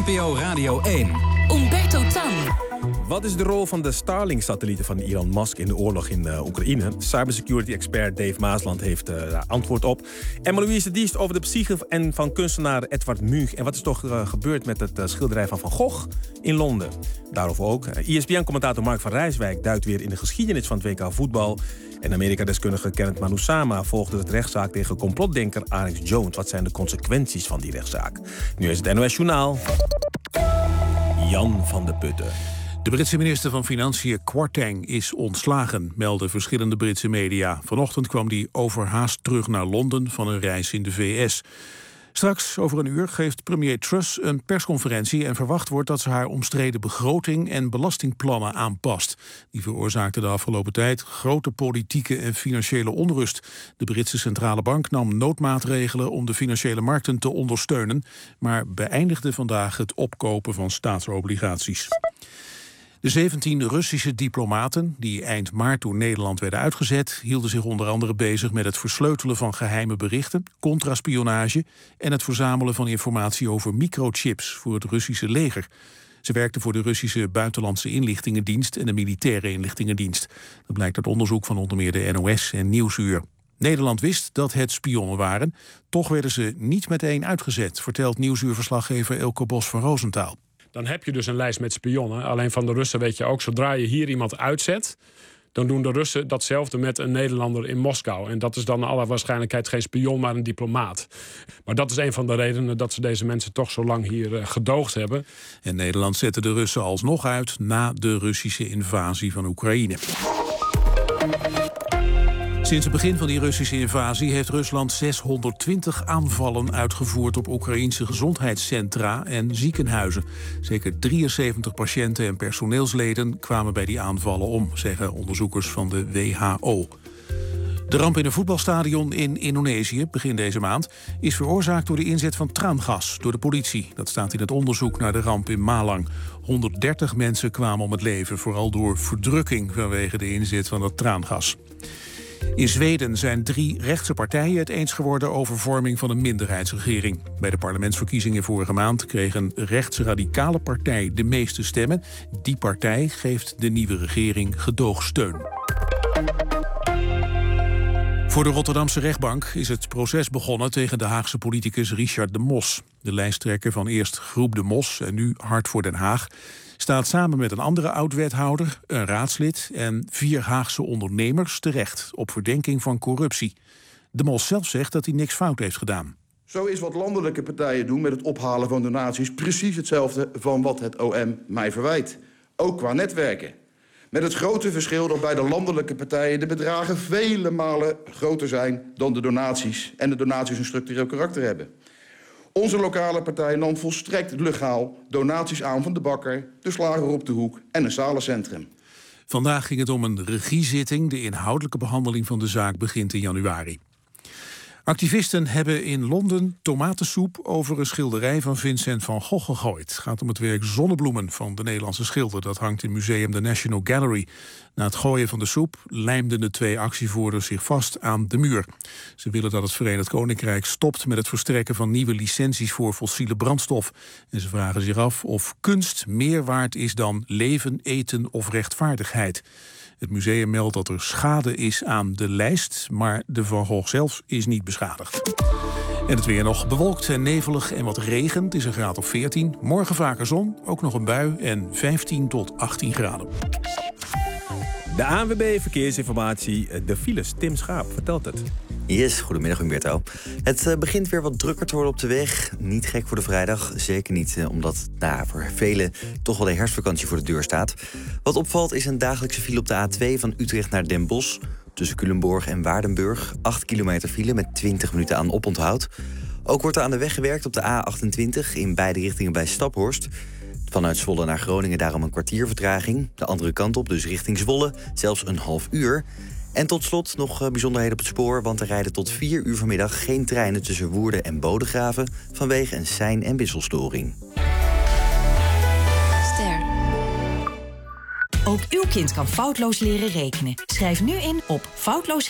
NPO Radio 1. Umberto Tan. Wat is de rol van de Starlink-satellieten van Elon Musk in de oorlog in Oekraïne? Cybersecurity-expert Dave Maasland heeft daar antwoord op. En Louise Diest over de psyche van kunstenaar Edvard Munch. En wat is toch gebeurd met het schilderij van Van Gogh in Londen? Daarover ook. ESPN-commentator Mark van Rijswijk duikt weer in de geschiedenis van het WK voetbal. En Amerika-deskundige Kenneth Manusama volgde het rechtszaak tegen complotdenker Alex Jones. Wat zijn de consequenties van die rechtszaak? Nu is het NOS Journaal. Jan van de Putten. De Britse minister van Financiën Kwarteng is ontslagen, melden verschillende Britse media. Vanochtend kwam hij overhaast terug naar Londen van een reis in de VS. Straks, over een uur, geeft premier Truss een persconferentie en verwacht wordt dat ze haar omstreden begroting en belastingplannen aanpast. Die veroorzaakten de afgelopen tijd grote politieke en financiële onrust. De Britse centrale bank nam noodmaatregelen om de financiële markten te ondersteunen, maar beëindigde vandaag het opkopen van staatsobligaties. De 17 Russische diplomaten, die eind maart door Nederland werden uitgezet, hielden zich onder andere bezig met het versleutelen van geheime berichten, contraspionage en het verzamelen van informatie over microchips voor het Russische leger. Ze werkten voor de Russische buitenlandse inlichtingendienst en de militaire inlichtingendienst. Dat blijkt uit onderzoek van onder meer de NOS en Nieuwsuur. Nederland wist dat het spionnen waren, toch werden ze niet meteen uitgezet, vertelt Nieuwsuurverslaggever Elke Bos van Roosentaal. Dan heb je dus een lijst met spionnen. Alleen van de Russen weet je ook, zodra je hier iemand uitzet, dan doen de Russen datzelfde met een Nederlander in Moskou. En dat is dan naar alle waarschijnlijkheid geen spion, maar een diplomaat. Maar dat is een van de redenen dat ze deze mensen toch zo lang hier gedoogd hebben. En Nederland zette de Russen alsnog uit na de Russische invasie van Oekraïne. Sinds het begin van die Russische invasie heeft Rusland 620 aanvallen uitgevoerd op Oekraïense gezondheidscentra en ziekenhuizen. Zeker 73 patiënten en personeelsleden kwamen bij die aanvallen om, zeggen onderzoekers van de WHO. De ramp in een voetbalstadion in Indonesië, begin deze maand, is veroorzaakt door de inzet van traangas door de politie. Dat staat in het onderzoek naar de ramp in Malang. 130 mensen kwamen om het leven, vooral door verdrukking vanwege de inzet van dat traangas. In Zweden zijn 3 rechtse partijen het eens geworden over vorming van een minderheidsregering. Bij de parlementsverkiezingen vorige maand kreeg een rechtsradicale partij de meeste stemmen. Die partij geeft de nieuwe regering gedoogsteun. Voor de Rotterdamse rechtbank is het proces begonnen tegen de Haagse politicus Richard de Mos. De lijsttrekker van eerst Groep de Mos en nu Hart voor Den Haag staat samen met een andere oud-wethouder, een raadslid en 4 Haagse ondernemers terecht op verdenking van corruptie. De Mos zelf zegt dat hij niks fout heeft gedaan. Zo is wat landelijke partijen doen met het ophalen van donaties precies hetzelfde van wat het OM mij verwijt. Ook qua netwerken. Met het grote verschil dat bij de landelijke partijen de bedragen vele malen groter zijn dan de donaties en de donaties een structureel karakter hebben. Onze lokale partij nam volstrekt legaal donaties aan van de bakker, de slager op de hoek en een zalencentrum. Vandaag ging het om een regiezitting. De inhoudelijke behandeling van de zaak begint in januari. Activisten hebben in Londen tomatensoep over een schilderij van Vincent van Gogh gegooid. Het gaat om het werk Zonnebloemen van de Nederlandse schilder. Dat hangt in museum The National Gallery. Na het gooien van de soep lijmden de 2 actievoerders zich vast aan de muur. Ze willen dat het Verenigd Koninkrijk stopt met het verstrekken van nieuwe licenties voor fossiele brandstof. En ze vragen zich af of kunst meer waard is dan leven, eten of rechtvaardigheid. Het museum meldt dat er schade is aan de lijst, maar de Van Gogh zelf is niet beschadigd. En het weer nog bewolkt en nevelig en wat regen. Het is een graad of 14. Morgen vaker zon, ook nog een bui en 15 tot 18 graden. De ANWB Verkeersinformatie, de files. Tim Schaap vertelt het. Yes, goedemiddag Humberto. Het begint weer wat drukker te worden op de weg. Niet gek voor de vrijdag, zeker niet omdat voor velen toch wel de herfstvakantie voor de deur staat. Wat opvalt is een dagelijkse file op de A2 van Utrecht naar Den Bosch. Tussen Culemborg en Waardenburg, 8 kilometer file met 20 minuten aan oponthoud. Ook wordt er aan de weg gewerkt op de A28 in beide richtingen bij Staphorst. Vanuit Zwolle naar Groningen daarom een kwartier vertraging. De andere kant op, dus richting Zwolle, zelfs een half uur. En tot slot nog bijzonderheden op het spoor, want er rijden tot 4 uur vanmiddag geen treinen tussen Woerden en Bodegraven vanwege een sein- en wisselstoring. Ster. Ook uw kind kan foutloos leren rekenen. Schrijf nu in op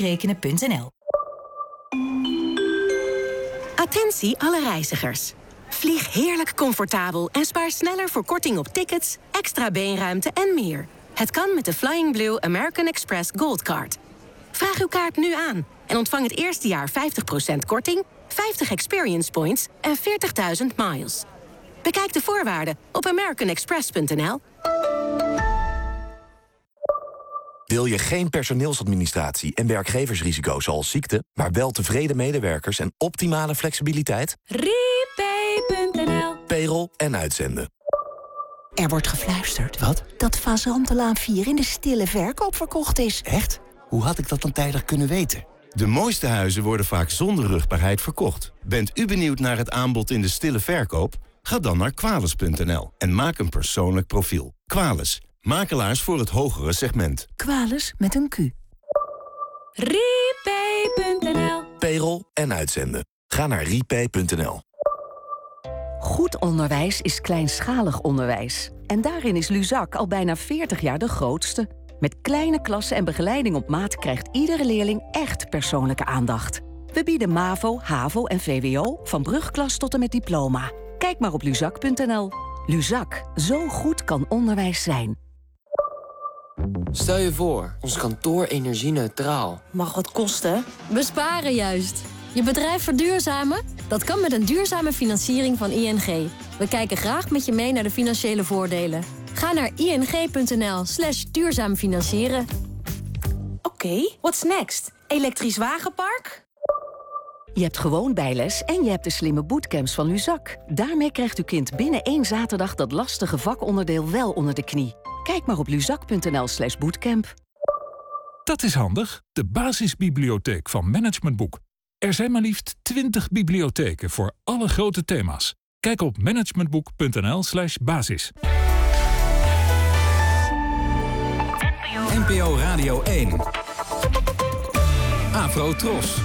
foutloosrekenen.nl. Attentie alle reizigers. Vlieg heerlijk comfortabel en spaar sneller voor korting op tickets, extra beenruimte en meer. Het kan met de Flying Blue American Express Gold Card. Vraag uw kaart nu aan en ontvang het eerste jaar 50% korting, 50 experience points en 40.000 miles. Bekijk de voorwaarden op americanexpress.nl. Wil je geen personeelsadministratie en werkgeversrisico zoals ziekte, maar wel tevreden medewerkers en optimale flexibiliteit? Repay.nl. Payroll en uitzenden. Er wordt gefluisterd. Wat? Dat Fazantelaan 4 in de stille verkoop verkocht is. Echt? Hoe had ik dat dan tijdig kunnen weten? De mooiste huizen worden vaak zonder rugbaarheid verkocht. Bent u benieuwd naar het aanbod in de stille verkoop? Ga dan naar Quales.nl en maak een persoonlijk profiel. Quales, makelaars voor het hogere segment. Quales met een Q. Repay.nl. Payroll en uitzenden. Ga naar repay.nl. Goed onderwijs is kleinschalig onderwijs. En daarin is Luzak al bijna 40 jaar de grootste. Met kleine klassen en begeleiding op maat krijgt iedere leerling echt persoonlijke aandacht. We bieden MAVO, HAVO en VWO van brugklas tot en met diploma. Kijk maar op luzak.nl. Luzak, zo goed kan onderwijs zijn. Stel je voor, ons kantoor energie-neutraal. Mag wat kosten? Besparen juist. Je bedrijf verduurzamen? Dat kan met een duurzame financiering van ING. We kijken graag met je mee naar de financiële voordelen. Ga naar ing.nl/duurzaam financieren. Oké, what's next? Elektrisch wagenpark? Je hebt gewoon bijles en je hebt de slimme bootcamps van Luzak. Daarmee krijgt uw kind binnen 1 zaterdag dat lastige vakonderdeel wel onder de knie. Kijk maar op luzak.nl/bootcamp. Dat is handig, de basisbibliotheek van Management Boek. Er zijn maar liefst 20 bibliotheken voor alle grote thema's. Kijk op managementboek.nl/basis. NPO Radio 1. Afro Tros.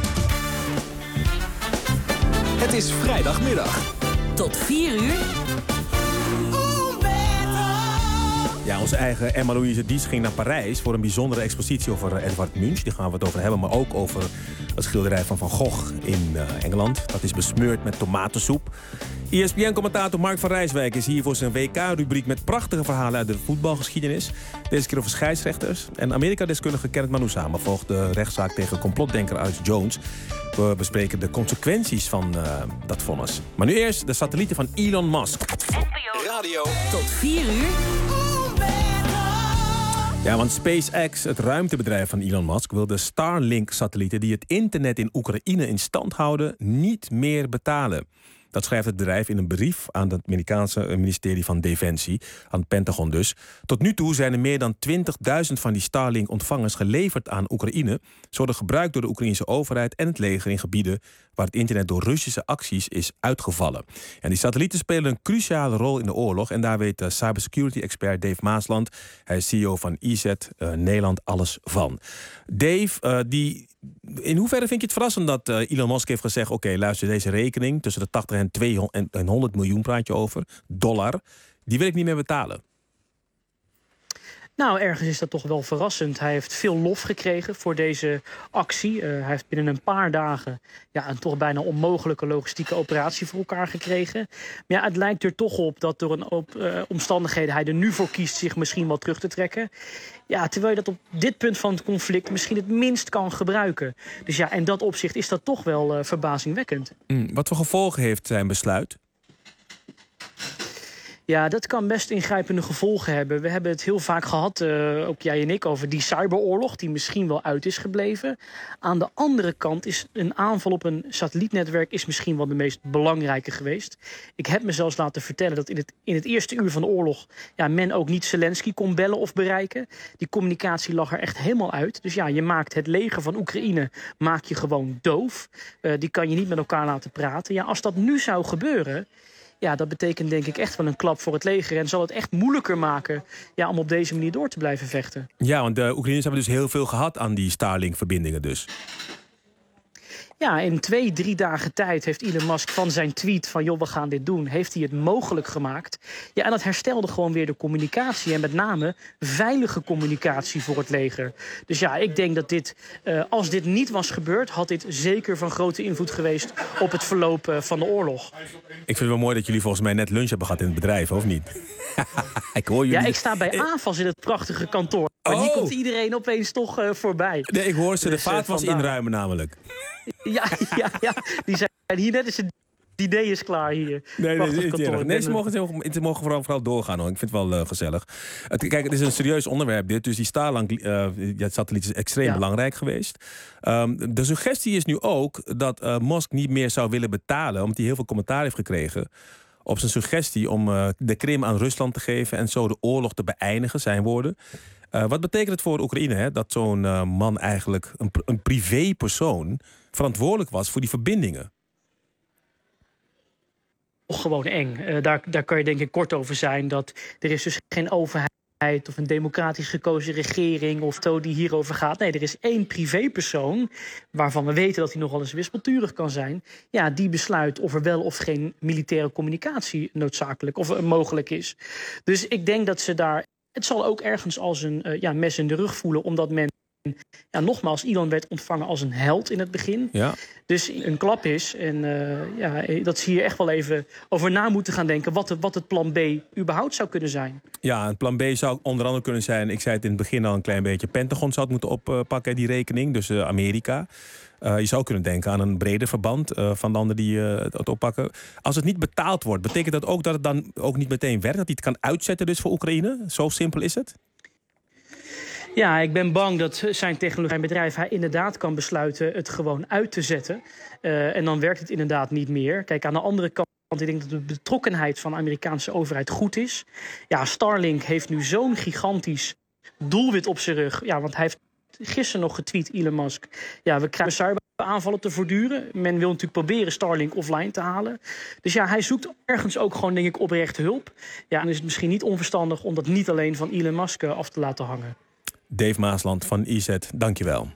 Het is vrijdagmiddag. Tot 4 uur. Ja, onze eigen Emma-Louise Dies ging naar Parijs voor een bijzondere expositie over Edvard Munch. Die gaan we het over hebben, maar ook over het schilderij van Van Gogh in Engeland. Dat is besmeurd met tomatensoep. ESPN-commentator Mark van Rijswijk is hier voor zijn WK-rubriek met prachtige verhalen uit de voetbalgeschiedenis. Deze keer over scheidsrechters. En Amerika-deskundige Kenneth Manoussama volgt de rechtszaak tegen complotdenker Alex Jones. We bespreken de consequenties van dat vonnis. Maar nu eerst de satellieten van Elon Musk. Radio. Tot 4 uur. Ja, want SpaceX, het ruimtebedrijf van Elon Musk, wil de Starlink-satellieten die het internet in Oekraïne in stand houden niet meer betalen. Dat schrijft het bedrijf in een brief aan het Amerikaanse ministerie van Defensie, aan het Pentagon dus. Tot nu toe zijn er meer dan 20.000 van die Starlink-ontvangers geleverd aan Oekraïne. Ze worden gebruikt door de Oekraïnse overheid en het leger in gebieden waar het internet door Russische acties is uitgevallen. En die satellieten spelen een cruciale rol in de oorlog. En daar weet cybersecurity-expert Dave Maasland, hij is CEO van EZ Nederland, alles van. Dave, in hoeverre vind je het verrassend dat Elon Musk heeft gezegd, oké, luister, deze rekening tussen de 80 en 200 en 100 miljoen praat je over, dollar, die wil ik niet meer betalen? Nou, ergens is dat toch wel verrassend. Hij heeft veel lof gekregen voor deze actie. Hij heeft binnen een paar dagen een toch bijna onmogelijke logistieke operatie voor elkaar gekregen. Maar ja, het lijkt er toch op dat door een omstandigheden hij er nu voor kiest zich misschien wel terug te trekken. Ja, terwijl je dat op dit punt van het conflict misschien het minst kan gebruiken. Dus ja, in dat opzicht is dat toch wel verbazingwekkend. Wat voor gevolgen heeft zijn besluit? Ja, dat kan best ingrijpende gevolgen hebben. We hebben het heel vaak gehad, ook jij en ik, over die cyberoorlog die misschien wel uit is gebleven. Aan de andere kant is een aanval op een satellietnetwerk is misschien wel de meest belangrijke geweest. Ik heb me zelfs laten vertellen dat in het eerste uur van de oorlog men ook niet Zelensky kon bellen of bereiken. Die communicatie lag er echt helemaal uit. Dus ja, je maakt het leger van Oekraïne maak je gewoon doof. Die kan je niet met elkaar laten praten. Ja, als dat nu zou gebeuren, ja, dat betekent denk ik echt wel een klap voor het leger. En zal het echt moeilijker maken om op deze manier door te blijven vechten. Ja, want de Oekraïners hebben dus heel veel gehad aan die Starlink-verbindingen dus. in 2-3 dagen tijd heeft Elon Musk van zijn tweet van joh, we gaan dit doen, heeft hij het mogelijk gemaakt. Ja, en dat herstelde gewoon weer de communicatie en met name veilige communicatie voor het leger. Dus ja, ik denk dat dit, als dit niet was gebeurd, had dit zeker van grote invloed geweest op het verloop van de oorlog. Ik vind het wel mooi dat jullie volgens mij net lunch hebben gehad in het bedrijf, of niet? Ik hoor jullie. Ja, ik sta bij AFAS in het prachtige kantoor. Maar hier komt iedereen opeens toch voorbij. Nee, ik hoor ze de Dus, vaatwas vandaar. inruimen namelijk. Ja. Die zijn hier net is het idee is klaar hier. Nee, ze mogen vooral doorgaan, hoor. Ik vind het wel gezellig. Kijk, het is een serieus onderwerp dit. Dus die Starlink-satelliet is extreem belangrijk geweest. De suggestie is nu ook dat Musk niet meer zou willen betalen, omdat hij heel veel commentaar heeft gekregen op zijn suggestie om de Krim aan Rusland te geven en zo de oorlog te beëindigen, zijn woorden. Wat betekent het voor Oekraïne, hè, dat zo'n man eigenlijk een privépersoon verantwoordelijk was voor die verbindingen? Gewoon eng. Daar kan je denk ik kort over zijn. Dat er is dus geen overheid of een democratisch gekozen regering of die hierover gaat. Nee, er is één privépersoon waarvan we weten dat hij nogal eens wispelturig kan zijn. Ja, die besluit of er wel of geen militaire communicatie noodzakelijk of mogelijk is. Dus ik denk dat ze daar. Het zal ook ergens als een mes in de rug voelen, omdat men. Ja, nogmaals, Elon werd ontvangen als een held in het begin. Ja. Dus een klap is. En dat ze hier echt wel even over na moeten gaan denken wat het plan B überhaupt zou kunnen zijn. Ja, het plan B zou onder andere kunnen zijn, ik zei het in het begin al een klein beetje, Pentagon zou het moeten oppakken, die rekening, dus Amerika. Je zou kunnen denken aan een breder verband van landen die het oppakken. Als het niet betaald wordt, betekent dat ook dat het dan ook niet meteen werkt? Dat hij het kan uitzetten dus voor Oekraïne? Zo simpel is het? Ja, ik ben bang dat zijn technologie en bedrijf hij inderdaad kan besluiten het gewoon uit te zetten. En dan werkt het inderdaad niet meer. Kijk, aan de andere kant, ik denk dat de betrokkenheid van de Amerikaanse overheid goed is. Ja, Starlink heeft nu zo'n gigantisch doelwit op zijn rug. Ja, want hij heeft gisteren nog getweet, Elon Musk. Ja, we krijgen cyberaanvallen te voortduren. Men wil natuurlijk proberen Starlink offline te halen. Dus ja, hij zoekt ergens ook gewoon, denk ik, oprechte hulp. Ja, en is het misschien niet onverstandig om dat niet alleen van Elon Musk af te laten hangen. Dave Maasland van IZ, dank je wel.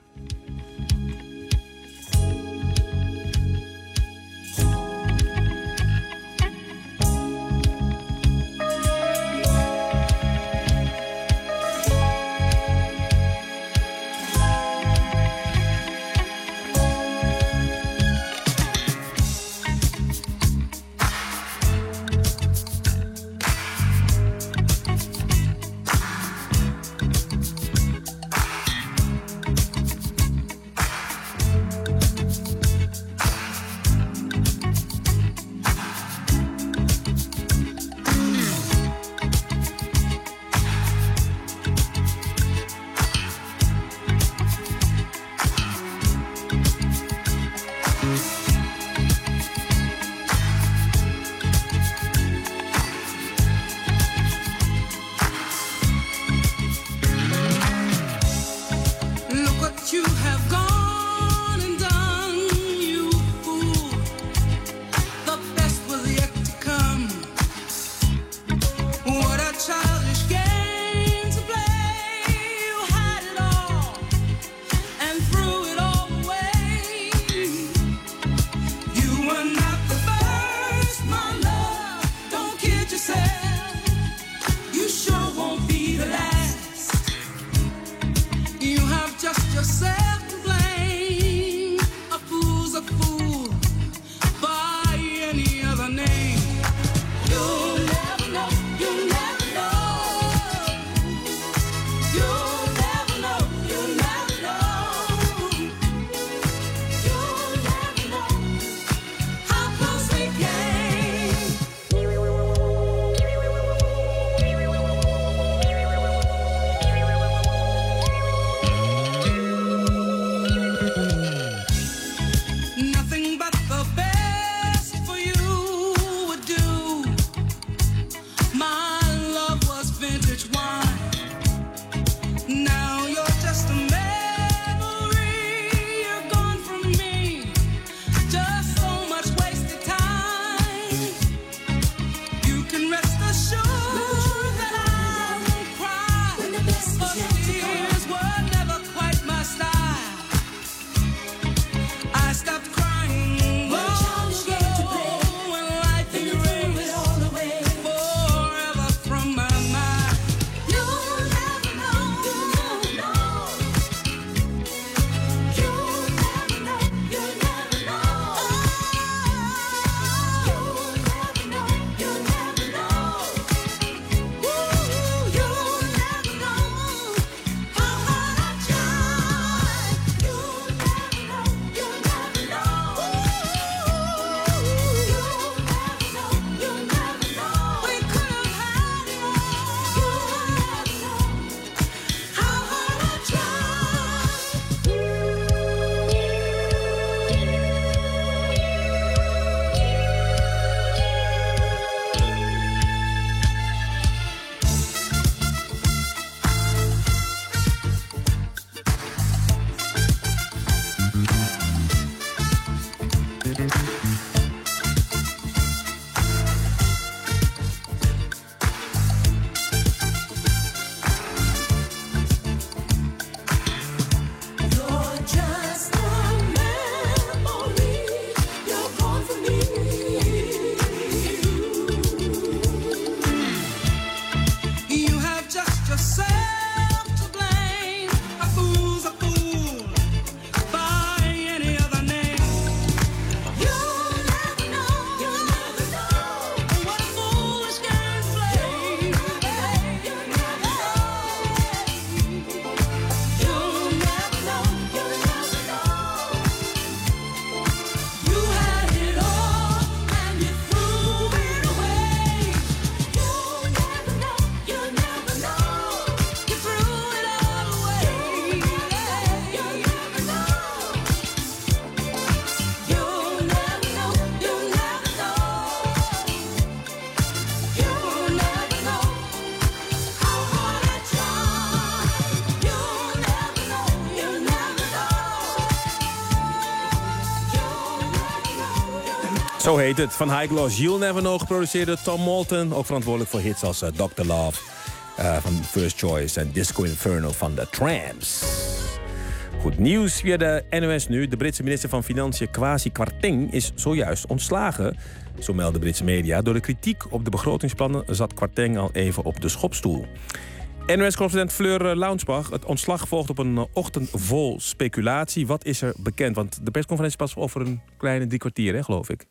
Zo heet het. Van High Gloss, You'll Never Know, geproduceerd door Tom Moulton. Ook verantwoordelijk voor hits als Dr. Love van First Choice en Disco Inferno van The Tramps. Goed nieuws via de NOS nu. De Britse minister van Financiën Kwasi Kwarteng is zojuist ontslagen. Zo melden Britse media. Door de kritiek op de begrotingsplannen zat Kwarteng al even op de schopstoel. NOS-correspondent Fleur Launsbach. Het ontslag volgt op een ochtend vol speculatie. Wat is er bekend? Want de persconferentie pas over een kleine 3 kwartier, hè, geloof ik.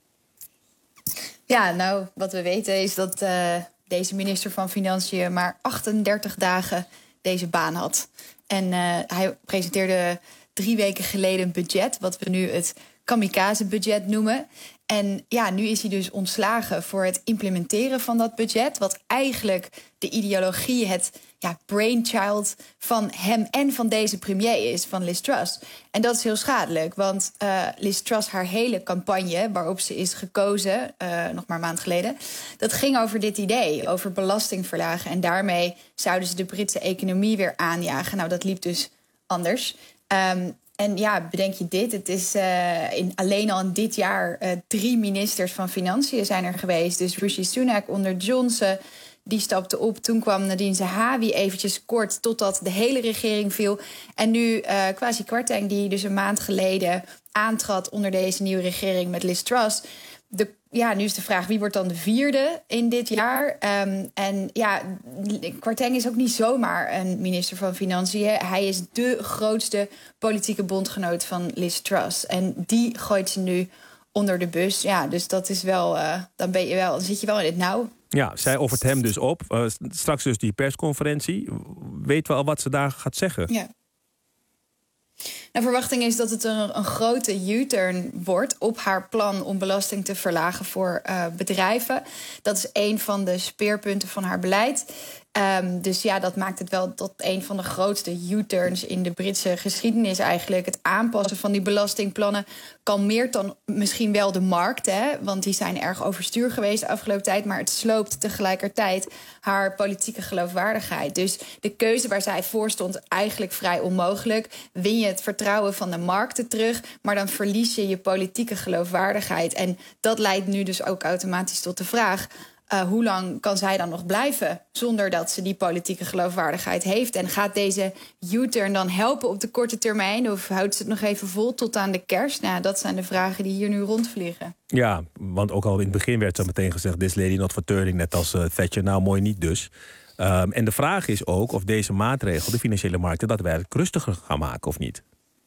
Ja, nou, wat we weten is dat deze minister van Financiën maar 38 dagen deze baan had. En hij presenteerde 3 weken geleden een budget, wat we nu het kamikaze-budget noemen. En ja, nu is hij dus ontslagen voor het implementeren van dat budget, wat eigenlijk de ideologie, het brainchild van hem en van deze premier is, van Liz Truss. En dat is heel schadelijk, want Liz Truss, haar hele campagne waarop ze is gekozen, nog maar een maand geleden, dat ging over dit idee, over belastingverlagen. En daarmee zouden ze de Britse economie weer aanjagen. Nou, dat liep dus anders. En ja, bedenk je dit. Het is alleen al in dit jaar 3 ministers van Financiën zijn er geweest. Dus Rishi Sunak onder Johnson, die stapte op. Toen kwam Nadine Zahawi eventjes kort totdat de hele regering viel. En nu Kwasi Kwarteng, die dus een maand geleden aantrad onder deze nieuwe regering met Liz Truss. Nu is de vraag, wie wordt dan de 4e in dit jaar? En ja, Kwarteng is ook niet zomaar een minister van Financiën. Hij is de grootste politieke bondgenoot van Liz Truss. En die gooit ze nu onder de bus. Ja, dus dat is wel, dan zit je wel in het nauw. Ja, zij offert hem dus op. Straks dus die persconferentie. Weten we al wat ze daar gaat zeggen? Ja. De verwachting is dat het een grote U-turn wordt op haar plan om belasting te verlagen voor bedrijven. Dat is een van de speerpunten van haar beleid. Dus ja, dat maakt het wel tot een van de grootste U-turns in de Britse geschiedenis eigenlijk. Het aanpassen van die belastingplannen kalmeert dan misschien wel de markt, hè? Want die zijn erg overstuur geweest de afgelopen tijd. Maar het sloopt tegelijkertijd haar politieke geloofwaardigheid. Dus de keuze waar zij voor stond eigenlijk vrij onmogelijk. Win je het vertrouwen van de markten terug, maar dan verlies je je politieke geloofwaardigheid. En dat leidt nu dus ook automatisch tot de vraag, hoe lang kan zij dan nog blijven zonder dat ze die politieke geloofwaardigheid heeft? En gaat deze U-turn dan helpen op de korte termijn? Of houdt ze het nog even vol tot aan de kerst? Nou, dat zijn de vragen die hier nu rondvliegen. Ja, want ook al in het begin werd zo meteen gezegd, this lady not for turning, net als Thatcher. Nou, mooi niet dus. En de vraag is ook of deze maatregel de financiële markten daadwerkelijk rustiger gaan maken of niet.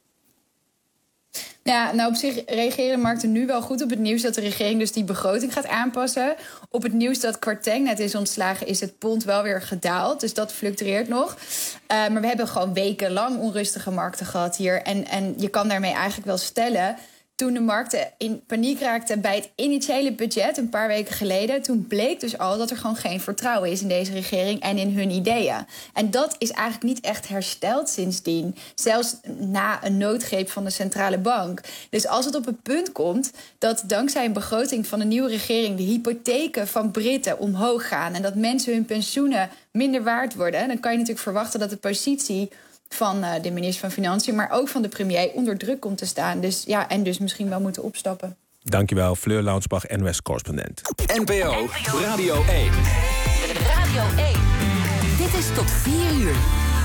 Ja, nou op zich reageren markten nu wel goed op het nieuws dat de regering dus die begroting gaat aanpassen. Op het nieuws dat Kwarteng net is ontslagen is het pond wel weer gedaald. Dus dat fluctueert nog. Maar we hebben gewoon wekenlang onrustige markten gehad hier. En je kan daarmee eigenlijk wel stellen, toen de markten in paniek raakten bij het initiële budget een paar weken geleden, toen bleek dus al dat er gewoon geen vertrouwen is in deze regering en in hun ideeën. En dat is eigenlijk niet echt hersteld sindsdien. Zelfs na een noodgreep van de centrale bank. Dus als het op het punt komt dat dankzij een begroting van een nieuwe regering de hypotheken van Britten omhoog gaan en dat mensen hun pensioenen minder waard worden, dan kan je natuurlijk verwachten dat de positie van de minister van Financiën, maar ook van de premier onder druk komt te staan. Dus ja, en dus misschien wel moeten opstappen. Dankjewel, Fleur Launsbach, NOS-correspondent. NPO Radio 1. Radio 1. Dit is tot 4 uur.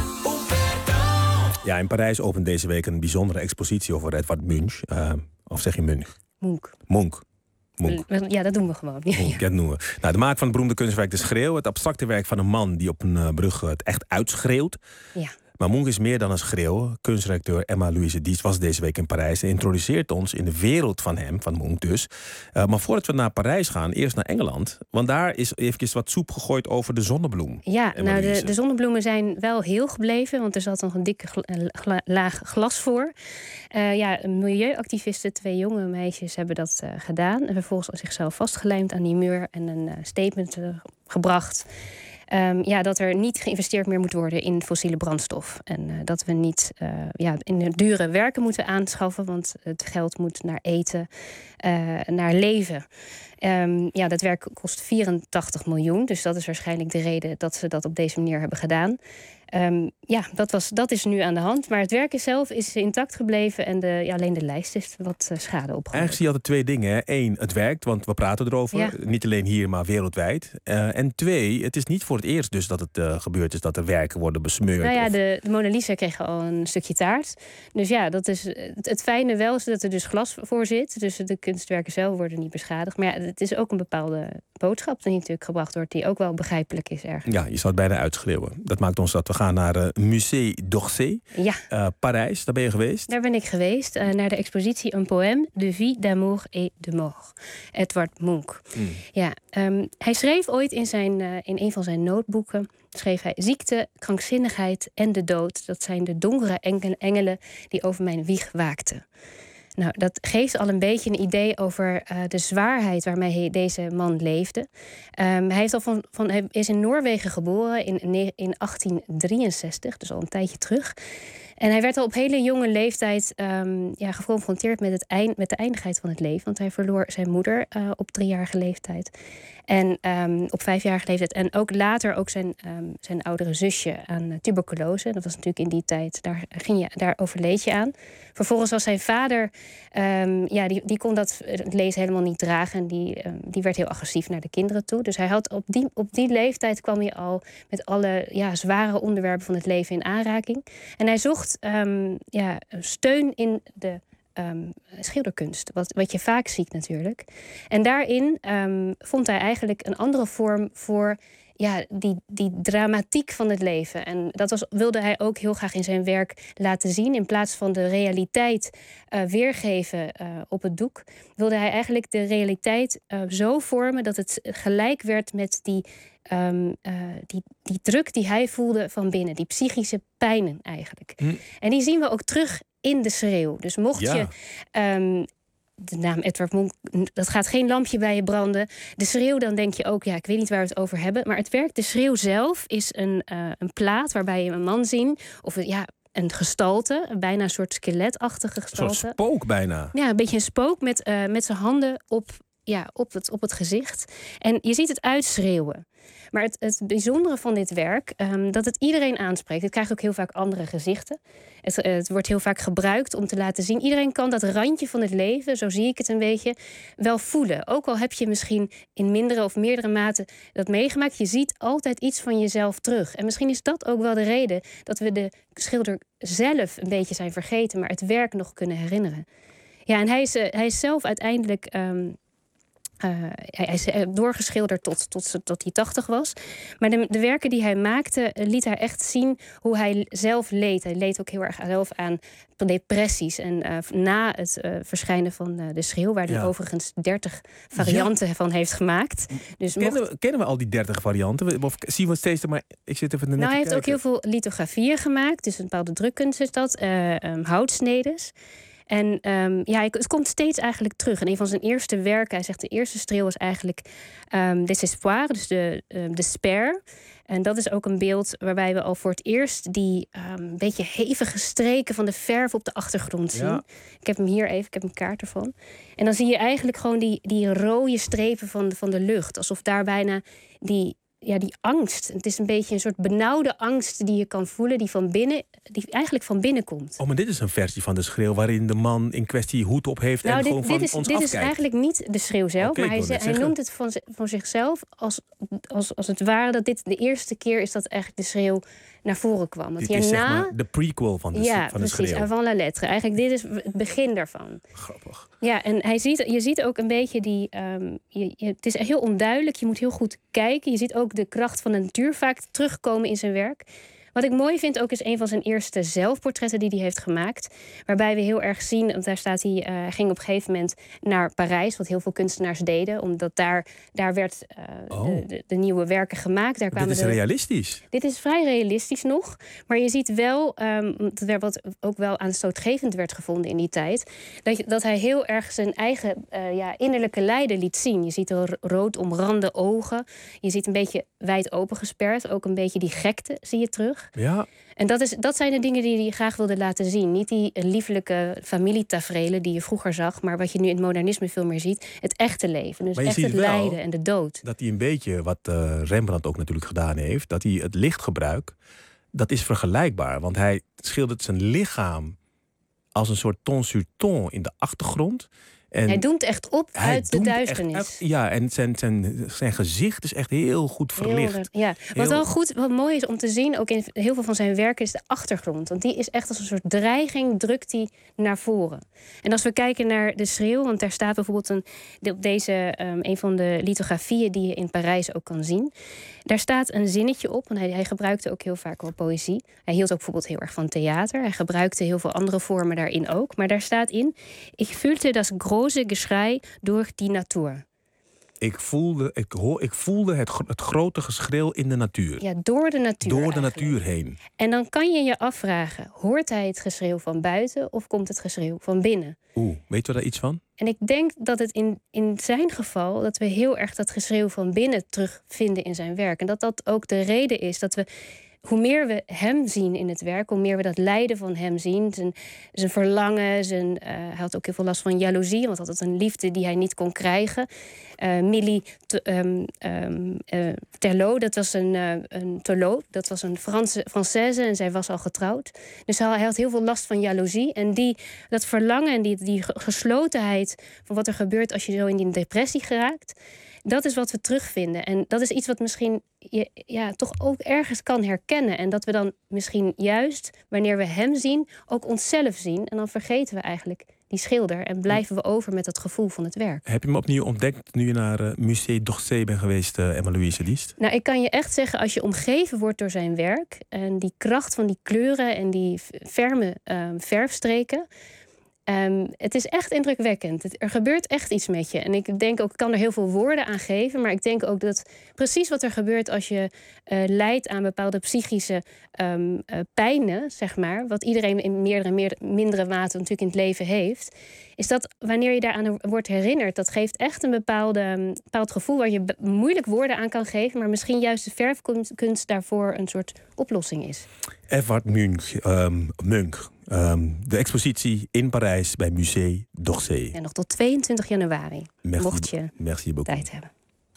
Ja, in Parijs opent deze week een bijzondere expositie over Edvard Munch. Of zeg je Munch? Munch. Ja, dat doen we gewoon. Ja, dat noemen we. Nou, de maak van het beroemde kunstwerk De Schreeuw. Het abstracte werk van een man die op een brug het echt uitschreeuwt. Ja. Maar Munch is meer dan een schreeuw. Kunstredacteur Emma-Louise Dies was deze week in Parijs en introduceert ons in de wereld van hem, van Munch dus. Maar voordat we naar Parijs gaan, eerst naar Engeland. Want daar is eventjes wat soep gegooid over de zonnebloem. Ja, nou de zonnebloemen zijn wel heel gebleven, want er zat nog een dikke laag glas voor. Milieuactivisten, 2 jonge meisjes, hebben dat gedaan. En vervolgens zichzelf vastgelijmd aan die muur en een statement gebracht. Dat er niet geïnvesteerd meer moet worden in fossiele brandstof. En dat we niet in dure werken moeten aanschaffen, want het geld moet naar eten, naar leven. Dat werk kost 84 miljoen. Dus dat is waarschijnlijk de reden dat ze dat op deze manier hebben gedaan. Dat is nu aan de hand. Maar het werk zelf is intact gebleven en alleen de lijst is wat schade opgelopen. Eigenlijk zie je altijd 2 dingen. Hè. 1, het werkt, want we praten erover. Ja. Niet alleen hier, maar wereldwijd. En 2, het is niet voor het eerst dus dat het gebeurd is dat er werken worden besmeurd. Nou ja, de Mona Lisa kreeg al een stukje taart. Dus ja, dat is het fijne wel is dat er dus glas voor zit. Dus de kunstwerken zelf worden niet beschadigd. Maar ja, het is ook een bepaalde boodschap die natuurlijk gebracht wordt, die ook wel begrijpelijk is ergens. Ja, je zou het bijna uitschreeuwen. Dat maakt ons dat we gaan naar Musée d'Orsay. Ja. Parijs, daar ben je geweest? Daar ben ik geweest, naar de expositie Un poème de vie, d'amour et de mort. Edvard Munch. Ja, hij schreef ooit in een van zijn noteboeken, schreef hij: ziekte, krankzinnigheid en de dood, dat zijn de donkere engelen die over mijn wieg waakten. Nou, dat geeft al een beetje een idee over de zwaarheid waarmee deze man leefde. Hij is in Noorwegen geboren in 1863, dus al een tijdje terug. En hij werd al op hele jonge leeftijd geconfronteerd met de eindigheid van het leven. Want hij verloor zijn moeder op 3-jarige leeftijd. En op 5-jarige leeftijd. En ook later ook zijn oudere zusje aan tuberculose. Dat was natuurlijk in die tijd, daar overleed je aan. Vervolgens was zijn vader, die kon dat lezen helemaal niet dragen. En die werd heel agressief naar de kinderen toe. Dus hij had op die leeftijd kwam hij al met alle zware onderwerpen van het leven in aanraking. En hij zocht steun in de schilderkunst, wat je vaak ziet natuurlijk. En daarin vond hij eigenlijk een andere vorm voor die dramatiek van het leven. En dat wilde hij ook heel graag in zijn werk laten zien. In plaats van de realiteit weergeven op het doek, wilde hij eigenlijk de realiteit zo vormen dat het gelijk werd met die druk die hij voelde van binnen. Die psychische pijnen eigenlijk. En die zien we ook terug in de schreeuw. Dus mocht je de naam Edvard Munch, dat gaat geen lampje bij je branden. De schreeuw, dan denk je ook, ik weet niet waar we het over hebben. Maar het werk, de schreeuw zelf, is een plaat waarbij je een man ziet. Of een gestalte, bijna een soort skeletachtige gestalte. Een soort spook bijna. Ja, een beetje een spook met zijn handen op het gezicht. En je ziet het uitschreeuwen. Maar het bijzondere van dit werk, dat het iedereen aanspreekt. Het krijgt ook heel vaak andere gezichten. Het wordt heel vaak gebruikt om te laten zien. Iedereen kan dat randje van het leven, zo zie ik het een beetje, wel voelen. Ook al heb je misschien in mindere of meerdere mate dat meegemaakt. Je ziet altijd iets van jezelf terug. En misschien is dat ook wel de reden dat we de schilder zelf een beetje zijn vergeten, maar het werk nog kunnen herinneren. Ja, en hij is zelf uiteindelijk hij is doorgeschilderd tot hij 80 was. Maar de werken die hij maakte, liet hij echt zien hoe hij zelf leed. Hij leed ook heel erg zelf aan depressies. En na het verschijnen van de schreeuw, waar hij overigens 30 varianten van heeft gemaakt. Dus kennen we al die 30 varianten? Of zien we het steeds maar? Ik zit even net hij heeft ook heel veel lithografieën gemaakt. Dus een bepaalde drukkunst is dat. Houtsnedes. En het komt steeds eigenlijk terug. En een van zijn eerste werken, hij zegt de eerste streel was eigenlijk Désespoir, dus de despair. En dat is ook een beeld waarbij we al voor het eerst die beetje hevige streken van de verf op de achtergrond zien. Ja. Ik heb hem hier even, ik heb een kaart ervan. En dan zie je eigenlijk gewoon die rode strepen van de lucht. Alsof daar bijna die angst. Het is een beetje een soort benauwde angst die je kan voelen, die eigenlijk van binnen komt. Oh, maar dit is een versie van de schreeuw waarin de man in kwestie hoed op heeft en gewoon van ons afkijkt. Dit is eigenlijk niet de schreeuw zelf, maar hij noemt het van zichzelf als het ware dat dit de eerste keer is dat eigenlijk de schreeuw naar voren kwam. Dit is zeg maar de prequel van de schreeuw. Precies, avant la lettre. Eigenlijk dit is het begin daarvan. Grappig. Ja, en je ziet ook een beetje het is heel onduidelijk. Je moet heel goed kijken. Je ziet ook de kracht van de natuur vaak terugkomen in zijn werk. Wat ik mooi vind ook is een van zijn eerste zelfportretten die hij heeft gemaakt. Waarbij we heel erg zien, want daar staat hij ging op een gegeven moment naar Parijs, wat heel veel kunstenaars deden. Omdat daar werd de nieuwe werken gemaakt. Dit is realistisch. Dit is vrij realistisch nog. Maar je ziet wel, wat ook wel aanstootgevend werd gevonden in die tijd, dat hij heel erg zijn eigen innerlijke lijden liet zien. Je ziet er rood omrande ogen. Je ziet een beetje wijd open gesperd. Ook een beetje die gekte zie je terug. terug. Ja. En dat zijn de dingen die hij graag wilde laten zien. Niet die liefelijke familietaferelen die je vroeger zag, maar wat je nu in het modernisme veel meer ziet. Het echte leven. Dus echt het lijden en de dood. Dat hij een beetje, wat Rembrandt ook natuurlijk gedaan heeft, dat hij het lichtgebruik, dat is vergelijkbaar. Want hij schildert zijn lichaam als een soort ton sur ton in de achtergrond. En hij doemt echt op uit de duisternis. En zijn gezicht is echt heel goed verlicht. Wat mooi is om te zien, ook in heel veel van zijn werken, is de achtergrond. Want die is echt als een soort dreiging, drukt die naar voren. En als we kijken naar de schreeuw, want daar staat bijvoorbeeld op deze een van de lithografieën die je in Parijs ook kan zien. Daar staat een zinnetje op, want hij gebruikte ook heel vaak wel poëzie. Hij hield ook bijvoorbeeld heel erg van theater. Hij gebruikte heel veel andere vormen daarin ook. Maar daar staat in: Ik fühlte das große Geschrei durch die Natur. Ik voelde het grote geschreeuw in de natuur. Ja, door de natuur. Door de natuur heen. En dan kan je je afvragen, hoort hij het geschreeuw van buiten of komt het geschreeuw van binnen? Weet u daar iets van? En ik denk dat het in zijn geval, dat we heel erg dat geschreeuw van binnen terugvinden in zijn werk. En dat ook de reden is dat we, hoe meer we hem zien in het werk, hoe meer we dat lijden van hem zien, zijn verlangen, hij had ook heel veel last van jaloezie, want hij had een liefde die hij niet kon krijgen. Millie Terlot, dat was een Française en zij was al getrouwd. Dus hij had heel veel last van jaloezie. En dat verlangen en die geslotenheid van wat er gebeurt als je zo in die depressie geraakt, dat is wat we terugvinden. En dat is iets wat misschien toch ook ergens kan herkennen. En dat we dan misschien juist, wanneer we hem zien, ook onszelf zien. En dan vergeten we eigenlijk die schilder en blijven we over met het gevoel van het werk. Heb je hem opnieuw ontdekt nu je naar Musée d'Orsay bent geweest, Emma-Louise Diest? Nou, ik kan je echt zeggen, als je omgeven wordt door zijn werk en die kracht van die kleuren en die ferme verfstreken, het is echt indrukwekkend. Er gebeurt echt iets met je. En ik denk ook, ik kan er heel veel woorden aan geven, maar ik denk ook dat precies wat er gebeurt als je lijdt aan bepaalde psychische pijnen, zeg maar, wat iedereen in meerdere, mindere mate natuurlijk in het leven heeft, is dat wanneer je daaraan wordt herinnerd, dat geeft echt een bepaald gevoel waar je moeilijk woorden aan kan geven, maar misschien juist de verfkunst daarvoor een soort oplossing is. Edvard Munch. De expositie in Parijs bij Musée d'Orsay. En nog tot 22 januari, mocht je tijd hebben.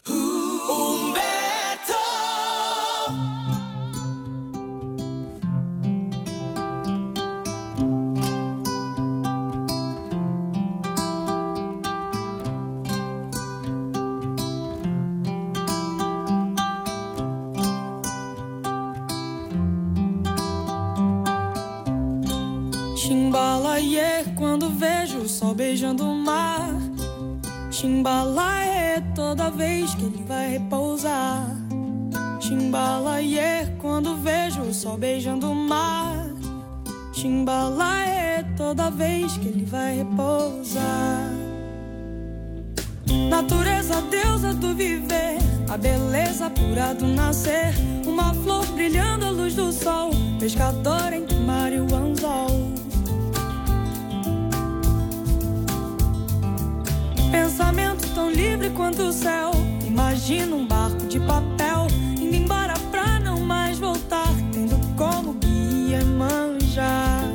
Chimbalaie, quando vejo o sol beijando o mar. Chimbalaie, toda vez que ele vai repousar. Chimbalaie, quando vejo o sol beijando o mar. Chimbalaie, toda vez que ele vai repousar. Natureza, deusa do viver, a beleza pura do nascer. Uma flor brilhando à luz do sol, pescador entre o mar e o anzol. Pensamento tão livre quanto o céu. Imagina um barco de papel indo embora pra não mais voltar, tendo como guia Iemanjá.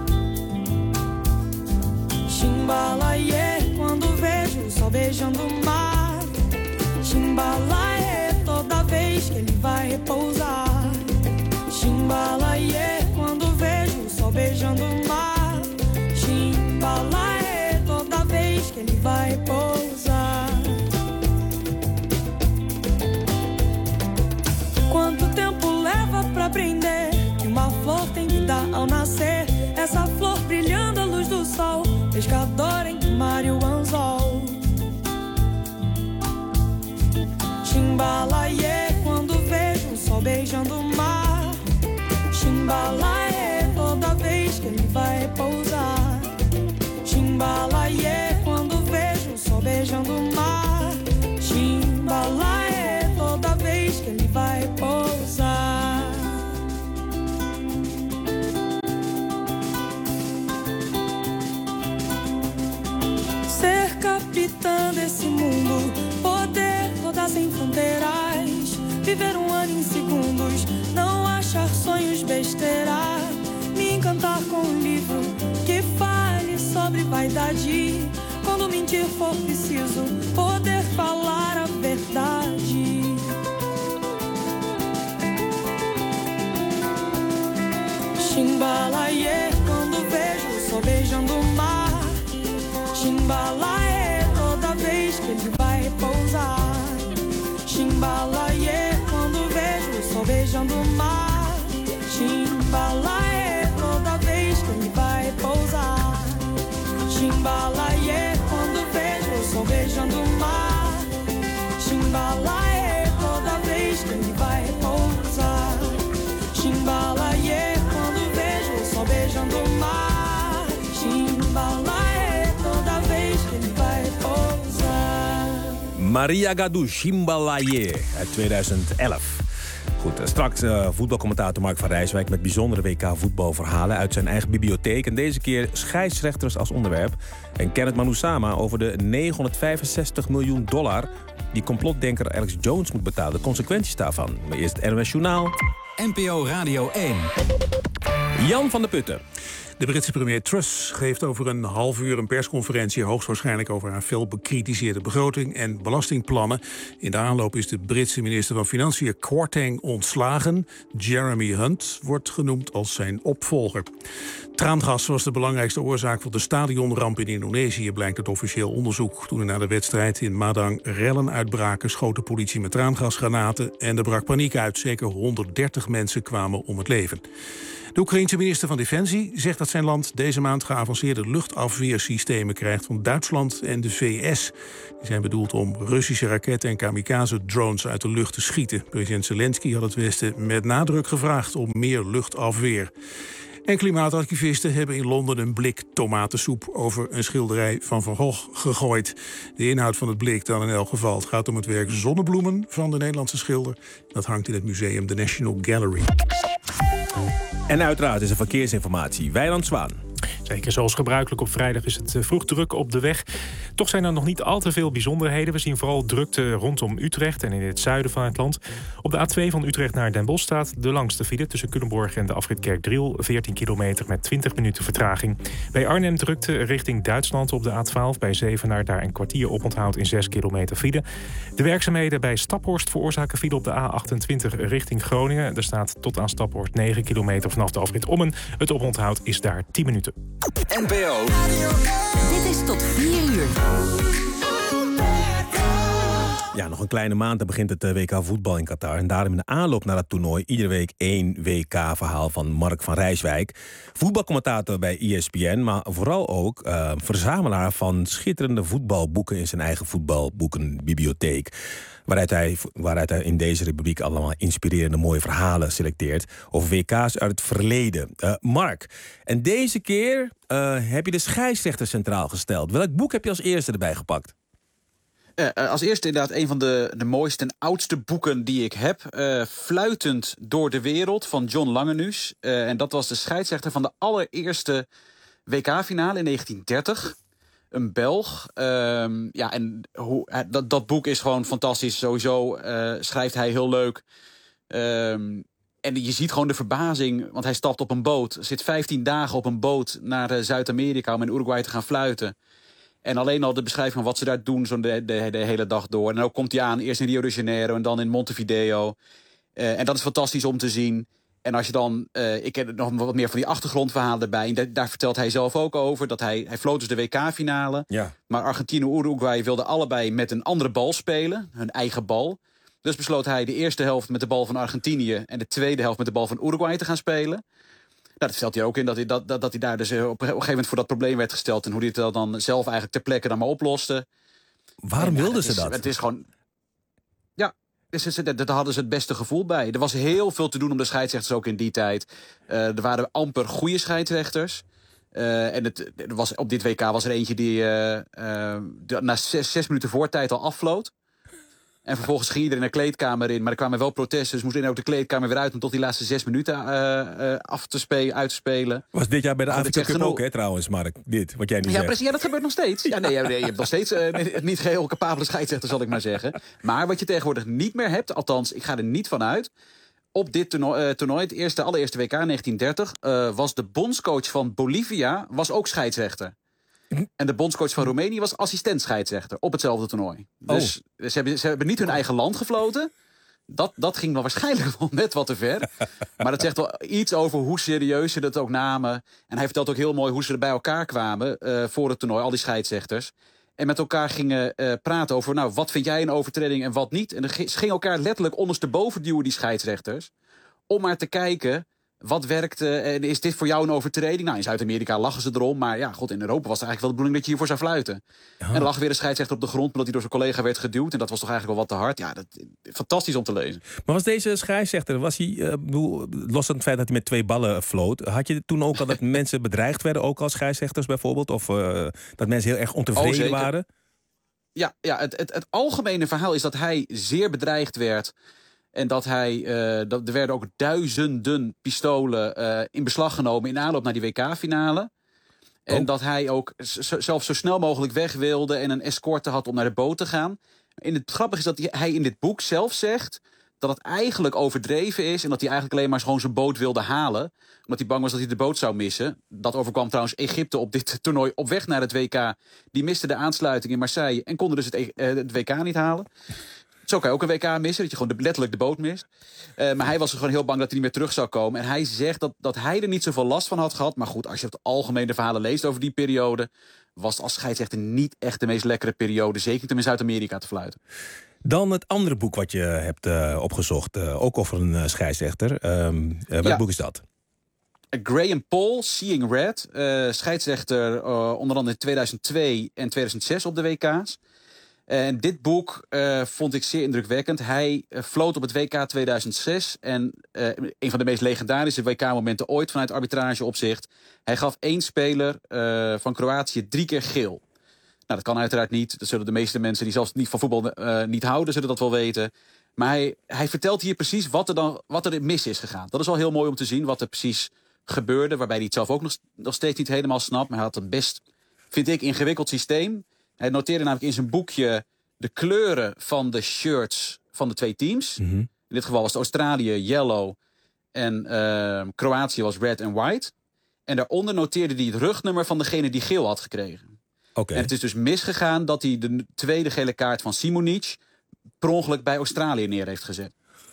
Chimbalaie, quando vejo o sol beijando o mar. Chimbalaie, toda vez que ele vai repousar. Chimbalaie, quando vejo o sol beijando o mar. Chimbalaie, toda vez que ele vai repousar. Quanto tempo leva pra aprender que uma flor tem que dar ao nascer? Essa flor brilhando à luz do sol, pescador entre o mar e o anzol. Chimbalaie, quando vejo o sol beijando o mar. Chimbalaie, toda vez que ele vai repousar. Chimbalaie, quando vejo o sol beijando o mar. Chimbalaie, toda vez que ele vai repousar. capitã desse mundo, poder rodar sem fronteiras, Viver ano em segundos, não achar sonhos besteira. Me encantar com livro que fale sobre vaidade. Quando mentir for preciso, poder falar a verdade. Chimbalaie, quando vejo o sol beijando o mar. Chimbalaie, toda vez que ele vai pousar. Chimbalaie, quando vejo o sol beijando o mar. Chimbalaie, toda vez que ele vai pousar. Chimbalaie, quando vejo o sol beijando o mar. Chimbalaie, toda vez que ele vai pousar. Chimbalaie, quando vejo o sol beijando o mar. Chimbalaie, toda vez que ele vai pousar. Maria Gadou, Chimbalaie uit 2011. Goed, straks voetbalcommentator Mark van Rijswijk met bijzondere WK-voetbalverhalen uit zijn eigen bibliotheek. En deze keer scheidsrechters als onderwerp. En Kenneth Manusama over de $965 miljoen die complotdenker Alex Jones moet betalen. De consequenties daarvan. Maar eerst het NOS Journaal. NPO Radio 1. Jan van der Putten. De Britse premier Truss geeft over een half uur een persconferentie, hoogstwaarschijnlijk over haar veel bekritiseerde begroting en belastingplannen. In de aanloop is de Britse minister van Financiën Kwarteng ontslagen. Jeremy Hunt wordt genoemd als zijn opvolger. Traangas was de belangrijkste oorzaak van de stadionramp in Indonesië, blijkt uit officieel onderzoek. Toen er na de wedstrijd in Madang rellen uitbraken, schoot de politie met traangasgranaten en er brak paniek uit. Zeker 130 mensen kwamen om het leven. De Oekraïense minister van Defensie zegt dat zijn land deze maand geavanceerde luchtafweersystemen krijgt van Duitsland en de VS. Die zijn bedoeld om Russische raketten en kamikaze-drones uit de lucht te schieten. President Zelensky had het Westen met nadruk gevraagd om meer luchtafweer. En klimaatactivisten hebben in Londen een blik tomatensoep over een schilderij van Van Gogh gegooid. De inhoud van het blik dan in elk geval. Het gaat om het werk Zonnebloemen van de Nederlandse schilder. Dat hangt in het museum The National Gallery. En uiteraard is er verkeersinformatie. Wijnand Zwaan. Zeker, zoals gebruikelijk op vrijdag is het vroeg druk op de weg. Toch zijn er nog niet al te veel bijzonderheden. We zien vooral drukte rondom Utrecht en in het zuiden van het land. Op de A2 van Utrecht naar Den Bosch staat de langste file tussen Culemborg en de afrit Kerkdriel. 14 kilometer met 20 minuten vertraging. Bij Arnhem drukte richting Duitsland op de A12. Bij Zevenaar daar een kwartier oponthoud in 6 kilometer file. De werkzaamheden bij Staphorst veroorzaken file op de A28 richting Groningen. Er staat tot aan Staphorst 9 kilometer vanaf de afrit Ommen. Het oponthoud is daar 10 minuten. NPO. Dit is tot 4 uur. Ja, nog een kleine maand dan begint het WK voetbal in Qatar. En daarom in de aanloop naar het toernooi iedere week 1 WK-verhaal van Mark van Rijswijk. Voetbalcommentator bij ESPN, maar vooral ook verzamelaar van schitterende voetbalboeken in zijn eigen voetbalboekenbibliotheek. Waaruit hij in deze republiek allemaal inspirerende mooie verhalen selecteert over WK's uit het verleden. Mark, en deze keer heb je de scheidsrechter centraal gesteld. Welk boek heb je als eerste erbij gepakt? Als eerste inderdaad een van de mooiste en oudste boeken die ik heb. Fluitend door de wereld van John Langenhuis. En dat was de scheidsrechter van de allereerste WK-finale in 1930. Een Belg. Dat boek is gewoon fantastisch. Sowieso schrijft hij heel leuk. En je ziet gewoon de verbazing, want hij stapt op een boot. Zit 15 dagen op een boot naar Zuid-Amerika om in Uruguay te gaan fluiten. En alleen al de beschrijving van wat ze daar doen zo de hele dag door. En dan komt hij aan, eerst in Rio de Janeiro en dan in Montevideo. En dat is fantastisch om te zien. En als je dan, ik heb nog wat meer van die achtergrondverhalen erbij. En daar vertelt hij zelf ook over. Dat hij floot dus de WK-finale. Ja. Maar Argentinië en Uruguay wilden allebei met een andere bal spelen. Hun eigen bal. Dus besloot hij de eerste helft met de bal van Argentinië en de tweede helft met de bal van Uruguay te gaan spelen. Nou, dat stelt hij ook in, dat hij daar dus op een gegeven moment voor dat probleem werd gesteld. En hoe hij het dan zelf eigenlijk ter plekke dan maar oploste. Waarom wilden ze dat? Het is gewoon... Ja, daar hadden ze het beste gevoel bij. Er was heel veel te doen om de scheidsrechters ook in die tijd. Er waren amper goede scheidsrechters. En op dit WK was er eentje die na 6 minuten voortijd al affloot. En vervolgens ging iedereen de kleedkamer in. Maar er kwamen wel protesten, dus moest iedereen ook de kleedkamer weer uit... om tot die laatste 6 minuten uit te spelen. Was dit jaar bij de Afrika Cup ook, hè, trouwens, Mark? Dit, wat jij nu zegt. Precies, ja, dat gebeurt nog steeds. Ja, nee, je hebt nog steeds niet geheel capabele scheidsrechter, zal ik maar zeggen. Maar wat je tegenwoordig niet meer hebt... althans, ik ga er niet van uit... op dit toernooi, het allereerste WK 1930... was de bondscoach van Bolivia was ook scheidsrechter. En de bondscoach van Roemenië was assistent scheidsrechter op hetzelfde toernooi. Dus ze hebben niet hun eigen land gefloten. Dat ging dan waarschijnlijk wel net wat te ver. Maar dat zegt wel iets over hoe serieus ze dat ook namen. En hij vertelt ook heel mooi hoe ze er bij elkaar kwamen voor het toernooi, al die scheidsrechters. En met elkaar gingen praten over, nou, wat vind jij een overtreding en wat niet. En ze gingen elkaar letterlijk ondersteboven duwen, die scheidsrechters. Om maar te kijken, wat werkte en is dit voor jou een overtreding? Nou, in Zuid-Amerika lachen ze erom. Maar ja, god, in Europa was het eigenlijk wel de bedoeling dat je hiervoor zou fluiten. Ja. En er lag weer een scheidsrechter op de grond omdat hij door zijn collega werd geduwd. En dat was toch eigenlijk wel wat te hard. Ja, fantastisch om te lezen. Maar was deze scheidsrechter, los van het feit dat hij met 2 ballen floot... had je toen ook al dat mensen bedreigd werden, ook als scheidsrechters bijvoorbeeld? Of dat mensen heel erg ontevreden waren? Ja, het algemene verhaal is dat hij zeer bedreigd werd... En dat er werden ook duizenden pistolen in beslag genomen in aanloop naar die WK-finale. En dat hij ook zelfs zo snel mogelijk weg wilde en een escorte had om naar de boot te gaan. En het grappige is dat hij in dit boek zelf zegt dat het eigenlijk overdreven is... en dat hij eigenlijk alleen maar gewoon zijn boot wilde halen. Omdat hij bang was dat hij de boot zou missen. Dat overkwam trouwens Egypte op dit toernooi op weg naar het WK. Die miste de aansluiting in Marseille en konden dus het WK niet halen. Zo kan je ook een WK missen, dat je gewoon letterlijk de boot mist. Maar hij was er gewoon heel bang dat hij niet meer terug zou komen. En hij zegt dat hij er niet zoveel last van had gehad. Maar goed, als je het algemene verhalen leest over die periode... was het als scheidsrechter niet echt de meest lekkere periode. Zeker niet om in Zuid-Amerika te fluiten. Dan het andere boek wat je hebt opgezocht. Ook over een scheidsrechter. Welk boek is dat? Graham Paul, Seeing Red. Scheidsrechter onder andere in 2002 en 2006 op de WK's. En dit boek vond ik zeer indrukwekkend. Hij floot op het WK 2006. En een van de meest legendarische WK-momenten ooit vanuit arbitrageopzicht. Hij gaf 1 speler van Kroatië 3 keer geel. Nou, dat kan uiteraard niet. Dat zullen de meeste mensen die zelfs niet van voetbal niet houden, zullen dat wel weten. Maar hij vertelt hier precies wat er mis is gegaan. Dat is wel heel mooi om te zien wat er precies gebeurde. Waarbij hij het zelf ook nog steeds niet helemaal snapt. Maar hij had een best, vind ik, ingewikkeld systeem. Hij noteerde namelijk in zijn boekje de kleuren van de shirts van de 2 teams. Mm-hmm. In dit geval was het Australië yellow en Kroatië was red en white. En daaronder noteerde hij het rugnummer van degene die geel had gekregen. Okay. En het is dus misgegaan dat hij de tweede gele kaart van Simonic per ongeluk bij Australië neer heeft gezet.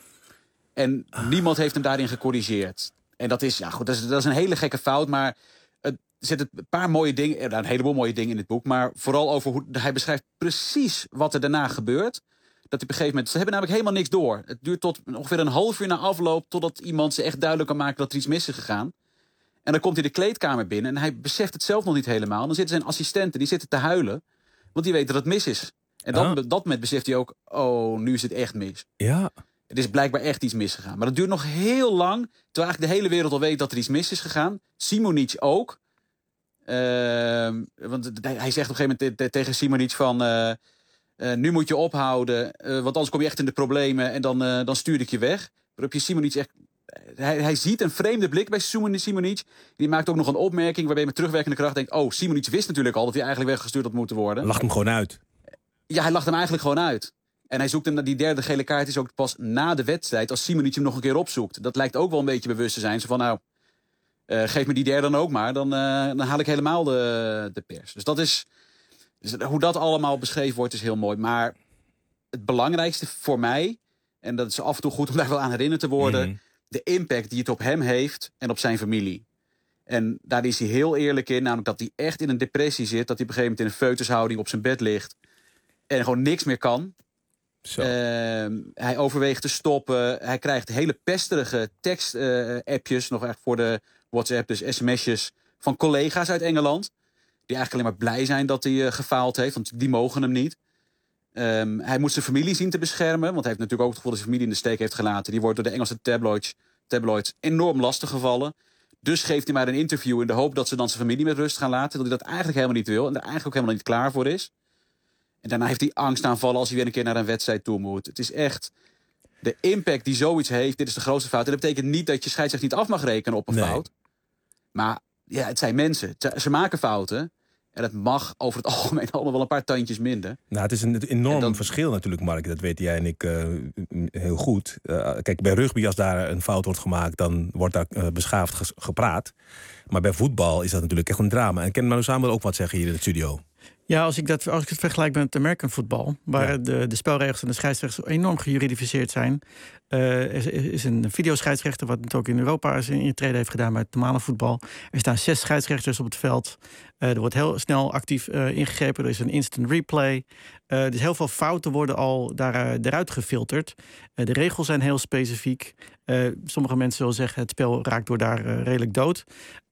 En niemand heeft hem daarin gecorrigeerd. En dat is, dat is een hele gekke fout, maar... Er zitten een paar mooie dingen, een heleboel mooie dingen in het boek... maar vooral over hoe hij beschrijft precies wat er daarna gebeurt. Dat hij op een gegeven moment... Ze hebben namelijk helemaal niks door. Het duurt tot ongeveer een half uur na afloop... totdat iemand ze echt duidelijk kan maken dat er iets mis is gegaan. En dan komt hij de kleedkamer binnen en hij beseft het zelf nog niet helemaal. En dan zitten zijn assistenten, die zitten te huilen... want die weten dat het mis is. En dan, op dat moment beseft hij ook... oh, nu is het echt mis. Ja. Er is blijkbaar echt iets misgegaan. Maar dat duurt nog heel lang... terwijl eigenlijk de hele wereld al weet dat er iets mis is gegaan. Simonic ook... want hij zegt op een gegeven moment tegen Simonic van... nu moet je ophouden, want anders kom je echt in de problemen... en dan stuur ik je weg. Waarop je Simonic echt... Hij ziet een vreemde blik bij Simonic. Die maakt ook nog een opmerking waarbij je met terugwerkende kracht denkt... oh, Simonic wist natuurlijk al dat hij eigenlijk weggestuurd had moeten worden. Lacht hem gewoon uit. Ja, hij lacht hem eigenlijk gewoon uit. En hij zoekt hem naar die derde gele kaart is ook pas na de wedstrijd... als Simonic hem nog een keer opzoekt. Dat lijkt ook wel een beetje bewust te zijn. Zo van, nou... geef me die derde dan ook maar, dan haal ik helemaal de pers. Dus dat is... Dus hoe dat allemaal beschreven wordt, is heel mooi. Maar het belangrijkste voor mij... en dat is af en toe goed om daar wel aan herinnerd te worden... Mm-hmm. De impact die het op hem heeft en op zijn familie. En daar is hij heel eerlijk in. Namelijk dat hij echt in een depressie zit. Dat hij op een gegeven moment in een foetushouding op zijn bed ligt. En gewoon niks meer kan. Zo. Hij overweegt te stoppen. Hij krijgt hele pesterige tekst-appjes... nog echt voor de WhatsApp, dus sms'jes... van collega's uit Engeland... die eigenlijk alleen maar blij zijn dat hij gefaald heeft... want die mogen hem niet. Hij moet zijn familie zien te beschermen... want hij heeft natuurlijk ook het gevoel dat zijn familie in de steek heeft gelaten. Die wordt door de Engelse tabloids enorm lastig gevallen. Dus geeft hij maar een interview in de hoop dat ze dan zijn familie met rust gaan laten... dat hij dat eigenlijk helemaal niet wil en er eigenlijk ook helemaal niet klaar voor is. En daarna heeft hij angstaanvallen als hij weer een keer naar een wedstrijd toe moet. Het is echt de impact die zoiets heeft. Dit is de grootste fout. En dat betekent niet dat je scheidsrechter niet af mag rekenen op een fout. Maar ja, het zijn mensen. Ze maken fouten. En het mag over het algemeen allemaal wel een paar tandjes minder. Nou, het is een enorm verschil natuurlijk, Mark. Dat weten jij en ik heel goed. Kijk, bij rugby, als daar een fout wordt gemaakt, dan wordt daar beschaafd gepraat. Maar bij voetbal is dat natuurlijk echt een drama. En kan Manu Samuel ook wat zeggen hier in het studio? Ja, als ik het vergelijk met het American voetbal, waar de spelregels en de scheidsrechters enorm gejuridificeerd zijn. Er is een videoscheidsrechter, wat het ook in Europa is ingetreden heeft gedaan bij het normale voetbal. Er staan 6 scheidsrechters op het veld. Er wordt heel snel actief ingegrepen. Er is een instant replay. Dus heel veel fouten worden al eruit gefilterd. De regels zijn heel specifiek. Sommige mensen zullen zeggen, het spel raakt door daar redelijk dood.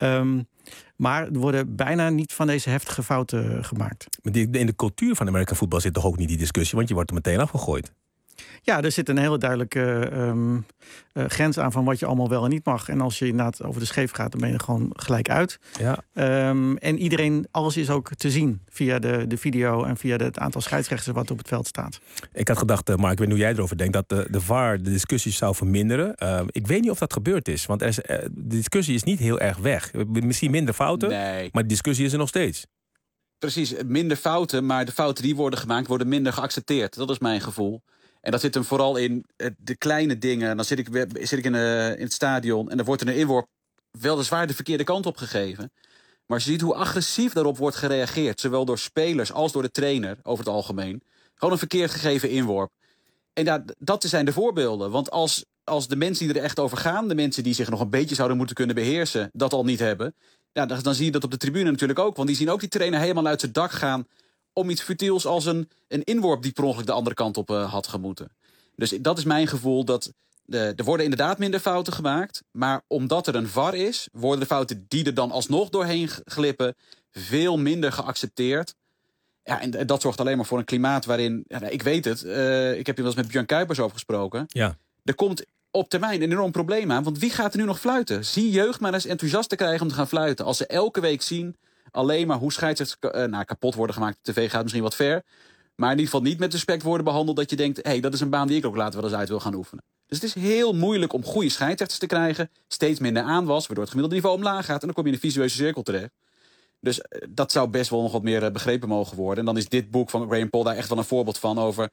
Maar er worden bijna niet van deze heftige fouten gemaakt. Maar in de cultuur van American voetbal zit toch ook niet die discussie, want je wordt er meteen afgegooid. Ja, er zit een hele duidelijke grens aan van wat je allemaal wel en niet mag. En als je inderdaad over de scheef gaat, dan ben je er gewoon gelijk uit. Ja. En alles is ook te zien via de video en via het aantal scheidsrechters wat op het veld staat. Ik had gedacht, Mark, ik weet niet hoe jij erover denkt, dat de VAR de discussies zou verminderen. Ik weet niet of dat gebeurd is, want de discussie is niet heel erg weg. Misschien minder fouten, maar de discussie is er nog steeds. Precies, minder fouten, maar de fouten die worden gemaakt worden minder geaccepteerd. Dat is mijn gevoel. En dat zit hem vooral in de kleine dingen. Dan zit ik in het stadion en dan wordt er een inworp weliswaar de verkeerde kant op gegeven. Maar als je ziet hoe agressief daarop wordt gereageerd, zowel door spelers als door de trainer over het algemeen. Gewoon een verkeerd gegeven inworp. En dat zijn de voorbeelden. Want als de mensen die er echt over gaan, de mensen die zich nog een beetje zouden moeten kunnen beheersen, dat al niet hebben, ja, dan zie je dat op de tribune natuurlijk ook. Want die zien ook die trainer helemaal uit zijn dak gaan om iets futiels als een inworp die per ongeluk de andere kant op had gemoeten. Dus dat is mijn gevoel, dat er worden inderdaad minder fouten gemaakt. Maar omdat er een VAR is, worden de fouten die er dan alsnog doorheen glippen veel minder geaccepteerd. Ja, en dat zorgt alleen maar voor een klimaat waarin, ik weet het, ik heb hier wel eens met Björn Kuipers over gesproken. Ja. Er komt op termijn een enorm probleem aan, want wie gaat er nu nog fluiten? Zie jeugd maar eens enthousiast te krijgen om te gaan fluiten. Als ze elke week zien alleen maar hoe scheidsrechters kapot worden gemaakt. De tv gaat misschien wat ver. Maar in ieder geval niet met respect worden behandeld dat je denkt, hey, dat is een baan die ik ook later wel eens uit wil gaan oefenen. Dus het is heel moeilijk om goede scheidsrechters te krijgen. Steeds minder aanwas, waardoor het gemiddelde niveau omlaag gaat. En dan kom je in een visueuze cirkel terecht. Dus dat zou best wel nog wat meer begrepen mogen worden. En dan is dit boek van Graham Paul daar echt wel een voorbeeld van over.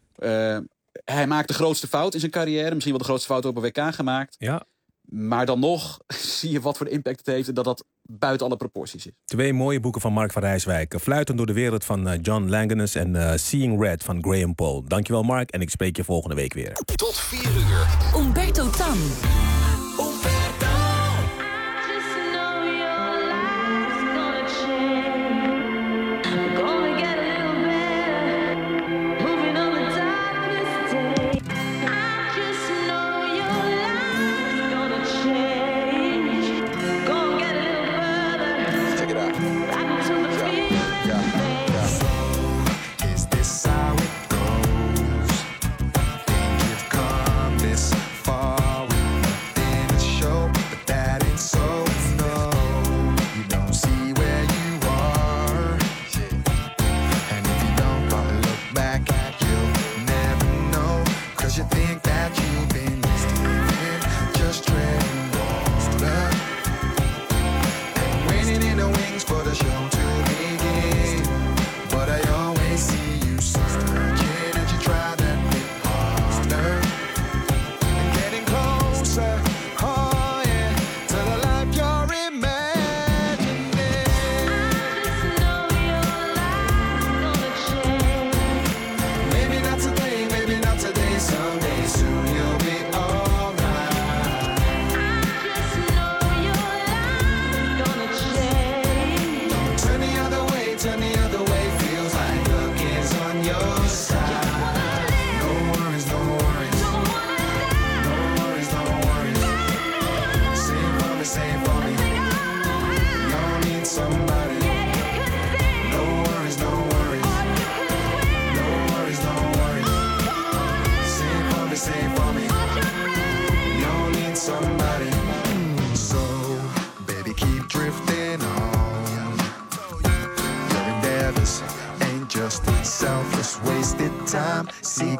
Hij maakt de grootste fout in zijn carrière. Misschien wel de grootste fout op een WK gemaakt. Ja. Maar dan nog zie je wat voor impact het heeft en dat buiten alle proporties is. 2 mooie boeken van Mark van Rijswijk. Fluiten door de wereld van John Langenus en Seeing Red van Graham Paul. Dankjewel, Mark, en ik spreek je volgende week weer. Tot 4 uur. Umberto Tan.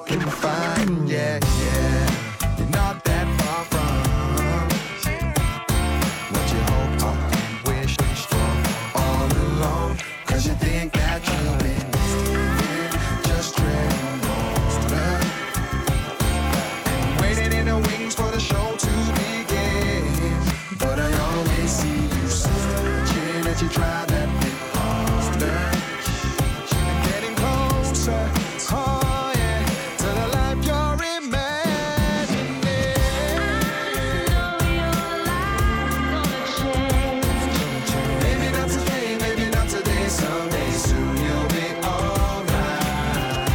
can find. Yeah, yeah, you're not that far from what you hope and wish for all along. 'Cause you think that you've been living, just treading water and waiting in the wings for the show to begin. But I always see you searching as you try that bit harder, getting closer, oh yeah, to the life you're imagining. Maybe not today, maybe not today, someday soon you'll be alright.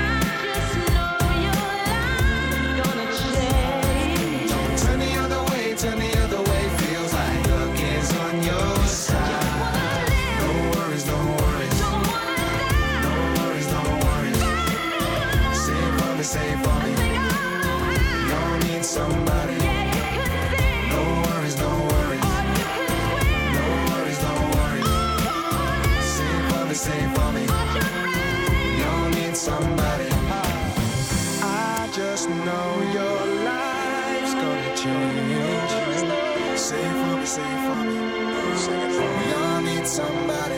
Don't turn the other way, turn the other way, feels like luck is on your side. No worries, no worries, no worries, no worries. Save for me, save for me. You all need somebody. No worries, no worries, no worries, no worries. Save for me, save for me. You all need somebody. I just know your life's gonna change. Save for me, save for me. Save for me. You all need somebody.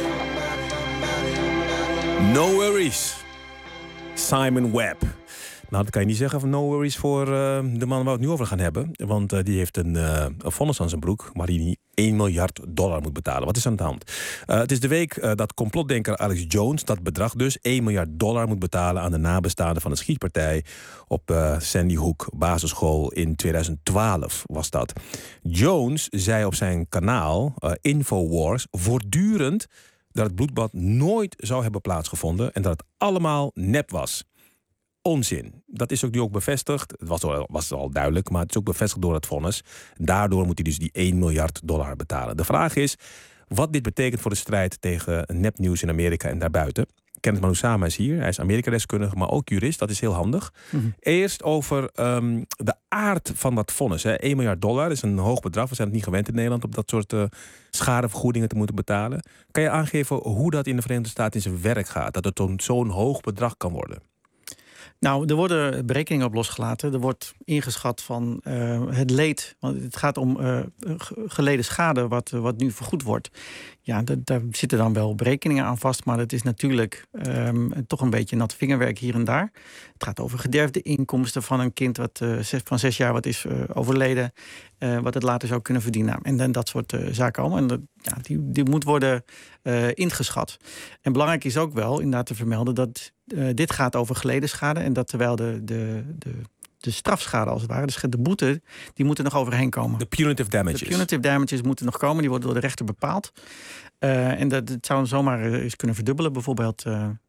No worries. Simon Webb. Nou, dat kan je niet zeggen van no worries voor de man waar we het nu over gaan hebben. Want die heeft een vonnis aan zijn broek waar hij $1 miljard moet betalen. Wat is aan de hand? Het is de week dat complotdenker Alex Jones dat bedrag dus $1 miljard moet betalen aan de nabestaanden van de schietpartij op Sandy Hook basisschool in 2012 was dat. Jones zei op zijn kanaal Infowars voortdurend dat het bloedbad nooit zou hebben plaatsgevonden en dat het allemaal nep was. Onzin. Dat is ook nu ook bevestigd. Het was al duidelijk, maar het is ook bevestigd door het vonnis. Daardoor moet hij dus die $1 miljard betalen. De vraag is wat dit betekent voor de strijd tegen nepnieuws in Amerika en daarbuiten. Kenneth Manoussama is hier. Hij is Amerika-deskundige, maar ook jurist. Dat is heel handig. Mm-hmm. Eerst over de aard van dat vonnis. $1 miljard is een hoog bedrag. We zijn het niet gewend in Nederland om dat soort schadevergoedingen te moeten betalen. Kan je aangeven hoe dat in de Verenigde Staten in zijn werk gaat? Dat het zo'n hoog bedrag kan worden? Nou, er worden berekeningen op losgelaten. Er wordt ingeschat van het leed. Want het gaat om geleden schade wat nu vergoed wordt. Ja, daar zitten dan wel berekeningen aan vast. Maar dat is natuurlijk toch een beetje nat vingerwerk hier en daar. Het gaat over gederfde inkomsten van een kind van 6 jaar wat is overleden. Wat het later zou kunnen verdienen. En dat soort zaken allemaal. En die moet worden ingeschat. En belangrijk is ook wel inderdaad te vermelden dat dit gaat over geleden schade. En dat terwijl de strafschade als het ware, dus de boete, die moeten nog overheen komen. De punitive damages. De punitive damages moeten nog komen, die worden door de rechter bepaald. En dat zou zomaar eens kunnen verdubbelen, bijvoorbeeld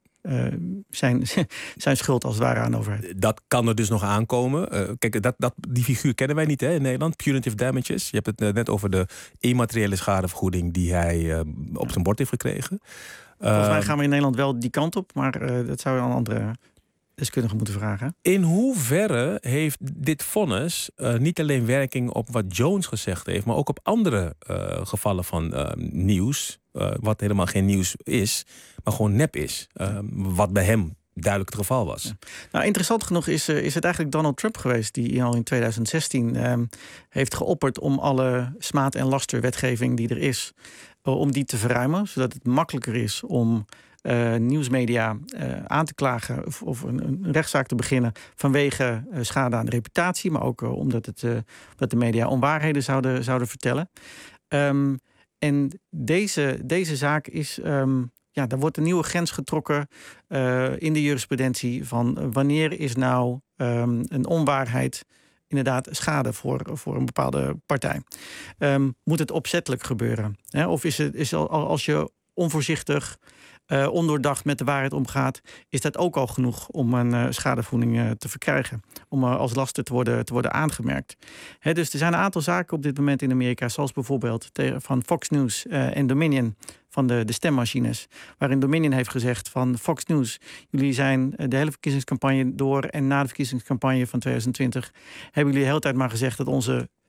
zijn schuld als het ware aan de overheid. Dat kan er dus nog aankomen. Kijk, die figuur kennen wij niet in Nederland. Punitive damages. Je hebt het net over de immateriële schadevergoeding die hij op zijn bord heeft gekregen. Volgens mij gaan we in Nederland wel die kant op, maar dat zou je aan andere deskundigen moeten vragen. In hoeverre heeft dit vonnis niet alleen werking op wat Jones gezegd heeft, maar ook op andere gevallen van nieuws, wat helemaal geen nieuws is, maar gewoon nep is. Wat bij hem duidelijk het geval was. Ja. Nou, interessant genoeg is het eigenlijk Donald Trump geweest die al in 2016 heeft geopperd om alle smaad- en lasterwetgeving die er is, om die te verruimen, zodat het makkelijker is om nieuwsmedia aan te klagen of een rechtszaak te beginnen vanwege schade aan de reputatie, maar ook omdat dat de media onwaarheden zouden vertellen. En deze zaak is, daar wordt een nieuwe grens getrokken in de jurisprudentie van wanneer is nou een onwaarheid inderdaad schade voor een bepaalde partij. Moet het opzettelijk gebeuren? Hè? Of is als je onvoorzichtig, ondoordacht met de waarheid omgaat, is dat ook al genoeg om een schadevergoeding te verkrijgen. Om als laster te worden aangemerkt. Dus er zijn een aantal zaken op dit moment in Amerika, zoals bijvoorbeeld van Fox News en Dominion, van de stemmachines, waarin Dominion heeft gezegd van Fox News, jullie zijn de hele verkiezingscampagne door en na de verkiezingscampagne van 2020 hebben jullie de hele tijd maar gezegd dat onze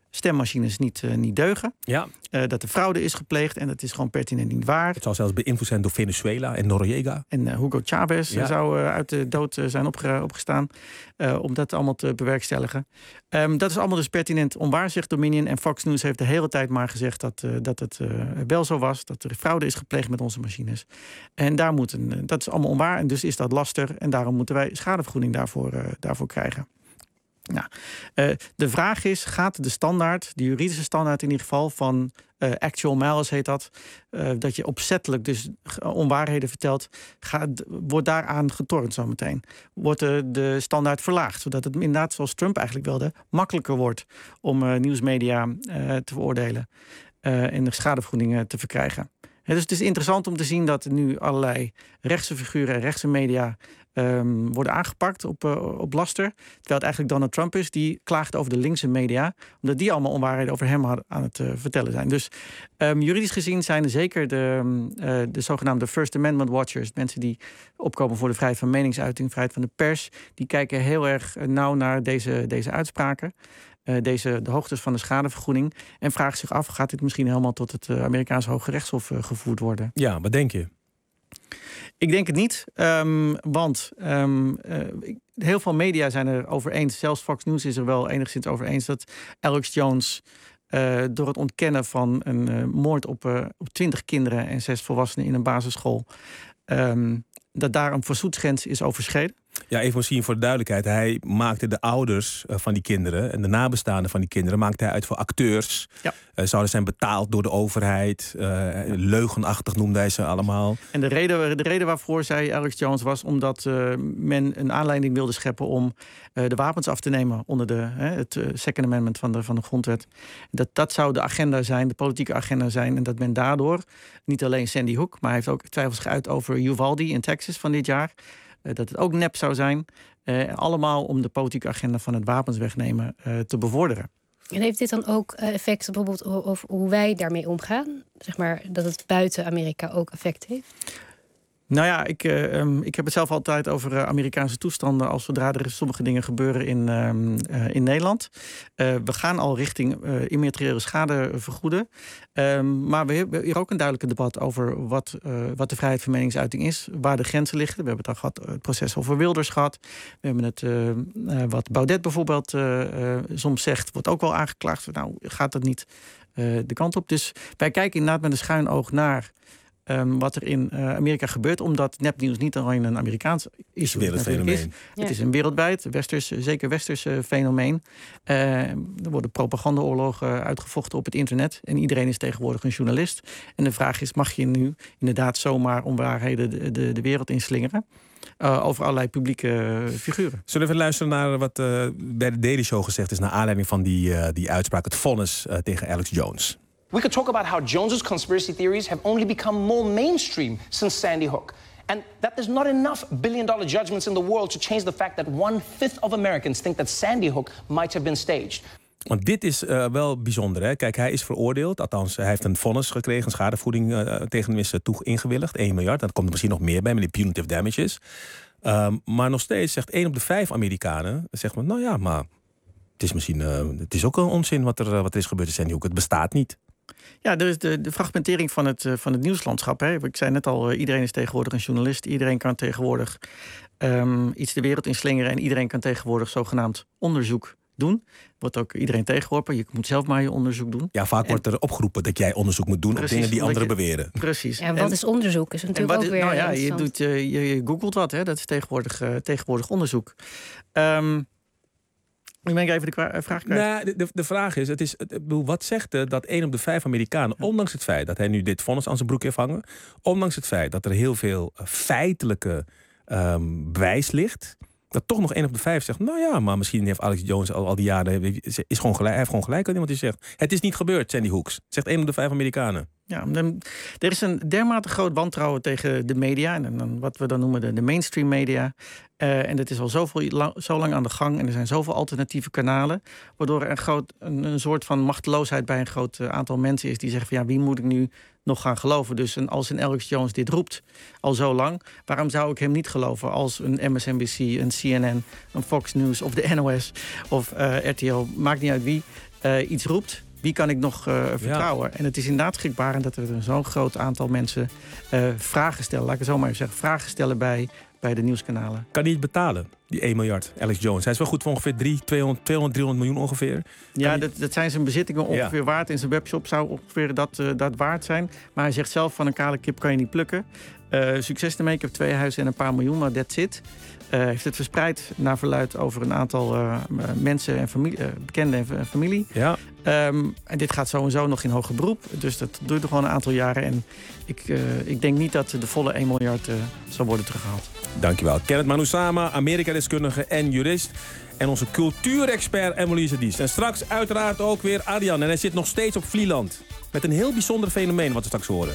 stemmachines niet deugen. Ja. Dat er fraude is gepleegd en dat is gewoon pertinent niet waar. Het zou zelfs beïnvloed zijn door Venezuela en Noriega. En Hugo Chavez zou uit de dood zijn opgestaan om dat allemaal te bewerkstelligen. Dat is allemaal dus pertinent onwaar, zegt Dominion. En Fox News heeft de hele tijd maar gezegd dat het wel zo was. Dat er fraude is gepleegd met onze machines. En dat is allemaal onwaar en dus is dat laster. En daarom moeten wij schadevergoeding daarvoor krijgen. Nou, de vraag is, gaat de standaard, de juridische standaard in ieder geval van actual malice heet dat je opzettelijk dus onwaarheden vertelt, wordt daaraan getornd zometeen. Wordt de standaard verlaagd, zodat het inderdaad, zoals Trump eigenlijk wilde, makkelijker wordt om nieuwsmedia te veroordelen en de schadevergoedingen te verkrijgen. Dus het is interessant om te zien dat er nu allerlei rechtse figuren en rechtse media worden aangepakt op laster. Terwijl het eigenlijk Donald Trump is die klaagt over de linkse media, omdat die allemaal onwaarheden over hem aan het vertellen zijn. Dus juridisch gezien zijn er zeker de zogenaamde First Amendment watchers, mensen die opkomen voor de vrijheid van meningsuiting, vrijheid van de pers, die kijken heel erg nauw naar deze uitspraken. De hoogtes van de schadevergoeding. En vragen zich af, gaat dit misschien helemaal tot het Amerikaanse Hoge Rechtshof gevoerd worden? Ja, wat denk je? Ik denk het niet, want heel veel media zijn er over eens. Zelfs Fox News is er wel enigszins over eens dat Alex Jones door het ontkennen van een moord op 20 kinderen en 6 volwassenen in een basisschool, dat daar een verzoetsgrens is overschreden. Ja, even misschien voor de duidelijkheid. Hij maakte de ouders van die kinderen en de nabestaanden van die kinderen maakte hij uit voor acteurs. Ja. Zouden zijn betaald door de overheid. Leugenachtig noemde hij ze allemaal. En de reden waarvoor, zei Alex Jones, was omdat men een aanleiding wilde scheppen om de wapens af te nemen onder het Second Amendment van de grondwet. Dat zou de agenda zijn, de politieke agenda zijn. En dat men daardoor, niet alleen Sandy Hook, maar hij heeft ook twijfels geuit over Uvalde in Texas van dit jaar. Dat het ook nep zou zijn. Allemaal om de politieke agenda van het wapens wegnemen te bevorderen. En heeft dit dan ook effect bijvoorbeeld over hoe wij daarmee omgaan? Zeg maar dat het buiten Amerika ook effect heeft? Nou ja, ik heb het zelf altijd over Amerikaanse toestanden als zodra er sommige dingen gebeuren in Nederland. We gaan al richting immateriële schade vergoeden. Maar we hebben hier ook een duidelijk debat over wat de vrijheid van meningsuiting is. Waar de grenzen liggen. We hebben het al gehad, het proces over Wilders gehad. We hebben het, wat Baudet bijvoorbeeld soms zegt, wordt ook wel aangeklaagd. Nou, gaat dat niet de kant op? Dus wij kijken inderdaad met een schuin oog naar wat er in Amerika gebeurt, omdat nepnieuws niet alleen een Amerikaans issue is. Het is een wereldwijd, zeker westers fenomeen. Er worden propagandaoorlogen uitgevochten op het internet en iedereen is tegenwoordig een journalist. En de vraag is, mag je nu inderdaad zomaar onwaarheden de wereld inslingeren? Over allerlei publieke figuren. Zullen we even luisteren naar wat bij de Daily Show gezegd is naar aanleiding van die uitspraak, het vonnis tegen Alex Jones? We could talk about how Jones's conspiracy theories have only become more mainstream since Sandy Hook. And that there's not enough billion-dollar judgments in the world to change the fact that 1/5 of Americans think that Sandy Hook might have been staged. Want dit is wel bijzonder. Hè? Kijk, hij is veroordeeld. Althans, hij heeft een vonnis gekregen. Een schadevergoeding tegen hem is ingewilligd. 1 miljard. Dan komt er misschien nog meer bij met die punitive damages. Maar nog steeds zegt 1 op de 5 Amerikanen, zegt maar, nou ja, maar het is ook een onzin wat er is gebeurd in Sandy Hook. Het bestaat niet. Ja, er is de fragmentering van het nieuwslandschap. Hè. Ik zei net al, iedereen is tegenwoordig een journalist. Iedereen kan tegenwoordig iets de wereld inslingeren. En iedereen kan tegenwoordig zogenaamd onderzoek doen. Wordt ook iedereen tegengeworpen. Je moet zelf maar je onderzoek doen. Ja, vaak wordt er opgeroepen dat jij onderzoek moet doen op dingen die anderen beweren. Precies. Ja, wat is onderzoek? Is natuurlijk ook weer nou ja, je googelt wat. Hè. Dat is tegenwoordig onderzoek. Ik ben even de vraag kwijt. Nou, de vraag is, wat zegt dat 1 op de 5 Amerikanen, ondanks het feit dat hij nu dit vonnis aan zijn broek heeft hangen, ondanks het feit dat er heel veel feitelijke bewijs ligt, dat toch nog 1 op de 5 zegt, nou ja, maar misschien heeft Alex Jones al die jaren, hij heeft gewoon gelijk aan iemand die zegt, het is niet gebeurd, Sandy Hooks. Zegt 1 op de 5 Amerikanen. Ja, er is een dermate groot wantrouwen tegen de media. En dan wat we dan noemen de mainstream media. En dat is al zo lang aan de gang. En er zijn zoveel alternatieve kanalen. Waardoor er een soort van machteloosheid bij een groot aantal mensen is. Die zeggen van ja, wie moet ik nu nog gaan geloven? Dus als een Alex Jones dit roept al zo lang, waarom zou ik hem niet geloven? Als een MSNBC, een CNN, een Fox News of de NOS of RTL, maakt niet uit wie, iets roept, wie kan ik nog vertrouwen? En het is inderdaad schrikbarend dat er zo'n groot aantal mensen vragen stellen. Laat ik het zo maar even zeggen. Vragen stellen bij de nieuwskanalen. Kan hij het betalen, die 1 miljard, Alex Jones? Hij is wel goed voor ongeveer 300 miljoen ongeveer. Ja, dat zijn zijn bezittingen ongeveer waard. In zijn webshop zou ongeveer dat waard zijn. Maar hij zegt zelf, van een kale kip kan je niet plukken. Succes ermee. Ik heb 2 huizen en een paar miljoen, maar that's it. Heeft het verspreid naar verluidt over een aantal mensen en bekenden en familie. Ja. En dit gaat sowieso nog in hoger beroep. Dus dat duurt nog gewoon een aantal jaren. En ik denk niet dat de volle 1 miljard zal worden teruggehaald. Dankjewel. Kenneth Manusama, Amerika-deskundige en jurist. En onze cultuurexpert Emily Diest. En straks uiteraard ook weer Arjan. En hij zit nog steeds op Vlieland. Met een heel bijzonder fenomeen wat we straks horen.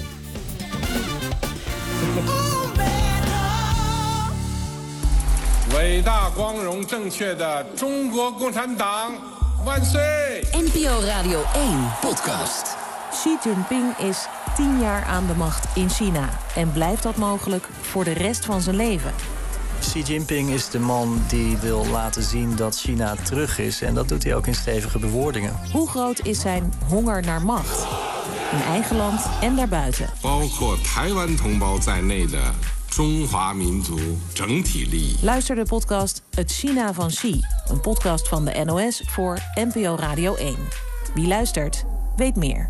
NPO Radio 1 podcast. Xi Jinping is 10 jaar aan de macht in China. En blijft dat mogelijk voor de rest van zijn leven? Xi Jinping is de man die wil laten zien dat China terug is. En dat doet hij ook in stevige bewoordingen. Hoe groot is zijn honger naar macht? In eigen land en daarbuiten. Luister de podcast Het China van Xi. Een podcast van de NOS voor NPO Radio 1. Wie luistert, weet meer.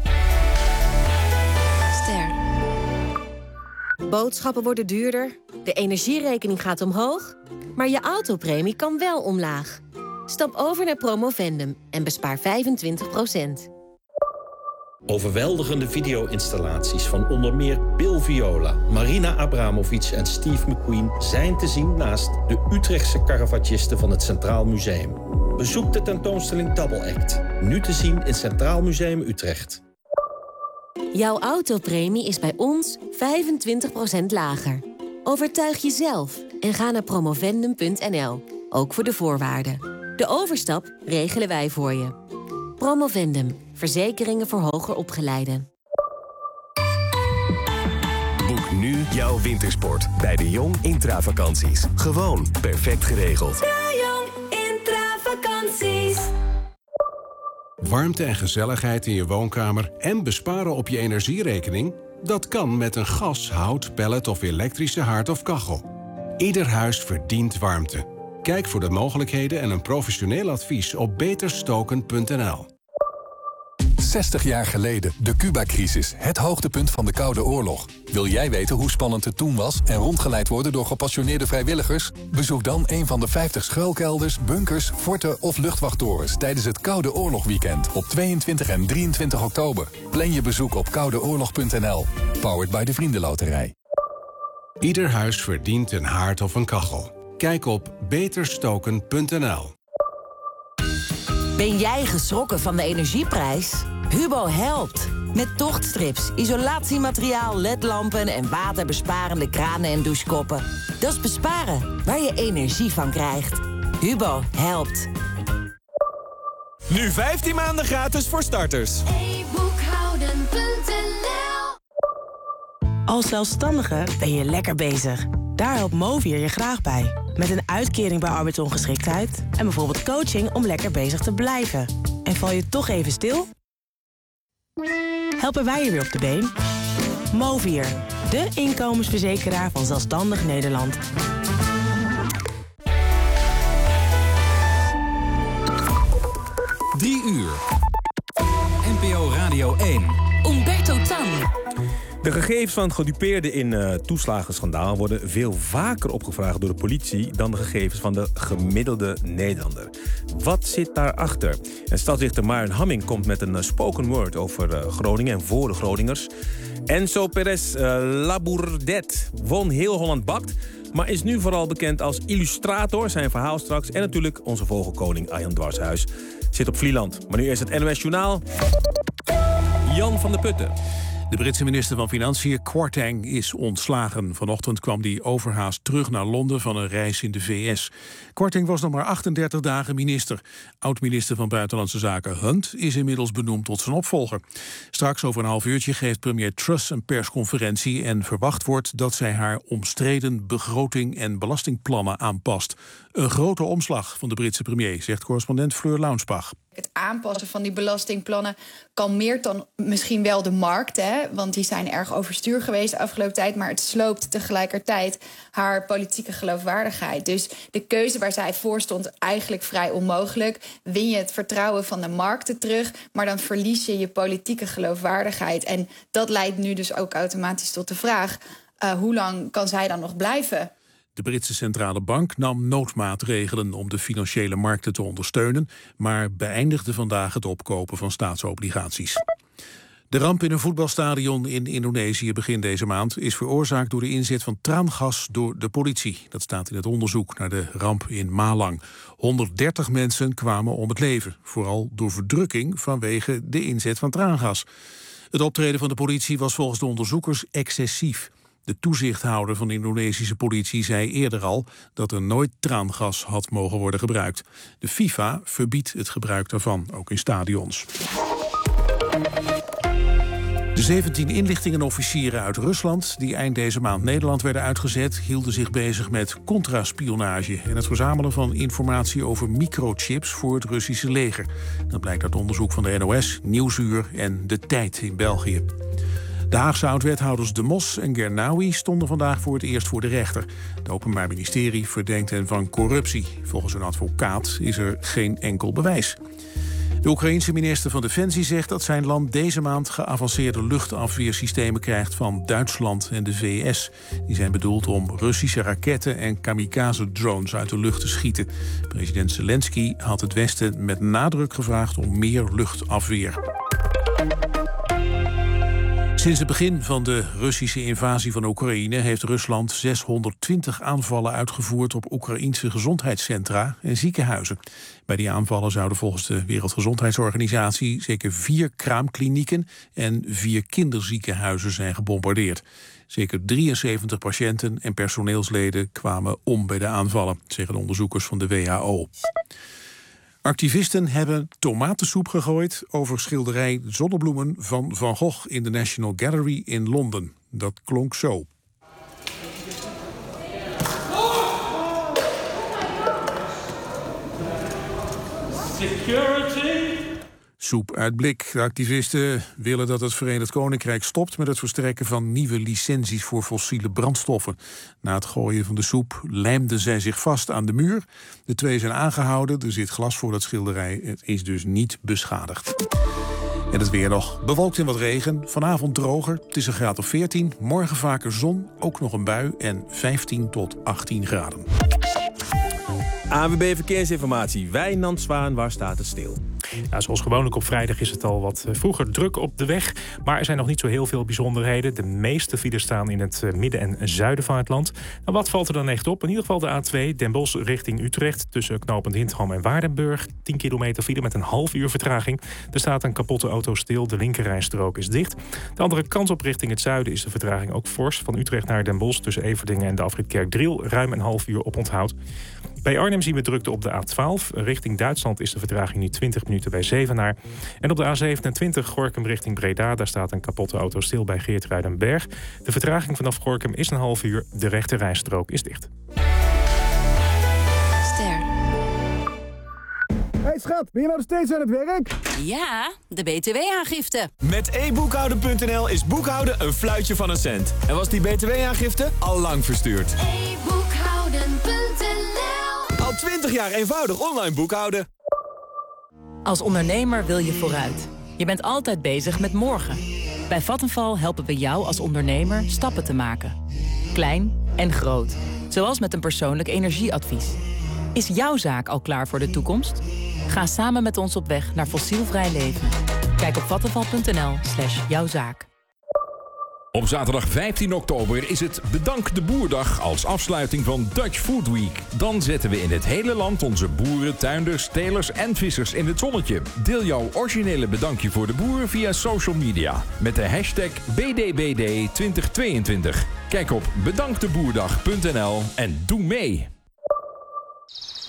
Ster. Boodschappen worden duurder, de energierekening gaat omhoog, maar je autopremie kan wel omlaag. Stap over naar Promovendum en bespaar 25%. Overweldigende video-installaties van onder meer Bill Viola, Marina Abramovic en Steve McQueen zijn te zien naast de Utrechtse caravagisten van het Centraal Museum. Bezoek de tentoonstelling Double Act, nu te zien in Centraal Museum Utrecht. Jouw autopremie is bij ons 25% lager. Overtuig jezelf en ga naar promovendum.nl, ook voor de voorwaarden. De overstap regelen wij voor je. Promovendum. Verzekeringen voor hoger opgeleiden. Boek nu jouw wintersport bij De Jong Intravakanties. Gewoon perfect geregeld. De Jong Intravakanties. Warmte en gezelligheid in je woonkamer en besparen op je energierekening? Dat kan met een gas-, hout-, pellet- of elektrische haard of kachel. Ieder huis verdient warmte. Kijk voor de mogelijkheden en een professioneel advies op beterstoken.nl. 60 jaar geleden, de Cuba-crisis, het hoogtepunt van de Koude Oorlog. Wil jij weten hoe spannend het toen was en rondgeleid worden door gepassioneerde vrijwilligers? Bezoek dan een van de 50 schuilkelders, bunkers, forten of luchtwachttorens tijdens het Koude Oorlog-weekend op 22 en 23 oktober. Plan je bezoek op koudeoorlog.nl. Powered by de Vriendenloterij. Ieder huis verdient een haard of een kachel. Kijk op beterstoken.nl. Ben jij geschrokken van de energieprijs? Hubo helpt. Met tochtstrips, isolatiemateriaal, ledlampen en waterbesparende kranen en douchekoppen. Dat is besparen waar je energie van krijgt. Hubo helpt. Nu 15 maanden gratis voor starters. e-boekhouden.nl. Als zelfstandige ben je lekker bezig. Daar helpt Movier je graag bij. Met een uitkering bij arbeidsongeschiktheid en bijvoorbeeld coaching om lekker bezig te blijven. En val je toch even stil? Helpen wij je weer op de been? Movier, de inkomensverzekeraar van Zelfstandig Nederland. Drie uur. NPO Radio 1. Umberto Tan. De gegevens van gedupeerden in toeslagenschandaal worden veel vaker opgevraagd door de politie dan de gegevens van de gemiddelde Nederlander. Wat zit daarachter? En stadsdichter Marion Hamming komt met een spoken word over Groningen en voor de Groningers. Enzo Perez Labourdet won Heel Holland Bakt, maar is nu vooral bekend als illustrator. Zijn verhaal straks. En natuurlijk onze vogelkoning Arjan Dwarshuis zit op Vlieland. Maar nu eerst het NOS Journaal. Jan van der Putten. De Britse minister van Financiën, Kwarteng, is ontslagen. Vanochtend kwam hij overhaast terug naar Londen van een reis in de VS. Kwarteng was nog maar 38 dagen minister. Oud-minister van Buitenlandse Zaken Hunt is inmiddels benoemd tot zijn opvolger. Straks over een half uurtje geeft premier Truss een persconferentie en verwacht wordt dat zij haar omstreden begroting en belastingplannen aanpast. Een grote omslag van de Britse premier, zegt correspondent Fleur Launsbach. Het aanpassen van die belastingplannen kalmeert dan misschien wel de markt, hè? Want die zijn erg overstuur geweest de afgelopen tijd, maar het sloopt tegelijkertijd haar politieke geloofwaardigheid. Dus de keuze waar zij voor stond, eigenlijk vrij onmogelijk. Win je het vertrouwen van de markten terug, maar dan verlies je je politieke geloofwaardigheid. En dat leidt nu dus ook automatisch tot de vraag, hoe lang kan zij dan nog blijven? De Britse centrale bank nam noodmaatregelen om de financiële markten te ondersteunen, maar beëindigde vandaag het opkopen van staatsobligaties. De ramp in een voetbalstadion in Indonesië begin deze maand is veroorzaakt door de inzet van traangas door de politie. Dat staat in het onderzoek naar de ramp in Malang. 130 mensen kwamen om het leven, vooral door verdrukking vanwege de inzet van traangas. Het optreden van de politie was volgens de onderzoekers excessief. De toezichthouder van de Indonesische politie zei eerder al dat er nooit traangas had mogen worden gebruikt. De FIFA verbiedt het gebruik daarvan, ook in stadions. De 17 inlichtingenofficieren uit Rusland die eind deze maand Nederland werden uitgezet, hielden zich bezig met contraspionage en het verzamelen van informatie over microchips voor het Russische leger. Dat blijkt uit onderzoek van de NOS, Nieuwsuur en De Tijd in België. De Haagse oud-wethouders De Mos en Gernawi stonden vandaag voor het eerst voor de rechter. Het Openbaar Ministerie verdenkt hen van corruptie. Volgens hun advocaat is er geen enkel bewijs. De Oekraïense minister van Defensie zegt dat zijn land deze maand geavanceerde luchtafweersystemen krijgt van Duitsland en de VS. Die zijn bedoeld om Russische raketten en kamikaze-drones uit de lucht te schieten. President Zelensky had het Westen met nadruk gevraagd om meer luchtafweer. Sinds het begin van de Russische invasie van Oekraïne heeft Rusland 620 aanvallen uitgevoerd op Oekraïense gezondheidscentra en ziekenhuizen. Bij die aanvallen zouden volgens de Wereldgezondheidsorganisatie zeker 4 kraamklinieken en 4 kinderziekenhuizen zijn gebombardeerd. Zeker 73 patiënten en personeelsleden kwamen om bij de aanvallen, zeggen de onderzoekers van de WHO. Activisten hebben tomatensoep gegooid over schilderij Zonnebloemen van Van Gogh in de National Gallery in Londen. Dat klonk zo. Security! Soep uit blik. De activisten willen dat het Verenigd Koninkrijk stopt met het verstrekken van nieuwe licenties voor fossiele brandstoffen. Na het gooien van de soep lijmden zij zich vast aan de muur. De 2 zijn aangehouden. Er zit glas voor dat schilderij. Het is dus niet beschadigd. En het weer nog. Bewolkt en wat regen. Vanavond droger. Het is een graad of 14. Morgen vaker zon. Ook nog een bui. En 15 tot 18 graden. ANWB Verkeersinformatie. Wijnand Zwaan, waar staat het stil? Ja, zoals gewoonlijk op vrijdag is het al wat vroeger druk op de weg. Maar er zijn nog niet zo heel veel bijzonderheden. De meeste files staan in het midden en zuiden van het land. Nou, wat valt er dan echt op? In ieder geval de A2 Den Bosch richting Utrecht. Tussen knooppunt Hintram en Waardenburg. 10 kilometer file met een half uur vertraging. Er staat een kapotte auto stil. De linkerrijstrook is dicht. De andere kant op richting het zuiden is de vertraging ook fors. Van Utrecht naar Den Bosch tussen Everdingen en de afrit Kerkdriel. Ruim een half uur op onthoud. Bij Arnhem zien we drukte op de A12. Richting Duitsland is de vertraging nu 20 minuten bij Zevenaar. En op de A27 Gorinchem richting Breda. Daar staat een kapotte auto stil bij Geertruidenberg. De vertraging vanaf Gorinchem is een half uur. De rechterrijstrook is dicht. Ster. Hey schat, ben je nou nog steeds aan het werk? Ja, de BTW-aangifte. Met eboekhouden.nl is boekhouden een fluitje van een cent. En was die BTW-aangifte al lang verstuurd. Eboekhouden.nl. Al 20 jaar eenvoudig online boekhouden. Als ondernemer wil je vooruit. Je bent altijd bezig met morgen. Bij Vattenfall helpen we jou als ondernemer stappen te maken. Klein en groot. Zoals met een persoonlijk energieadvies. Is jouw zaak al klaar voor de toekomst? Ga samen met ons op weg naar fossielvrij leven. Kijk op vattenfall.nl/jouwzaak. Op zaterdag 15 oktober is het Bedank de Boerdag als afsluiting van Dutch Food Week. Dan zetten we in het hele land onze boeren, tuinders, telers en vissers in het zonnetje. Deel jouw originele bedankje voor de boer via social media. Met de hashtag BDBD2022. Kijk op bedankdeboerdag.nl en doe mee.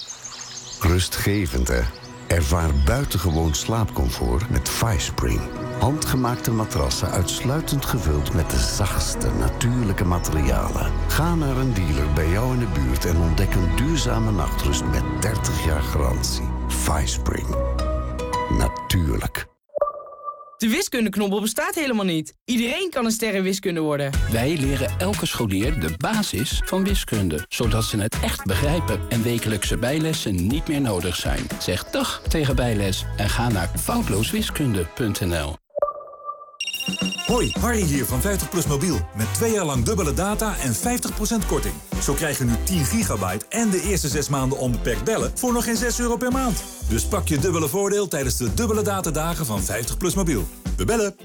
Rustgevend, hè? Ervaar buitengewoon slaapcomfort met Firespring. Handgemaakte matrassen uitsluitend gevuld met de zachtste natuurlijke materialen. Ga naar een dealer bij jou in de buurt en ontdek een duurzame nachtrust met 30 jaar garantie. Firespring. Natuurlijk. De wiskundeknobbel bestaat helemaal niet. Iedereen kan een ster in wiskunde worden. Wij leren elke scholier de basis van wiskunde, zodat ze het echt begrijpen en wekelijkse bijlessen niet meer nodig zijn. Zeg dag tegen bijles en ga naar foutlooswiskunde.nl. Hoi, Harry hier van 50PLUS Mobiel. Met 2 jaar lang dubbele data en 50% korting. Zo krijg je nu 10 gigabyte en de eerste 6 maanden onbeperkt bellen voor nog geen €6 per maand. Dus pak je dubbele voordeel tijdens de dubbele datadagen van 50PLUS Mobiel. We bellen.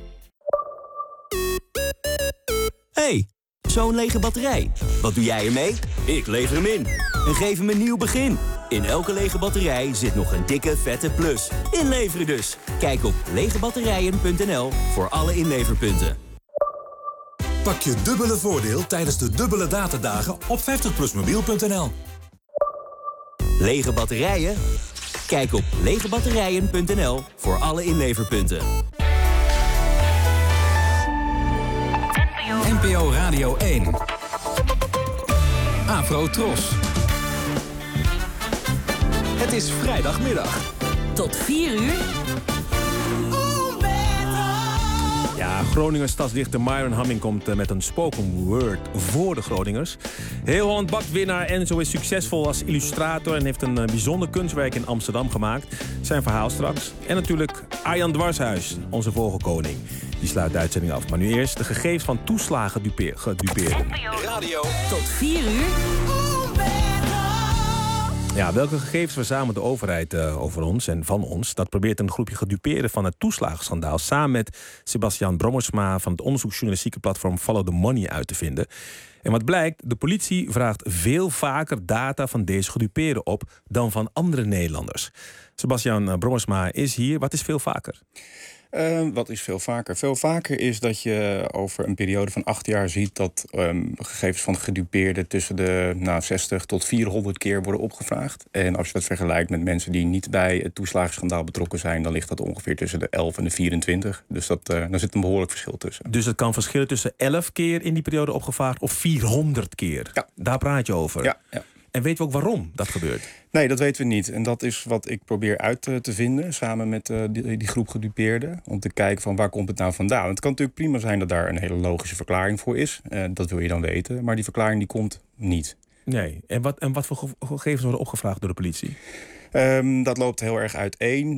Hey, zo'n lege batterij. Wat doe jij ermee? Ik lever hem in. En geef hem een nieuw begin. In elke lege batterij zit nog een dikke, vette plus. Inleveren dus. Kijk op legebatterijen.nl voor alle inleverpunten. Pak je dubbele voordeel tijdens de dubbele datadagen op 50plusmobiel.nl. Lege batterijen? Kijk op legebatterijen.nl voor alle inleverpunten. NPO Radio 1. Afro Tros. Het is vrijdagmiddag. Tot 4 uur. Ja, Groningers stadsdichter Myron Hamming komt met een spoken word voor de Groningers. Heel Holland bakt winnaar Enzo is succesvol als illustrator en heeft een bijzonder kunstwerk in Amsterdam gemaakt. Zijn verhaal straks. En natuurlijk Arjan Dwarshuis, onze vogelkoning. Die sluit de uitzending af. Maar nu eerst de gegevens van toeslagen gedupeerden. Radio. Tot 4 uur. Ja, welke gegevens verzamelt de overheid over ons en van ons? Dat probeert een groepje gedupeerden van het toeslagenschandaal samen met Sebastiaan Brommersma van het onderzoeksjournalistieke platform Follow the Money uit te vinden. En wat blijkt, de politie vraagt veel vaker data van deze gedupeerden op dan van andere Nederlanders. Sebastiaan Brommersma is hier. Wat is veel vaker? Wat is veel vaker? Veel vaker is dat je over een periode van 8 jaar ziet dat gegevens van gedupeerden tussen de 60 tot 400 keer worden opgevraagd. En als je dat vergelijkt met mensen die niet bij het toeslagenschandaal betrokken zijn, dan ligt dat ongeveer tussen de 11 en de 24. Dus daar zit een behoorlijk verschil tussen. Dus het kan verschillen tussen 11 keer in die periode opgevraagd of 400 keer? Ja. Daar praat je over? Ja. En weten we ook waarom dat gebeurt? Nee, dat weten we niet. En dat is wat ik probeer uit te vinden samen met die groep gedupeerden. Om te kijken van waar komt het nou vandaan. Het kan natuurlijk prima zijn dat daar een hele logische verklaring voor is. Dat wil je dan weten. Maar die verklaring die komt niet. Nee. En wat voor gegevens worden opgevraagd door de politie? Dat loopt heel erg uiteen.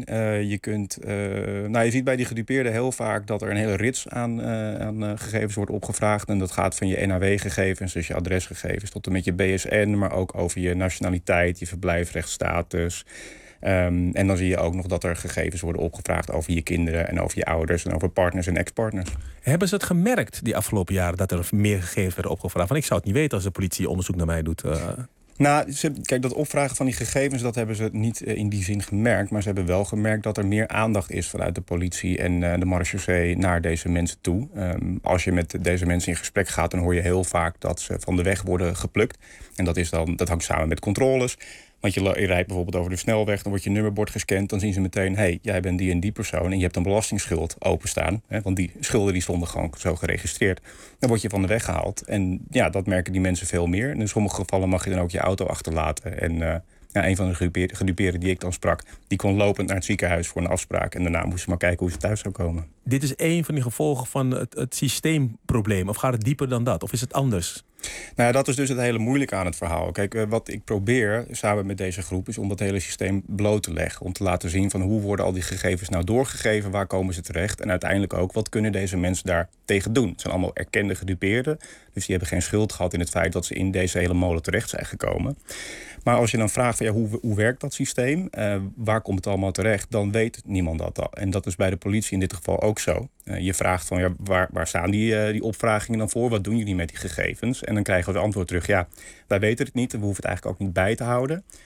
Je ziet bij die gedupeerden heel vaak dat er een hele rits aan gegevens wordt opgevraagd. En dat gaat van je NAW-gegevens, dus je adresgegevens, tot en met je BSN, maar ook over je nationaliteit, je verblijfsrechtsstatus. En dan zie je ook nog dat er gegevens worden opgevraagd over je kinderen en over je ouders en over partners en ex-partners. Hebben ze het gemerkt die afgelopen jaren dat er meer gegevens werden opgevraagd? Want ik zou het niet weten als de politie onderzoek naar mij doet. Kijk, dat opvragen van die gegevens, dat hebben ze niet in die zin gemerkt. Maar ze hebben wel gemerkt dat er meer aandacht is vanuit de politie en de marechaussee naar deze mensen toe. Als je met deze mensen in gesprek gaat, dan hoor je heel vaak dat ze van de weg worden geplukt. En dat hangt samen met controles. Want je rijdt bijvoorbeeld over de snelweg, dan wordt je nummerbord gescand. Dan zien ze meteen, hey, jij bent die en die persoon en je hebt een belastingsschuld openstaan. Hè, want die schulden die stonden gewoon zo geregistreerd. Dan word je van de weg gehaald. En ja, dat merken die mensen veel meer. En in sommige gevallen mag je dan ook je auto achterlaten. En een van de gedupeerden die ik dan sprak, die kon lopend naar het ziekenhuis voor een afspraak. En daarna moesten ze maar kijken hoe ze thuis zou komen. Dit is een van die gevolgen van het systeemprobleem. Of gaat het dieper dan dat? Of is het anders? Nou ja, dat is dus het hele moeilijke aan het verhaal. Kijk, wat ik probeer samen met deze groep is om dat hele systeem bloot te leggen. Om te laten zien van hoe worden al die gegevens nou doorgegeven, waar komen ze terecht. En uiteindelijk ook, wat kunnen deze mensen daar tegen doen? Het zijn allemaal erkende gedupeerden. Dus die hebben geen schuld gehad in het feit dat ze in deze hele molen terecht zijn gekomen. Maar als je dan vraagt van hoe werkt dat systeem? Waar komt het allemaal terecht? Dan weet niemand dat al. En dat is bij de politie in dit geval ook zo. Je vraagt van waar staan die opvragingen dan voor? Wat doen jullie met die gegevens? En dan krijgen we het antwoord terug. Ja, wij weten het niet en we hoeven het eigenlijk ook niet bij te houden.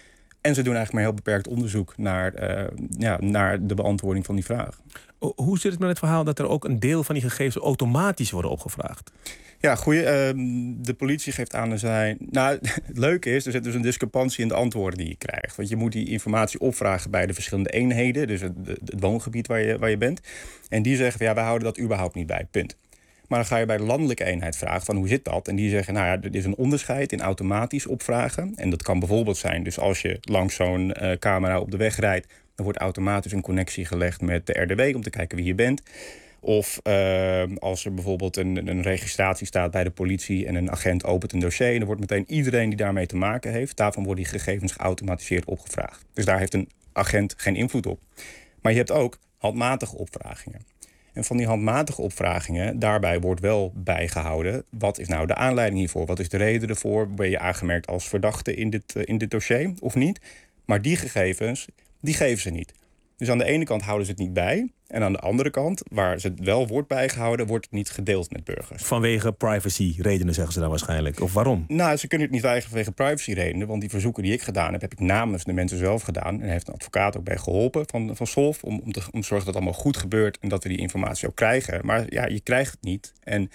En ze doen eigenlijk maar heel beperkt onderzoek naar de beantwoording van die vraag. Hoe zit het met het verhaal dat er ook een deel van die gegevens automatisch worden opgevraagd? Ja, goeie. De politie geeft aan het leuke is, er zit dus een discrepantie in de antwoorden die je krijgt. Want je moet die informatie opvragen bij de verschillende eenheden, dus het woongebied waar je bent. En die zeggen van wij houden dat überhaupt niet bij, punt. Maar dan ga je bij de landelijke eenheid vragen van hoe zit dat? En die zeggen, er is een onderscheid in automatisch opvragen. En dat kan bijvoorbeeld zijn, dus als je langs zo'n camera op de weg rijdt, dan wordt automatisch een connectie gelegd met de RDW om te kijken wie je bent. Of als er bijvoorbeeld een registratie staat bij de politie en een agent opent een dossier, dan wordt meteen iedereen die daarmee te maken heeft, daarvan worden die gegevens geautomatiseerd opgevraagd. Dus daar heeft een agent geen invloed op. Maar je hebt ook handmatige opvragingen. En van die handmatige opvragingen, daarbij wordt wel bijgehouden, wat is nou de aanleiding hiervoor? Wat is de reden ervoor? Ben je aangemerkt als verdachte in dit dossier of niet? Maar die gegevens, die geven ze niet. Dus aan de ene kant houden ze het niet bij. En aan de andere kant, waar het wel wordt bijgehouden, wordt het niet gedeeld met burgers. Vanwege privacy-redenen zeggen ze dan waarschijnlijk. Of waarom? Nou, ze kunnen het niet weigeren vanwege privacy-redenen. Want die verzoeken die ik gedaan heb ik namens de mensen zelf gedaan. En daar heeft een advocaat ook bij geholpen van Solf. Om te zorgen dat het allemaal goed gebeurt en dat we die informatie ook krijgen. Maar ja, je krijgt het niet. En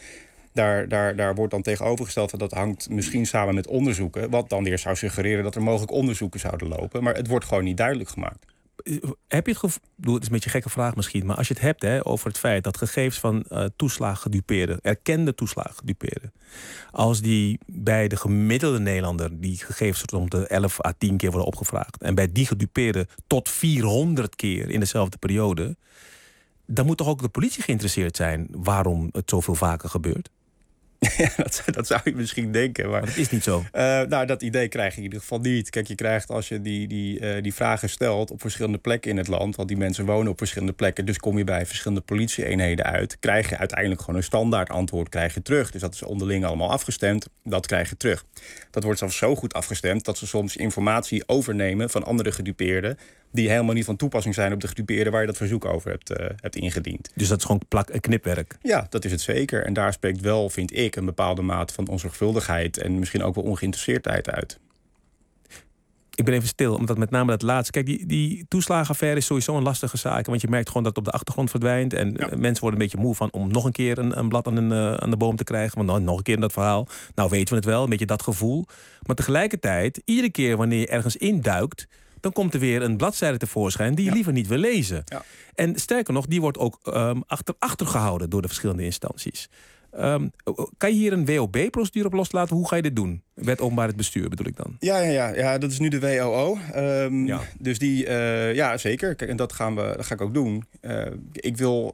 daar wordt dan tegenovergesteld dat hangt misschien samen met onderzoeken. Wat dan weer zou suggereren dat er mogelijk onderzoeken zouden lopen. Maar het wordt gewoon niet duidelijk gemaakt. Heb je het gevoel, het is een beetje een gekke vraag misschien, maar als je het hebt over het feit dat gegevens van toeslagengedupeerden, erkende toeslagengedupeerden, als die bij de gemiddelde Nederlander die gegevens rond de 11 à 10 keer worden opgevraagd en bij die gedupeerden tot 400 keer in dezelfde periode, dan moet toch ook de politie geïnteresseerd zijn waarom het zoveel vaker gebeurt? Ja, dat zou je misschien denken. Maar dat is niet zo. Dat idee krijg je in ieder geval niet. Kijk, je krijgt als je die vragen stelt op verschillende plekken in het land, want die mensen wonen op verschillende plekken, dus kom je bij verschillende politie-eenheden uit, krijg je uiteindelijk gewoon een standaard antwoord krijg je terug. Dus dat is onderling allemaal afgestemd, dat krijg je terug. Dat wordt zelfs zo goed afgestemd dat ze soms informatie overnemen van andere gedupeerden die helemaal niet van toepassing zijn op de gedupeerden waar je dat verzoek over hebt ingediend. Dus dat is gewoon knipwerk? Ja, dat is het zeker. En daar spreekt wel, vind ik, een bepaalde mate van onzorgvuldigheid en misschien ook wel ongeïnteresseerdheid uit. Ik ben even stil, omdat met name dat laatste. Kijk, die toeslagenaffaire is sowieso een lastige zaak. Want je merkt gewoon dat het op de achtergrond verdwijnt. En mensen worden een beetje moe van om nog een keer een blad aan de boom te krijgen. Want nog een keer in dat verhaal. Nou weten we het wel, een beetje dat gevoel. Maar tegelijkertijd, iedere keer wanneer je ergens induikt, dan komt er weer een bladzijde tevoorschijn die je liever niet wil lezen. Ja. En sterker nog, die wordt ook achtergehouden door de verschillende instanties. Kan je hier een WOB-procedure op loslaten? Hoe ga je dit doen? Wet openbaar bestuur bedoel ik dan? Ja, dat is nu de WOO. Dus die, zeker. Kijk, en dat ga ik ook doen. Ik wil,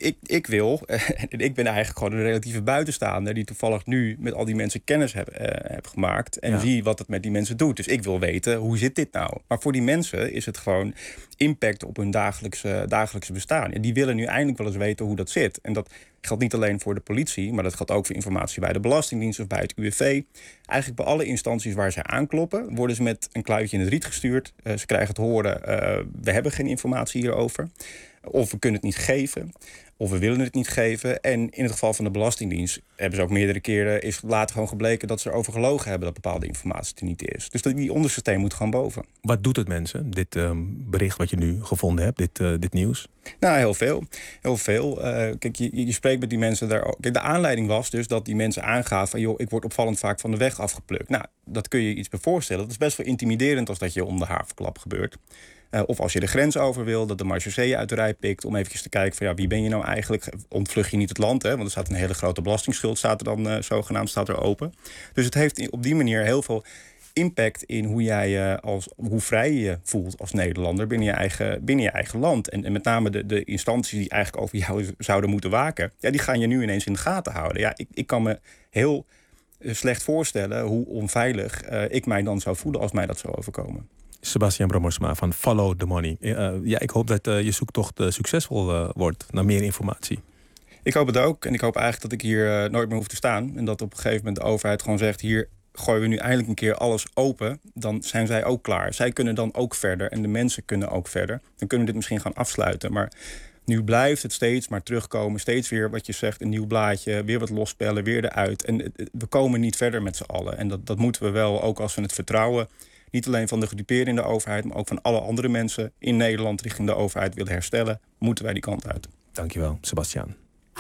en ik ben eigenlijk gewoon een relatieve buitenstaander die toevallig nu met al die mensen kennis heb gemaakt en zie wat het met die mensen doet. Dus ik wil weten, hoe zit dit nou? Maar voor die mensen is het gewoon impact op hun dagelijkse bestaan. En die willen nu eindelijk wel eens weten hoe dat zit. En dat geldt niet alleen voor de politie, maar dat geldt ook voor informatie bij de Belastingdienst of bij het UWV. Eigenlijk bij alle instanties waar ze aankloppen, worden ze met een kluitje in het riet gestuurd. Ze krijgen te horen, we hebben geen informatie hierover. Of we kunnen het niet geven. Of we willen het niet geven. En in het geval van de Belastingdienst hebben ze ook meerdere keren, is later gewoon gebleken dat ze erover gelogen hebben dat bepaalde informatie er niet is. Dus die onderste steen moet gewoon boven. Wat doet het mensen, dit bericht wat je nu gevonden hebt, dit nieuws? Nou, heel veel. Heel veel. Kijk, je spreekt met die mensen daar ook. Kijk, de aanleiding was dus dat die mensen aangaven van, joh, ik word opvallend vaak van de weg afgeplukt. Nou, dat kun je iets bij voorstellen. Dat is best wel intimiderend als dat je om de haverklap gebeurt. Of als je de grens over wil, dat de marechaussee uit de rij pikt om eventjes te kijken van wie ben je nou eigenlijk? Ontvlug je niet het land, hè? Want er staat een hele grote belastingsschuld, staat er dan zogenaamd open. Dus het heeft op die manier heel veel impact in hoe jij hoe vrij je je voelt als Nederlander binnen je eigen land. En met name de instanties die eigenlijk over jou zouden moeten waken, die gaan je nu ineens in de gaten houden. Ja, ik kan me heel slecht voorstellen hoe onveilig ik mij dan zou voelen als mij dat zou overkomen. Sebastian Brammersma van Follow the Money. Ik hoop dat je zoektocht succesvol wordt naar meer informatie. Ik hoop het ook. En ik hoop eigenlijk dat ik hier nooit meer hoef te staan. En dat op een gegeven moment de overheid gewoon zegt, hier gooien we nu eindelijk een keer alles open. Dan zijn zij ook klaar. Zij kunnen dan ook verder en de mensen kunnen ook verder. Dan kunnen we dit misschien gaan afsluiten. Maar nu blijft het steeds maar terugkomen. Steeds weer wat je zegt, een nieuw blaadje. Weer wat losspellen, weer eruit. En we komen niet verder met z'n allen. En dat moeten we wel, ook als we het vertrouwen niet alleen van de gedupeerden in de overheid, maar ook van alle andere mensen in Nederland richting de overheid willen herstellen, moeten wij die kant uit. Dankjewel, Sebastiaan.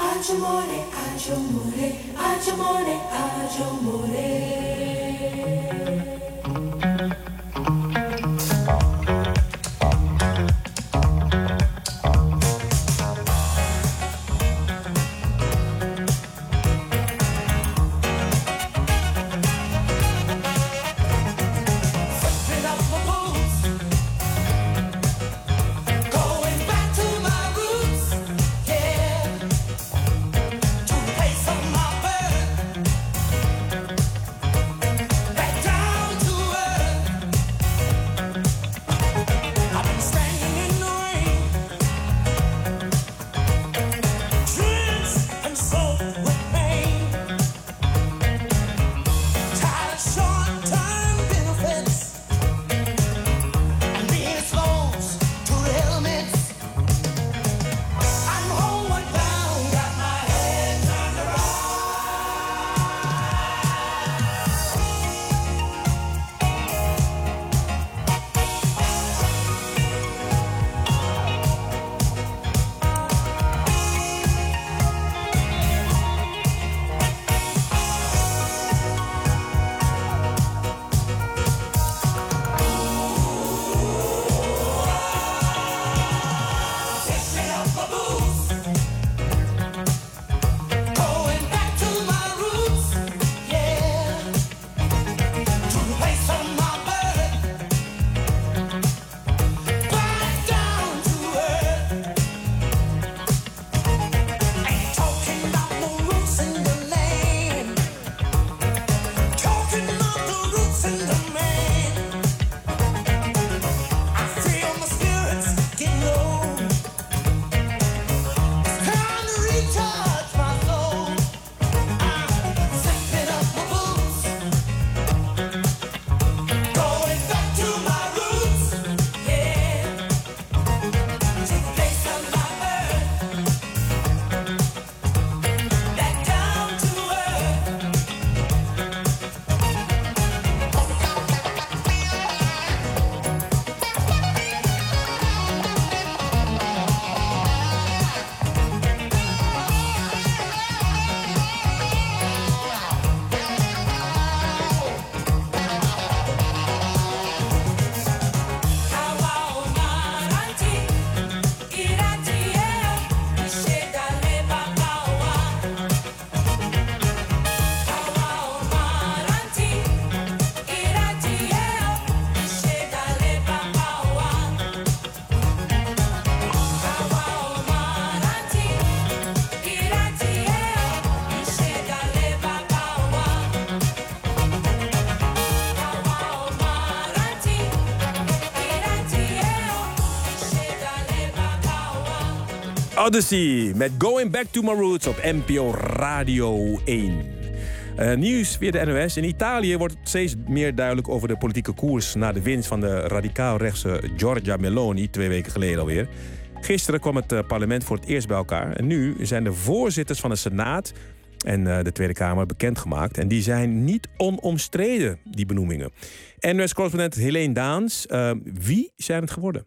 Odyssey met Going Back to My Roots op NPO Radio 1. Nieuws via de NOS. In Italië wordt het steeds meer duidelijk over de politieke koers na de winst van de radicaal-rechtse Giorgia Meloni 2 weken geleden alweer. Gisteren kwam het parlement voor het eerst bij elkaar. En nu zijn de voorzitters van de Senaat en de Tweede Kamer bekendgemaakt. En die zijn niet onomstreden, die benoemingen. NOS-correspondent Helene Daans. Wie zijn het geworden?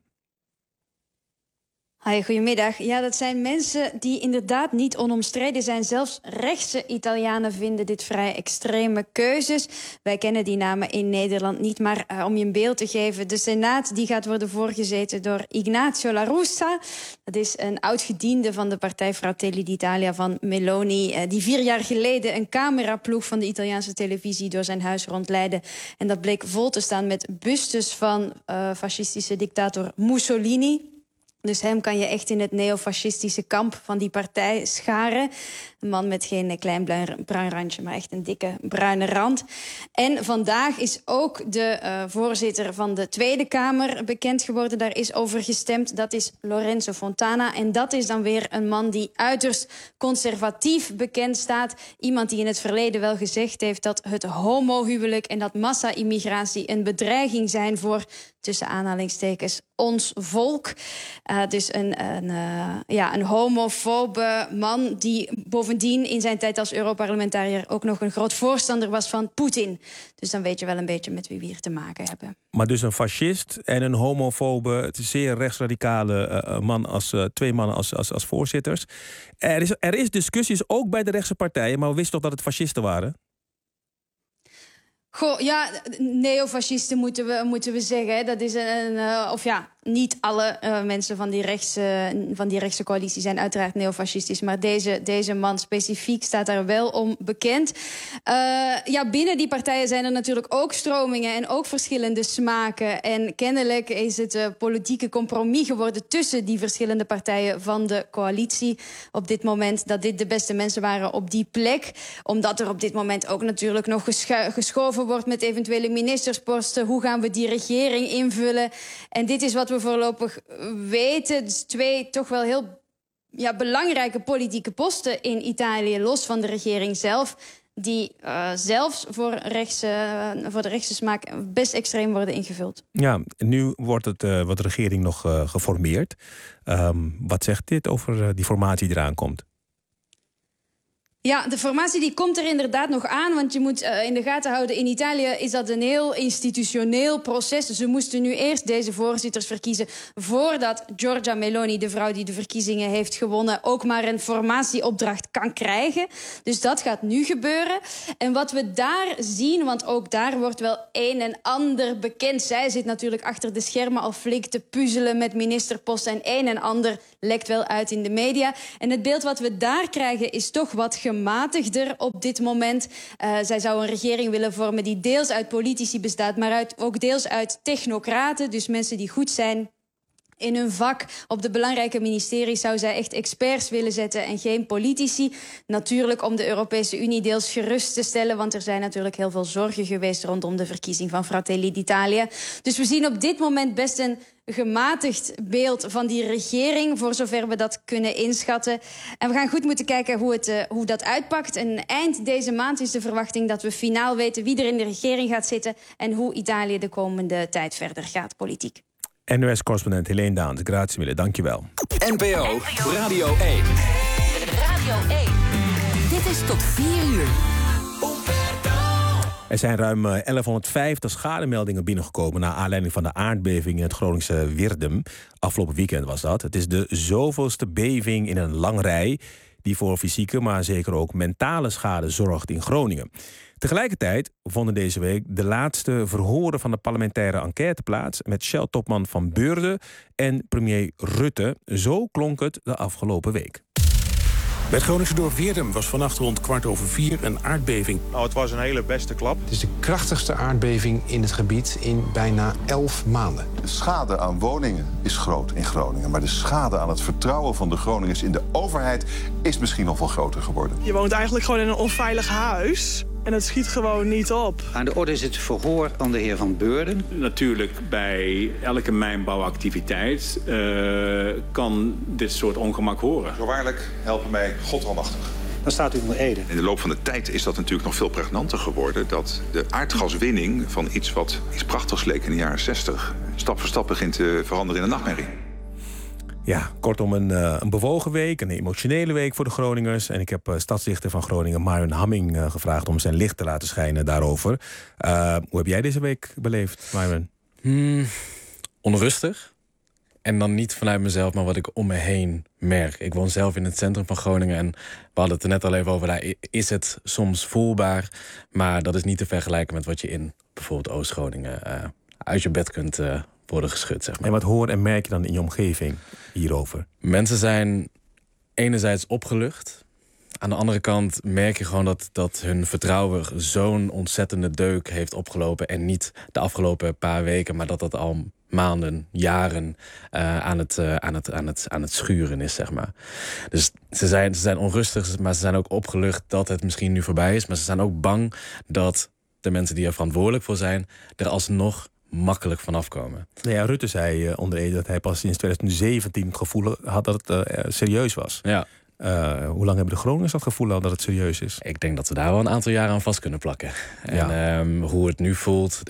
Hi, goedemiddag. Ja, dat zijn mensen die inderdaad niet onomstreden zijn. Zelfs rechtse Italianen vinden dit vrij extreme keuzes. Wij kennen die namen in Nederland niet, maar om je een beeld te geven, de Senaat die gaat worden voorgezeten door Ignazio La Russa. Dat is een oud-gediende van de partij Fratelli d'Italia van Meloni, die 4 jaar geleden een cameraploeg van de Italiaanse televisie door zijn huis rondleidde. En dat bleek vol te staan met bustes van fascistische dictator Mussolini. Dus hem kan je echt in het neofascistische kamp van die partij scharen. Een man met geen klein bruin randje, maar echt een dikke bruine rand. En vandaag is ook de voorzitter van de Tweede Kamer bekend geworden. Daar is over gestemd. Dat is Lorenzo Fontana. En dat is dan weer een man die uiterst conservatief bekend staat. Iemand die in het verleden wel gezegd heeft dat het homohuwelijk en dat massa-immigratie een bedreiging zijn voor, tussen aanhalingstekens, ons volk. Dus een homofobe man die bovendien in zijn tijd als Europarlementariër ook nog een groot voorstander was van Poetin. Dus dan weet je wel een beetje met wie we hier te maken hebben. Maar dus een fascist en een homofobe, zeer rechtsradicale twee mannen als voorzitters. Er is discussies ook bij de rechtse partijen, maar we wisten toch dat het fascisten waren? Goh, ja, neofascisten moeten we zeggen. Dat is niet alle mensen van die rechtse coalitie zijn uiteraard neofascistisch. Maar deze man specifiek staat daar wel om bekend. Binnen die partijen zijn er natuurlijk ook stromingen en ook verschillende smaken. En kennelijk is het politieke compromis geworden tussen die verschillende partijen van de coalitie op dit moment, dat dit de beste mensen waren op die plek. Omdat er op dit moment ook natuurlijk nog geschoven wordt met eventuele ministersposten. Hoe gaan we die regering invullen? En dit is wat we voorlopig weten. Dus 2 toch wel heel belangrijke politieke posten in Italië, los van de regering zelf, die zelfs voor de rechtse smaak best extreem worden ingevuld. Ja, nu wordt de regering nog geformeerd. Wat zegt dit over die formatie die eraan komt? Ja, de formatie die komt er inderdaad nog aan. Want je moet in de gaten houden, in Italië is dat een heel institutioneel proces. Ze moesten nu eerst deze voorzitters verkiezen voordat Giorgia Meloni, de vrouw die de verkiezingen heeft gewonnen, ook maar een formatieopdracht kan krijgen. Dus dat gaat nu gebeuren. En wat we daar zien, want ook daar wordt wel een en ander bekend. Zij zit natuurlijk achter de schermen al flink te puzzelen met ministerposten. En een en ander lekt wel uit in de media. En het beeld wat we daar krijgen is toch wat gematigder op dit moment. Zij zou een regering willen vormen die deels uit politici bestaat, maar ook deels uit technocraten. Dus mensen die goed zijn in hun vak. Op de belangrijke ministeries zou zij echt experts willen zetten en geen politici. Natuurlijk om de Europese Unie deels gerust te stellen, want er zijn natuurlijk heel veel zorgen geweest rondom de verkiezing van Fratelli d'Italia. Dus we zien op dit moment best een gematigd beeld van die regering, voor zover we dat kunnen inschatten. En we gaan goed moeten kijken hoe dat uitpakt. En eind deze maand is de verwachting dat we finaal weten wie er in de regering gaat zitten en hoe Italië de komende tijd verder gaat politiek. NOS-correspondent Helene Daans, grazie mille, dankjewel. NPO Radio 1. Radio 1. Dit is tot 4 uur. Er zijn ruim 1150 schademeldingen binnengekomen naar aanleiding van de aardbeving in het Groningse Wirdum. Afgelopen weekend was dat. Het is de zoveelste beving in een lange rij die voor fysieke, maar zeker ook mentale schade zorgt in Groningen. Tegelijkertijd vonden deze week de laatste verhoren van de parlementaire enquête plaats met Shell-topman Van Beurden en premier Rutte. Zo klonk het de afgelopen week. Bij het Groningse dorp Wirdum was vannacht rond 4:15 een aardbeving. Nou, het was een hele beste klap. Het is de krachtigste aardbeving in het gebied in bijna 11 maanden. De schade aan woningen is groot in Groningen. Maar de schade aan het vertrouwen van de Groningers in de overheid is misschien nog wel groter geworden. Je woont eigenlijk gewoon in een onveilig huis. En het schiet gewoon niet op. Aan de orde is het verhoor van de heer Van Beurden. Natuurlijk, bij elke mijnbouwactiviteit kan dit soort ongemak horen. Zo waarlijk, helpen mij God almachtig. Dan staat u onder ede. In de loop van de tijd is dat natuurlijk nog veel pregnanter geworden. Dat de aardgaswinning van iets wat iets prachtigs leek in de jaren 60... stap voor stap begint te veranderen in een nachtmerrie. Ja, kortom een bewogen week, een emotionele week voor de Groningers. En ik heb stadsdichter van Groningen, Marion Hamming, gevraagd om zijn licht te laten schijnen daarover. Hoe heb jij deze week beleefd, Marion? Onrustig. En dan niet vanuit mezelf, maar wat ik om me heen merk. Ik woon zelf in het centrum van Groningen en we hadden het er net al even over. Daar is het soms voelbaar, maar dat is niet te vergelijken met wat je in bijvoorbeeld Oost-Groningen uit je bed kunt worden geschud, zeg maar. En wat hoor en merk je dan in je omgeving hierover? Mensen zijn enerzijds opgelucht. Aan de andere kant merk je gewoon dat hun vertrouwen zo'n ontzettende deuk heeft opgelopen. En niet de afgelopen paar weken, maar dat al maanden, jaren aan het schuren is, zeg maar. Dus ze zijn onrustig, maar ze zijn ook opgelucht dat het misschien nu voorbij is. Maar ze zijn ook bang dat de mensen die er verantwoordelijk voor zijn er alsnog makkelijk vanaf komen. Nou ja, Rutte zei onder Ede dat hij pas sinds 2017 het gevoel had dat het serieus was. Ja. Hoe lang hebben de Groningers dat gevoel al dat het serieus is? Ik denk dat we daar wel een aantal jaren aan vast kunnen plakken. Ja. En hoe het nu voelt,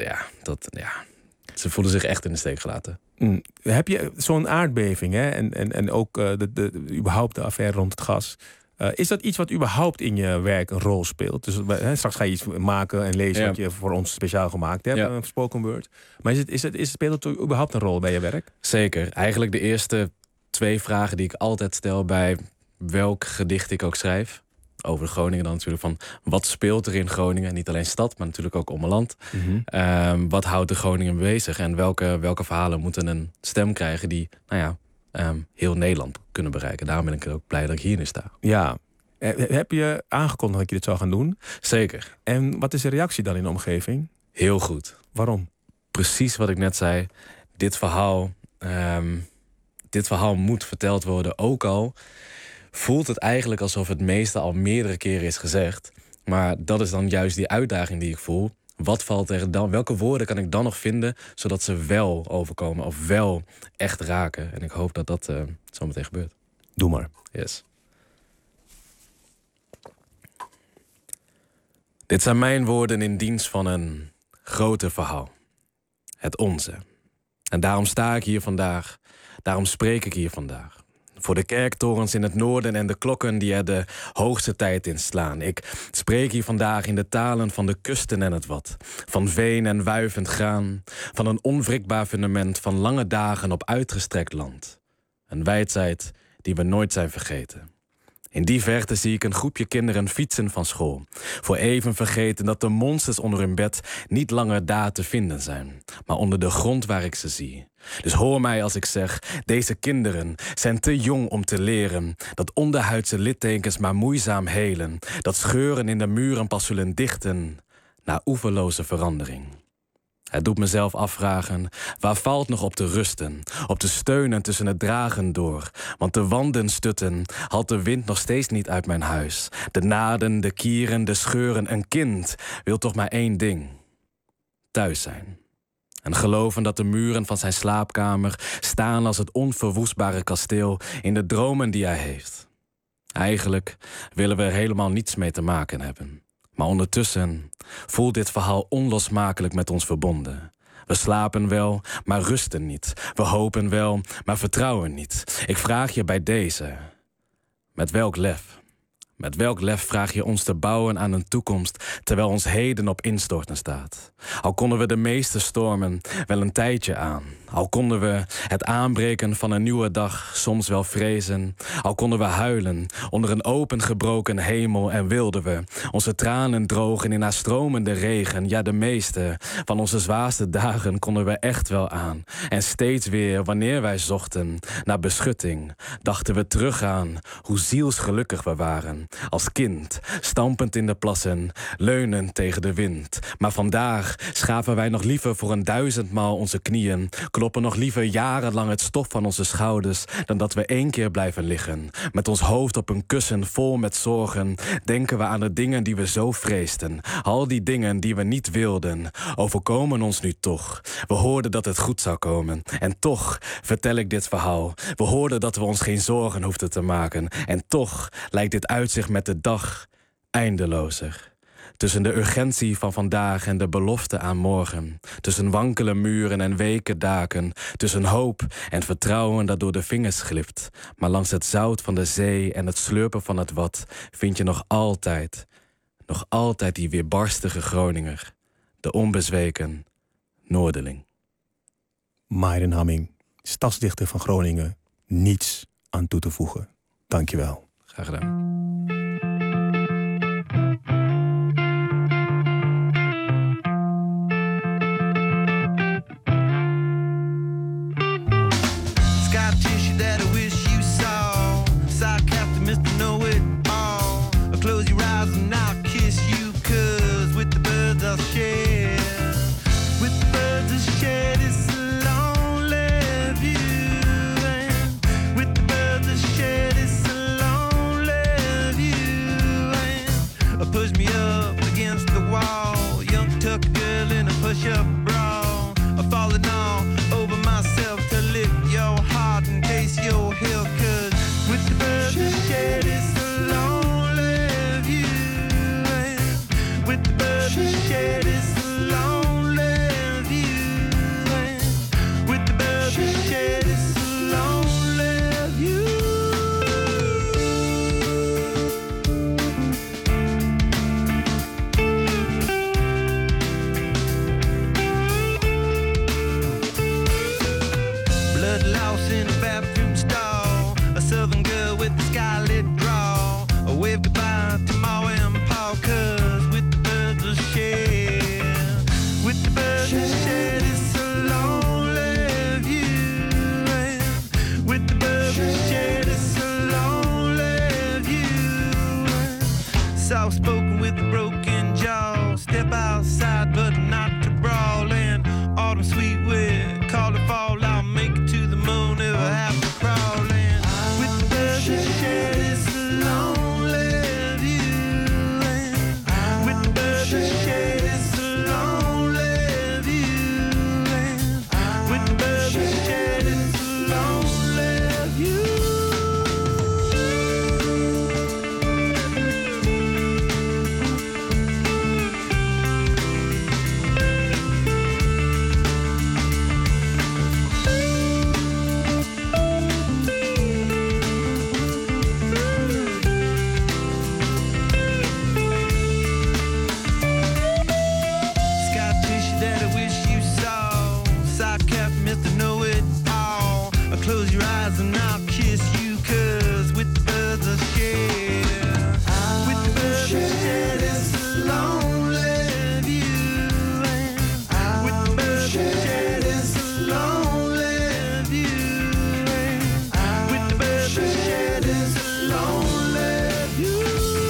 ze voelen zich echt in de steek gelaten. Heb je zo'n aardbeving, hè? En ook überhaupt de affaire rond het gas. Is dat iets wat überhaupt in je werk een rol speelt? Dus straks ga je iets maken en lezen wat je voor ons speciaal gemaakt hebt, een spoken word. Maar speelt het überhaupt een rol bij je werk? Zeker. Eigenlijk de eerste 2 vragen die ik altijd stel bij welk gedicht ik ook schrijf. Over Groningen dan natuurlijk, van wat speelt er in Groningen? Niet alleen stad, maar natuurlijk ook ommeland. Wat houdt de Groningen bezig? En welke verhalen moeten een stem krijgen die, heel Nederland kunnen bereiken? Daarom ben ik ook blij dat ik hier nu sta. Ja. Heb je aangekondigd dat je dit zou gaan doen? Zeker. En wat is de reactie dan in de omgeving? Heel goed. Waarom? Precies wat ik net zei. Dit verhaal moet verteld worden. Ook al voelt het eigenlijk alsof het meeste al meerdere keren is gezegd. Maar dat is dan juist die uitdaging die ik voel. Wat valt er dan? Welke woorden kan ik dan nog vinden zodat ze wel overkomen of wel echt raken? En ik hoop dat dat zo meteen gebeurt. Doe maar. Yes. Dit zijn mijn woorden in dienst van een groter verhaal. Het onze. En daarom sta ik hier vandaag. Daarom spreek ik hier vandaag. Voor de kerktorens in het noorden en de klokken die er de hoogste tijd in slaan. Ik spreek hier vandaag in de talen van de kusten en het wat. Van veen en wuivend graan. Van een onwrikbaar fundament van lange dagen op uitgestrekt land. Een wijdheid die we nooit zijn vergeten. In die verte zie ik een groepje kinderen fietsen van school. Voor even vergeten dat de monsters onder hun bed niet langer daar te vinden zijn. Maar onder de grond waar ik ze zie. Dus hoor mij als ik zeg, deze kinderen zijn te jong om te leren. Dat onderhuidse littekens maar moeizaam helen. Dat scheuren in de muren pas zullen dichten. Na oeverloze verandering. Het doet mezelf afvragen, waar valt nog op te rusten? Op te steunen tussen het dragen door. Want de wanden stutten, haalt de wind nog steeds niet uit mijn huis. De naden, de kieren, de scheuren, een kind wil toch maar één ding. Thuis zijn. En geloven dat de muren van zijn slaapkamer staan als het onverwoestbare kasteel in de dromen die hij heeft. Eigenlijk willen we er helemaal niets mee te maken hebben. Maar ondertussen voelt dit verhaal onlosmakelijk met ons verbonden. We slapen wel, maar rusten niet. We hopen wel, maar vertrouwen niet. Ik vraag je bij deze, met welk lef? Met welk lef vraag je ons te bouwen aan een toekomst terwijl ons heden op instorten staat? Al konden we de meeste stormen wel een tijdje aan. Al konden we het aanbreken van een nieuwe dag soms wel vrezen. Al konden we huilen onder een opengebroken hemel en wilden we onze tranen drogen in haar stromende regen. Ja, de meeste van onze zwaarste dagen konden we echt wel aan. En steeds weer, wanneer wij zochten naar beschutting, dachten we terug aan hoe zielsgelukkig we waren. Als kind, stampend in de plassen, leunend tegen de wind. Maar vandaag schaven wij nog liever voor 1000-maal onze knieën, kloppen nog liever jarenlang het stof van onze schouders, dan dat we 1 keer blijven liggen. Met ons hoofd op een kussen vol met zorgen, denken we aan de dingen die we zo vreesden. Al die dingen die we niet wilden, overkomen ons nu toch. We hoorden dat het goed zou komen. En toch vertel ik dit verhaal. We hoorden dat we ons geen zorgen hoefden te maken. En toch lijkt dit uitzicht met de dag eindelozer. Tussen de urgentie van vandaag en de belofte aan morgen. Tussen wankele muren en weken daken. Tussen hoop en vertrouwen dat door de vingers glipt. Maar langs het zout van de zee en het slurpen van het wat vind je nog altijd die weerbarstige Groninger. De onbezweken Noorderling. Myron Hamming, stadsdichter van Groningen. Niets aan toe te voegen. Dank je wel. Graag gedaan. soft-spoken with a broken jaw. Step outside, but not to brawl. And autumn sweet wind, call it fall. I'll make it to the moon if I have to crawl. And with the birds that share this lonely view. And with the birds that share this lonely view. And with the birds that share this lonely view. Close your eyes and I'll kiss you, 'cause with the birds I share, with the birds I share this lonely view, and with the birds I share this lonely view, and with the birds I share this lonely view.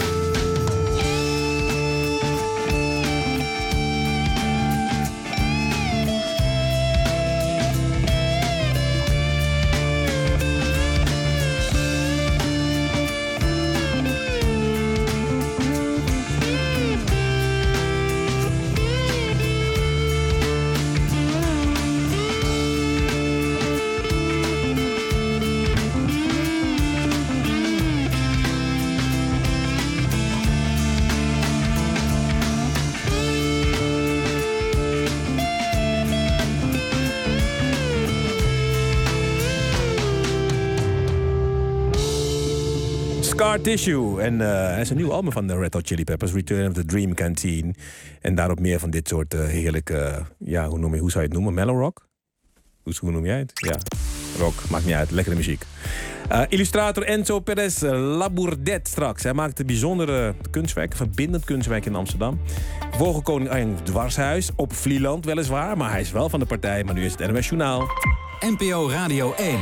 Scar Tissue. En hij is een nieuw album van de Red Hot Chili Peppers, Return of the Dream Canteen. En daarop meer van dit soort heerlijke, hoe zou je het noemen? Mellow rock? Hoe noem jij het? Ja, rock, maakt niet uit. Lekkere muziek. Illustrator Enzo Perez Labourdet straks. Hij maakte bijzondere kunstwerken, verbindend kunstwerk in Amsterdam. Vogelkoning Arjen Dwarshuis, op Vlieland weliswaar, maar hij is wel van de partij. Maar nu is het NOS Journaal. NPO Radio 1.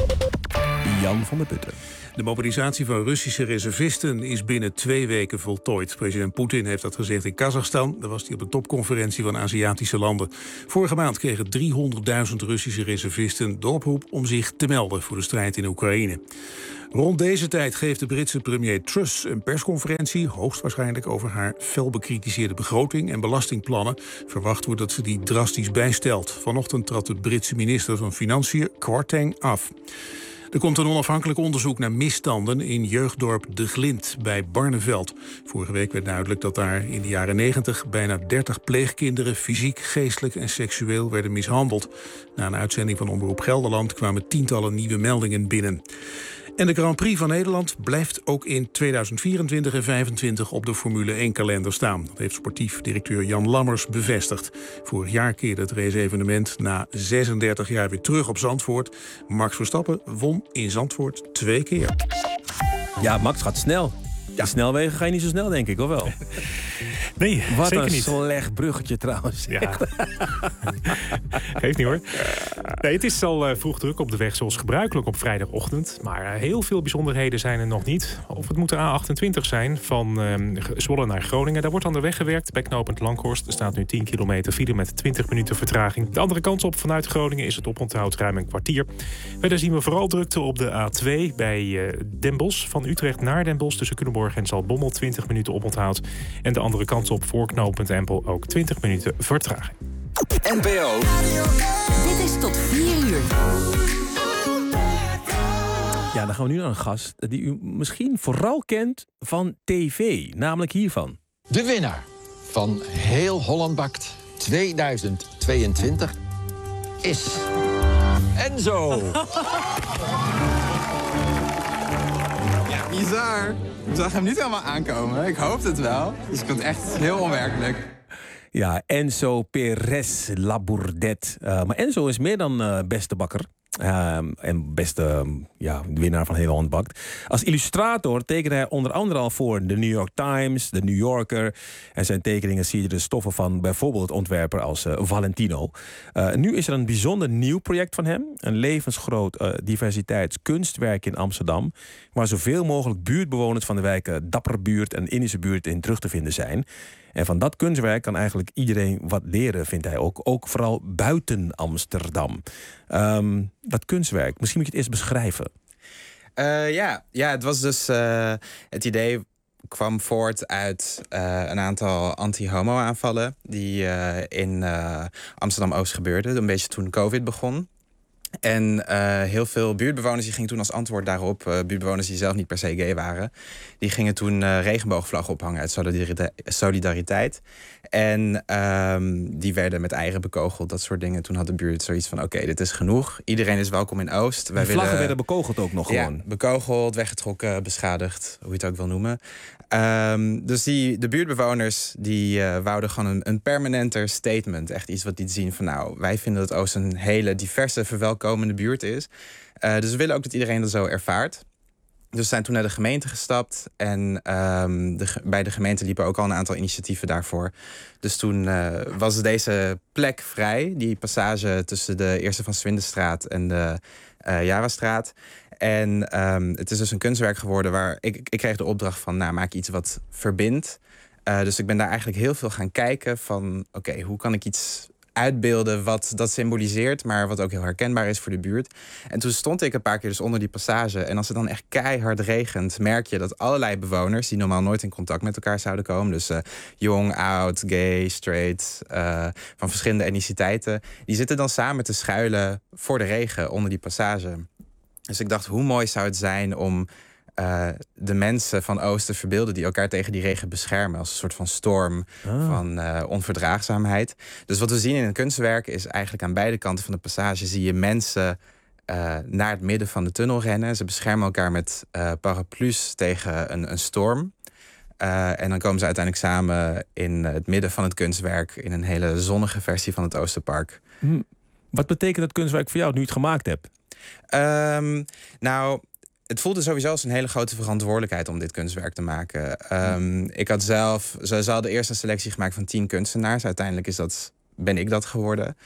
Jan van der Putten. De mobilisatie van Russische reservisten is binnen 2 weken voltooid. President Poetin heeft dat gezegd in Kazachstan. Daar was hij op de topconferentie van Aziatische landen. Vorige maand kregen 300.000 Russische reservisten de oproep om zich te melden voor de strijd in Oekraïne. Rond deze tijd geeft de Britse premier Truss een persconferentie, hoogstwaarschijnlijk over haar fel bekritiseerde begroting en belastingplannen. Verwacht wordt dat ze die drastisch bijstelt. Vanochtend trad de Britse minister van Financiën Kwarteng af. Er komt een onafhankelijk onderzoek naar misstanden in jeugddorp De Glind bij Barneveld. Vorige week werd duidelijk dat daar in de jaren 90 bijna 30 pleegkinderen fysiek, geestelijk en seksueel werden mishandeld. Na een uitzending van Omroep Gelderland kwamen tientallen nieuwe meldingen binnen. En de Grand Prix van Nederland blijft ook in 2024 en 2025 op de Formule 1-kalender staan. Dat heeft sportief directeur Jan Lammers bevestigd. Vorig jaar keerde het race-evenement na 36 jaar weer terug op Zandvoort. Max Verstappen won in Zandvoort 2 keer. Ja, Max gaat snel. Ja, snelwegen ga je niet zo snel, denk ik, of wel? Nee, wat zeker een niet. slecht bruggetje trouwens. Ja. Geeft niet hoor. Nee, het is al vroeg druk op de weg zoals gebruikelijk op vrijdagochtend. Maar heel veel bijzonderheden zijn er nog niet. Of het moet de A28 zijn van Zwolle naar Groningen. Daar wordt aan de weg gewerkt. Bij knooppunt Langhorst staat nu 10 kilometer file met 20 minuten vertraging. De andere kant op vanuit Groningen is het oponthoud ruim een kwartier. Verder zien we vooral drukte op de A2 bij Den Bosch. Van Utrecht naar Den Bosch tussen Culemborg en Zaltbommel 20 minuten oponthoud. En de andere kant op voor knooppunt Empel ook 20 minuten vertraging. NPO. Dit is tot 4 uur. Ja, dan gaan we nu naar een gast die u misschien vooral kent van tv. Namelijk hiervan. De winnaar van Heel Holland Bakt 2022 is Enzo. Ja, bizar. Ik zag hem niet helemaal aankomen. Ik hoopte het wel. Dus ik vond het echt heel onwerkelijk. Ja, Enzo Perez Labourdet. Maar Enzo is meer dan beste bakker. En beste winnaar van Heel Holland Bakt. Als illustrator tekende hij onder andere al voor de New York Times, de New Yorker. En zijn tekeningen zie je de stoffen van bijvoorbeeld ontwerper als Valentino. Nu is er een bijzonder nieuw project van hem. Een levensgroot diversiteitskunstwerk in Amsterdam. Waar zoveel mogelijk buurtbewoners van de wijken Dapperbuurt en Indische Buurt in terug te vinden zijn. En van dat kunstwerk kan eigenlijk iedereen wat leren, vindt hij ook. Ook vooral buiten Amsterdam. Dat kunstwerk, misschien moet je het eerst beschrijven. Het was dus... het idee kwam voort uit een aantal anti-homo aanvallen... die in Amsterdam-Oost gebeurden. Een beetje toen COVID begon. En heel veel buurtbewoners die gingen toen als antwoord daarop... buurtbewoners die zelf niet per se gay waren... die gingen toen regenboogvlaggen ophangen uit solidariteit. En die werden met eieren bekogeld, dat soort dingen. Toen had de buurt zoiets van, oké, dit is genoeg. Iedereen is welkom in Oost. De vlaggen werden bekogeld ook nog gewoon? Ja, bekogeld, weggetrokken, beschadigd, hoe je het ook wil noemen. Dus de buurtbewoners die wouden gewoon een permanenter statement. Echt iets wat liet zien van, nou, wij vinden dat Oost een hele diverse, verwelkomende buurt is. Dus we willen ook dat iedereen dat zo ervaart. Dus we zijn toen naar de gemeente gestapt. En bij de gemeente liepen ook al een aantal initiatieven daarvoor. Dus toen was deze plek vrij. Die passage tussen de Eerste van Swindenstraat en de Javastraat. En het is dus een kunstwerk geworden waar... Ik kreeg de opdracht van, nou, maak iets wat verbindt. Dus ik ben daar eigenlijk heel veel gaan kijken van... oké, hoe kan ik iets uitbeelden wat dat symboliseert, maar wat ook heel herkenbaar is voor de buurt. En toen stond ik een paar keer dus onder die passage. En als het dan echt keihard regent, merk je dat allerlei bewoners, die normaal nooit in contact met elkaar zouden komen, dus jong, oud, gay, straight, van verschillende etniciteiten, die zitten dan samen te schuilen voor de regen onder die passage. Dus ik dacht, hoe mooi zou het zijn om de mensen van Oost te verbeelden die elkaar tegen die regen beschermen als een soort van storm van onverdraagzaamheid. Dus wat we zien in een kunstwerk is eigenlijk aan beide kanten van de passage zie je mensen naar het midden van de tunnel rennen. Ze beschermen elkaar met paraplu's tegen een storm. En dan komen ze uiteindelijk samen in het midden van het kunstwerk in een hele zonnige versie van het Oosterpark. Wat betekent dat kunstwerk voor jou nu je het gemaakt hebt? Nou, het voelde sowieso als een hele grote verantwoordelijkheid om dit kunstwerk te maken. Ik had zelf, ze hadden eerst een selectie gemaakt van 10 kunstenaars. Uiteindelijk ben ik dat geworden.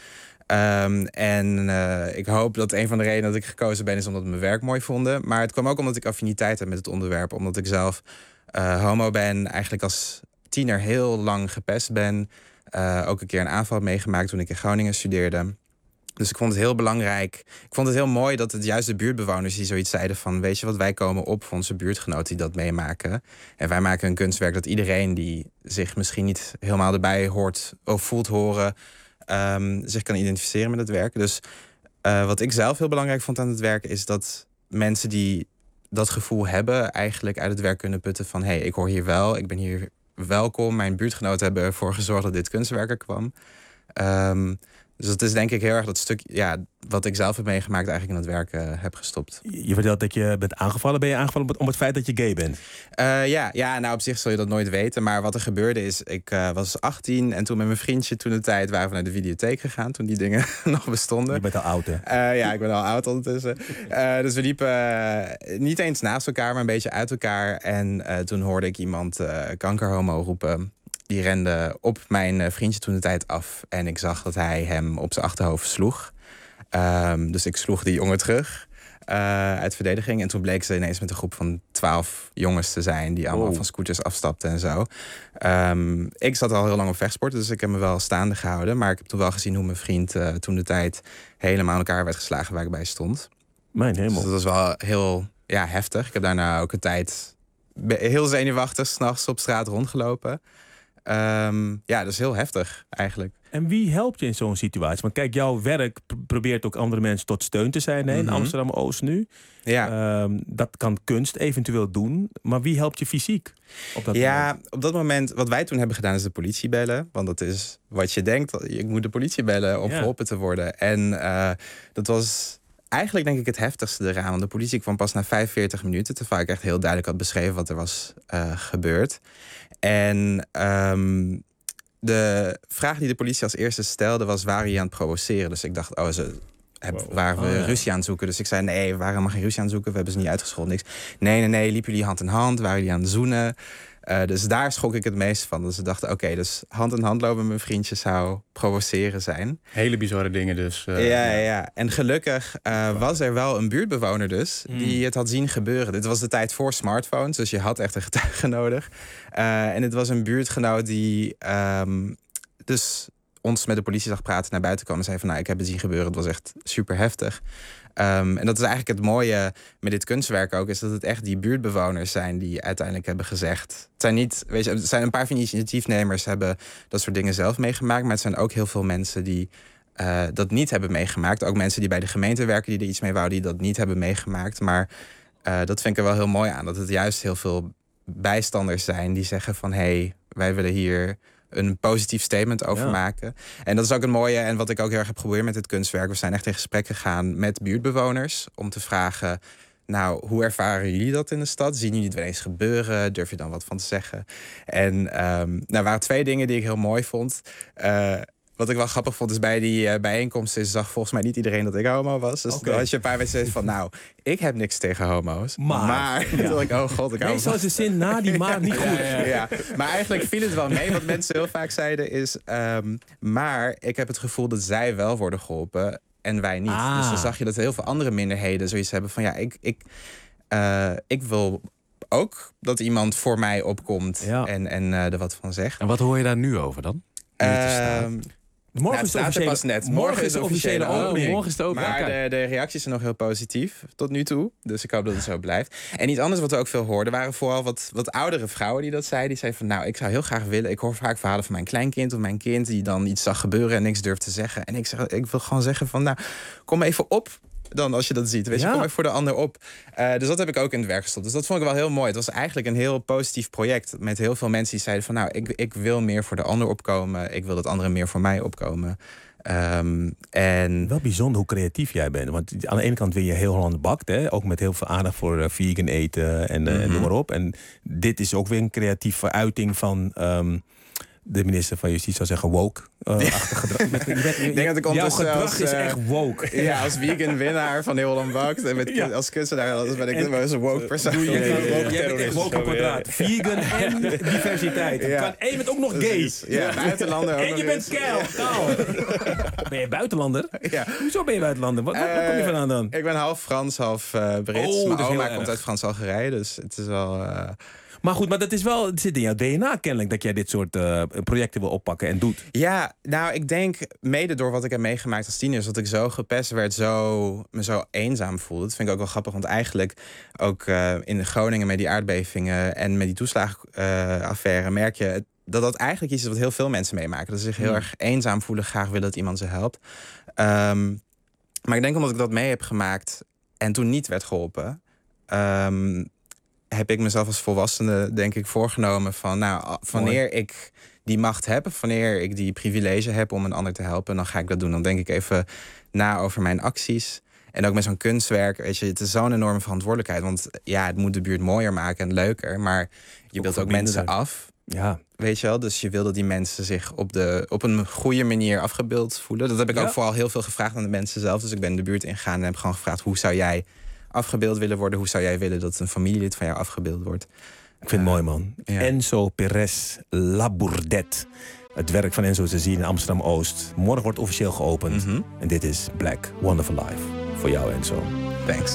Ik hoop dat een van de redenen dat ik gekozen ben is omdat mijn werk mooi vonden. Maar het kwam ook omdat ik affiniteit heb met het onderwerp. Omdat ik zelf homo ben, eigenlijk als tiener heel lang gepest ben. Ook een keer een aanval meegemaakt toen ik in Groningen studeerde. Dus ik vond het heel belangrijk. Ik vond het heel mooi dat het juist de buurtbewoners die zoiets zeiden van, weet je wat, wij komen op voor onze buurtgenoten die dat meemaken. En wij maken een kunstwerk dat iedereen die zich misschien niet helemaal erbij hoort of voelt horen, zich kan identificeren met het werk. Dus wat ik zelf heel belangrijk vond aan het werk is dat mensen die dat gevoel hebben eigenlijk uit het werk kunnen putten van, hey, ik hoor hier wel, ik ben hier welkom. Mijn buurtgenoten hebben ervoor gezorgd dat dit kunstwerk er kwam. Dus dat is denk ik heel erg dat stuk wat ik zelf heb meegemaakt eigenlijk in het werk heb gestopt. Je vertelt dat je bent aangevallen. Ben je aangevallen om het feit dat je gay bent? Nou op zich zul je dat nooit weten. Maar wat er gebeurde is, ik was 18 en toen met mijn vriendje toen de tijd waren we naar de videotheek gegaan. Toen die dingen nog bestonden. Je bent al oud, hè? Ik ben al oud ondertussen. Dus we liepen niet eens naast elkaar, maar een beetje uit elkaar. En toen hoorde ik iemand kankerhomo roepen. Die rende op mijn vriendje toen de tijd af. En ik zag dat hij hem op zijn achterhoofd sloeg. Dus ik sloeg die jongen terug uit verdediging. En toen bleek ze ineens met een groep van 12 jongens te zijn. Die allemaal van scooters afstapten en zo. Ik zat al heel lang op vechtsport. Dus ik heb me wel staande gehouden. Maar ik heb toen wel gezien hoe mijn vriend toen de tijd helemaal in elkaar werd geslagen waar ik bij stond. Mijn hemel. Dus dat was wel heel heftig. Ik heb daarna ook een tijd heel zenuwachtig 's nachts op straat rondgelopen. Dat is heel heftig eigenlijk. En wie helpt je in zo'n situatie? Want kijk, jouw werk probeert ook andere mensen tot steun te zijn, hè, in Amsterdam-Oost nu. Ja. Dat kan kunst eventueel doen. Maar wie helpt je fysiek op dat moment? Op dat moment, wat wij toen hebben gedaan is de politie bellen. Want dat is wat je denkt. Ik moet de politie bellen om geholpen te worden. En dat was eigenlijk denk ik het heftigste eraan. Want de politie kwam pas na 45 minuten. Terwijl ik echt heel duidelijk had beschreven wat er was gebeurd. En de vraag die de politie als eerste stelde was, waren je aan het provoceren? Dus ik dacht, waren we ruzie aan het zoeken. Dus ik zei, nee, we waren helemaal geen ruzie aan het zoeken. We hebben ze niet uitgescholden, niks. Nee, liepen jullie hand in hand? Waren jullie aan het zoenen? Dus daar schrok ik het meest van. Dus ze dachten, oké, dus hand in hand lopen met mijn vriendje zou provoceren zijn. Hele bizarre dingen dus. Ja. En gelukkig was er wel een buurtbewoner dus die het had zien gebeuren. Dit was de tijd voor smartphones, dus je had echt een getuige nodig. En het was een buurtgenoot die dus ons met de politie zag praten, naar buiten kwam en zei van, nou, ik heb het zien gebeuren. Het was echt super heftig. En dat is eigenlijk het mooie met dit kunstwerk ook, is dat het echt die buurtbewoners zijn die uiteindelijk hebben gezegd. Het zijn niet, weet je, het zijn een paar van die initiatiefnemers hebben dat soort dingen zelf meegemaakt, maar het zijn ook heel veel mensen die dat niet hebben meegemaakt. Ook mensen die bij de gemeente werken, die er iets mee wouden, die dat niet hebben meegemaakt. Maar dat vind ik er wel heel mooi aan, dat het juist heel veel bijstanders zijn die zeggen van, hey, wij willen hier een positief statement over maken. En dat is ook het mooie en wat ik ook heel erg heb geprobeerd met dit kunstwerk. We zijn echt in gesprek gegaan met buurtbewoners om te vragen, nou, hoe ervaren jullie dat in de stad? Zien jullie het wel eens gebeuren? Durf je dan wat van te zeggen? En er waren 2 dingen die ik heel mooi vond. Wat ik wel grappig vond is bij die bijeenkomsten zag volgens mij niet iedereen dat ik homo was. Dus als je een paar mensen zegt van, nou, ik heb niks tegen homo's. Maar toen dacht ik, oh god, ik hou nee, zoals de zin na die maar niet goed. Ja. Maar eigenlijk viel het wel mee. Wat mensen heel vaak zeiden is, maar ik heb het gevoel dat zij wel worden geholpen en wij niet. Dus dan zag je dat heel veel andere minderheden zoiets hebben van, ja, ik wil ook dat iemand voor mij opkomt en er wat van zegt. En wat hoor je daar nu over dan? Morgen is het pas net. Morgen is de officiële opening. Morgen is het opening. Maar de reacties zijn nog heel positief tot nu toe. Dus ik hoop dat het zo blijft. En iets anders wat we ook veel hoorden waren vooral wat oudere vrouwen die dat zeiden. Die zeiden van, nou, ik zou heel graag willen. Ik hoor vaak verhalen van mijn kleinkind of mijn kind die dan iets zag gebeuren en niks durft te zeggen. En ik wil gewoon zeggen van, nou, kom even op dan als je dat ziet. Weet je, kom even voor de ander op. Dus dat heb ik ook in het werk gestopt. Dus dat vond ik wel heel mooi. Het was eigenlijk een heel positief project met heel veel mensen die zeiden van, nou, ik wil meer voor de ander opkomen. Ik wil dat anderen meer voor mij opkomen. En wel bijzonder hoe creatief jij bent. Want aan de ene kant wil je heel Holland bakt, hè? Ook met heel veel aandacht voor vegan eten en noem maar op. En dit is ook weer een creatieve uiting van de minister van Justitie zou zeggen woke. Gedrag. Ik denk dat ik jouw gedrag is echt woke. Ja, als vegan winnaar van heel Holland bakt en als kunstenaar ben ik wel eens een woke persoon. Jij bent echt woke op kwadraat. Vegan en diversiteit. En je bent ook nog gay. Ja, buitenlander ook. En je bent kaal. Ben je buitenlander? Ja. Hoezo ben je buitenlander? Waar kom je vandaan dan? Ik ben half Frans, half Brits. Mijn oma komt uit Frans-Algerije, dus het is wel... Maar goed, maar dat is wel, het zit in jouw DNA kennelijk dat jij dit soort projecten wil oppakken en doet. Ja, nou, ik denk mede door wat ik heb meegemaakt als tiener, dat ik zo gepest werd, me zo eenzaam voelde. Dat vind ik ook wel grappig, want eigenlijk ook in Groningen met die aardbevingen en met die toeslagenaffaire merk je dat eigenlijk iets is wat heel veel mensen meemaken. Dat ze zich heel erg eenzaam voelen, graag willen dat iemand ze helpt. Maar ik denk omdat ik dat mee heb gemaakt en toen niet werd geholpen, heb ik mezelf als volwassene, denk ik, voorgenomen van, nou, wanneer ik die macht heb, wanneer ik die privilege heb om een ander te helpen, dan ga ik dat doen. Dan denk ik even na over mijn acties. En ook met zo'n kunstwerk, weet je, het is zo'n enorme verantwoordelijkheid. Want ja, het moet de buurt mooier maken en leuker, maar je wilt ook mensen af. Ja. Weet je wel, dus je wil dat die mensen zich op een goede manier afgebeeld voelen. Dat heb ik ook vooral heel veel gevraagd aan de mensen zelf. Dus ik ben de buurt ingegaan en heb gewoon gevraagd, hoe zou jij afgebeeld willen worden? Hoe zou jij willen dat een familielid van jou afgebeeld wordt? Ik vind het mooi, man. Ja. Enzo Perez Labourdet. Het werk van Enzo te zien in Amsterdam-Oost. Morgen wordt officieel geopend. En dit is Black Wonderful Life. Voor jou, Enzo. Thanks.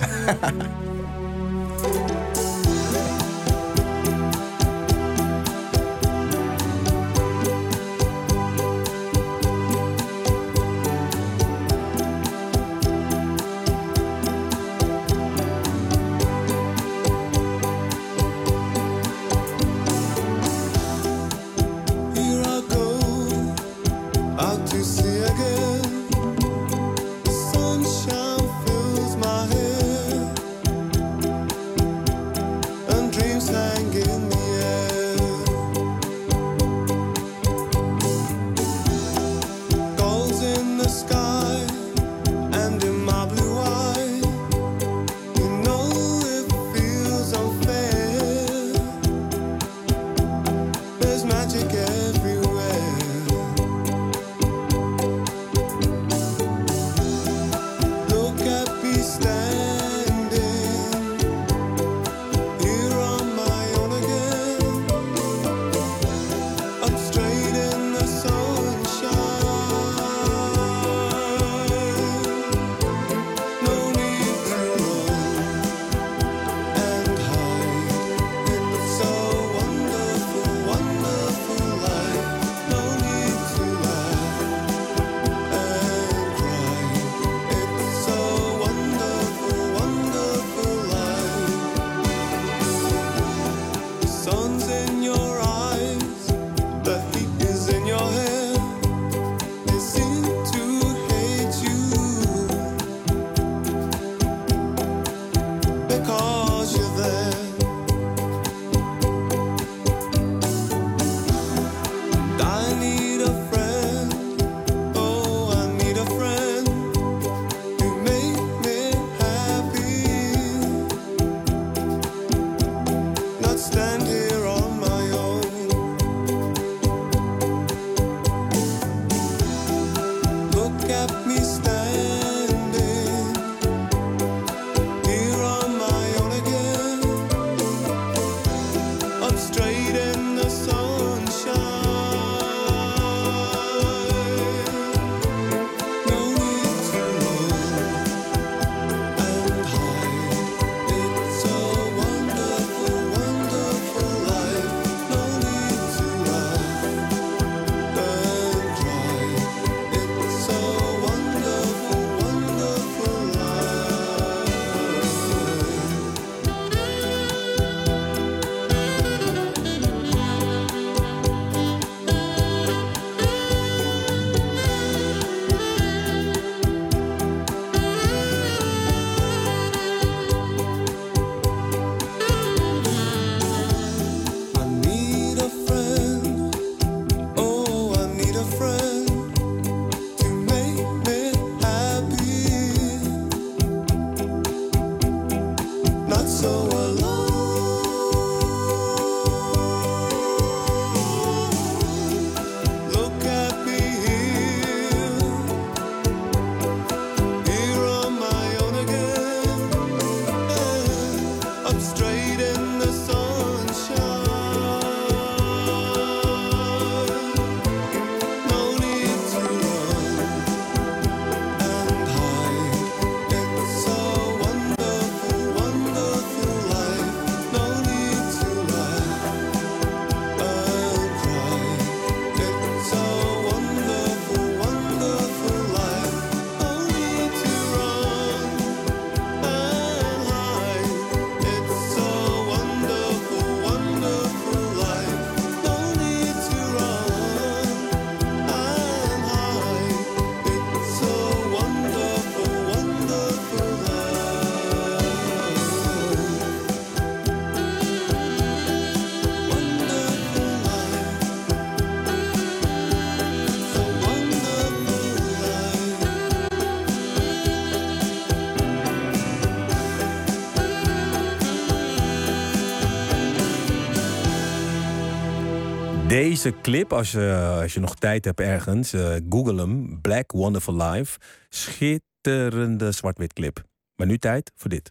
Deze clip, als je nog tijd hebt ergens, google hem. Black Wonderful Life. Schitterende zwart-wit clip. Maar nu tijd voor dit.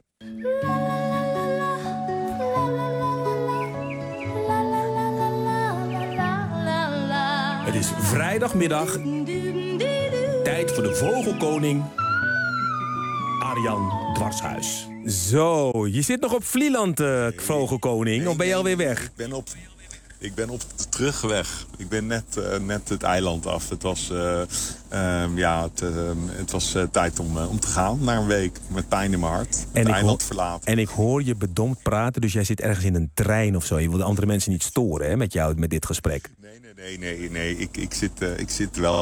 Het is vrijdagmiddag. Tijd voor de vogelkoning Arjan Dwarshuis. Zo, je zit nog op Vlieland, vogelkoning. Of ben je alweer weg? Ik ben op de terugweg. Ik ben net het eiland af. Het was, het was tijd om te gaan. Na een week met pijn in mijn hart. Het eiland verlaten. En ik hoor je bedompt praten. Dus jij zit ergens in een trein of zo. Je wil de andere mensen niet storen, hè, met dit gesprek. Nee. Ik zit wel...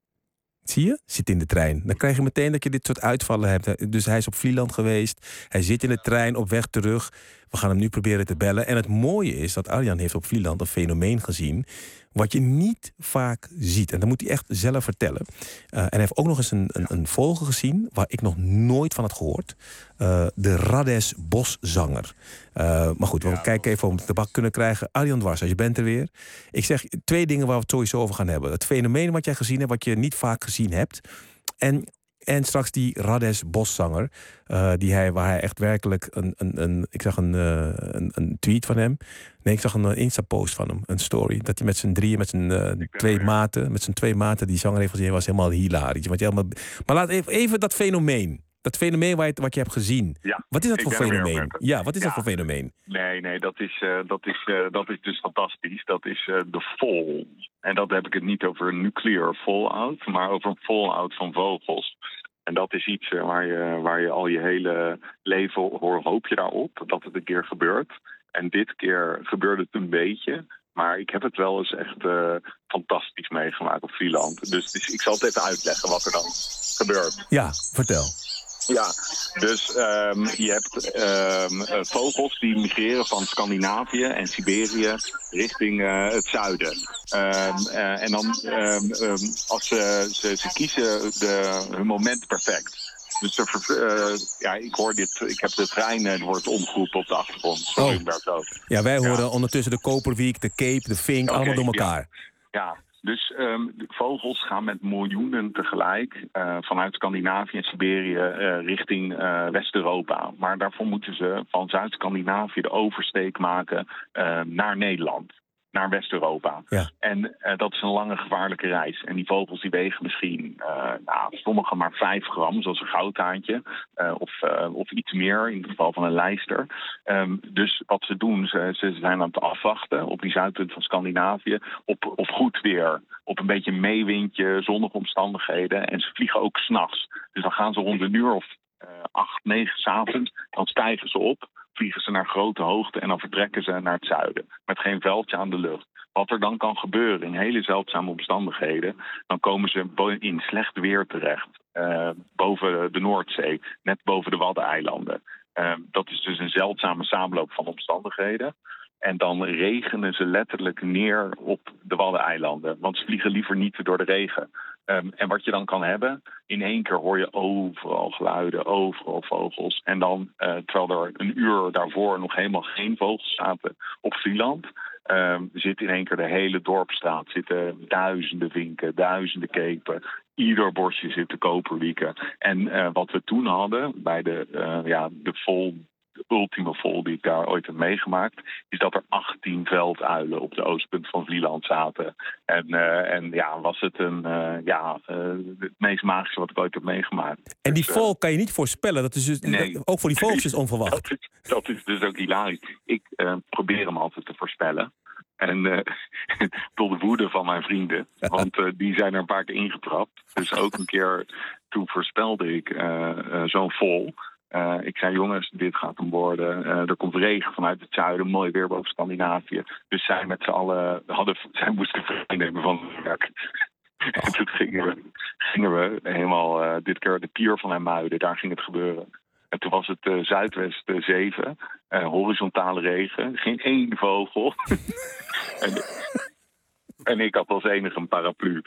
Zie je? Zit in de trein. Dan krijg je meteen dat je dit soort uitvallen hebt. Dus hij is op Vlieland geweest. Hij zit in de trein op weg terug. We gaan hem nu proberen te bellen. En het mooie is dat Arjan heeft op Vlieland een fenomeen gezien wat je niet vaak ziet. En dat moet hij echt zelf vertellen. En hij heeft ook nog eens een vogel gezien waar ik nog nooit van had gehoord. De Rades boszanger. Maar goed, we kijken even of we het tabak kunnen krijgen. Arjan Dwarshuis, je bent er weer. Ik zeg 2 dingen waar we het sowieso over gaan hebben. Het fenomeen wat jij gezien hebt, wat je niet vaak gezien hebt. En straks die Rades boszanger, waar hij echt werkelijk ik zag een tweet van hem. Nee, ik zag een Insta-post van hem, een story. Dat hij met z'n drieën, met zijn twee maten die zanger heeft gezien, was helemaal hilarisch. Maar laat even dat fenomeen. Dat fenomeen wat je hebt gezien. Ja, wat is dat voor fenomeen? Ja, wat is dat voor fenomeen? Nee, dat is dus fantastisch. Dat is de vol. En dat heb ik het niet over een nuclear fallout, maar over een fallout van vogels. En dat is iets waar je al je hele leven hoop je daarop, dat het een keer gebeurt. En dit keer gebeurde het een beetje. Maar ik heb het wel eens echt fantastisch meegemaakt op Vlieland. Dus ik zal het even uitleggen wat er dan gebeurt. Ja, vertel. Ja, dus je hebt vogels die migreren van Scandinavië en Siberië richting het zuiden. En dan als ze kiezen hun moment perfect. Dus ik hoor dit. Ik heb de trein wordt omgeroepen op de achtergrond. Sorry, Ja, wij horen ondertussen de Koperwiek, de Cape, de Vink, allemaal door elkaar. Ja. Dus vogels gaan met miljoenen tegelijk vanuit Scandinavië en Siberië richting West-Europa. Maar daarvoor moeten ze van Zuid-Scandinavië de oversteek maken naar Nederland. Naar West-Europa. Ja. En dat is een lange gevaarlijke reis. En die vogels die wegen misschien, sommige maar 5 gram, zoals een goudhaantje. Of iets meer, in het geval van een lijster. Dus wat ze doen, ze zijn aan het afwachten op die zuidpunt van Scandinavië. Op goed weer, op een beetje meewindje, zonnige omstandigheden. En ze vliegen ook 's nachts. Dus dan gaan ze rond een uur of 8, 9 s'avonds, dan stijgen ze op. Vliegen ze naar grote hoogte en dan vertrekken ze naar het zuiden. Met geen veldje aan de lucht. Wat er dan kan gebeuren in hele zeldzame omstandigheden, dan komen ze in slecht weer terecht. Boven de Noordzee, net boven de Waddeneilanden. Dat is dus een zeldzame samenloop van omstandigheden. En dan regenen ze letterlijk neer op de Waddeneilanden. Want ze vliegen liever niet door de regen. En wat je dan kan hebben, in één keer hoor je overal geluiden, overal vogels. En dan, terwijl er een uur daarvoor nog helemaal geen vogels zaten op Vlieland, zit in één keer de hele dorpsstraat, zitten duizenden vinken, duizenden kepen. Ieder bosje zit te koperwieken. En wat we toen hadden bij de ultieme vol die ik daar ooit heb meegemaakt, is dat er 18 velduilen op de oostpunt van Vlieland zaten. En was het het meest magische wat ik ooit heb meegemaakt. En die vol kan je niet voorspellen. Dat is dus ook voor die vogels is onverwacht. Dat is dus ook hilarisch. Ik probeer hem altijd te voorspellen. En tot de woede van mijn vrienden. Want die zijn er een paar keer ingetrapt. Dus ook een keer, toen voorspelde ik zo'n vol. Ik zei, jongens, dit gaat hem worden. Er komt regen vanuit het zuiden, mooi weer boven Scandinavië. Dus zij met z'n allen zij moesten vrij nemen van het werk. En toen gingen we helemaal, dit keer de pier van Hermuiden, daar ging het gebeuren. En toen was het zuidwest 7, horizontale regen, geen één vogel. En ik had als enige een paraplu.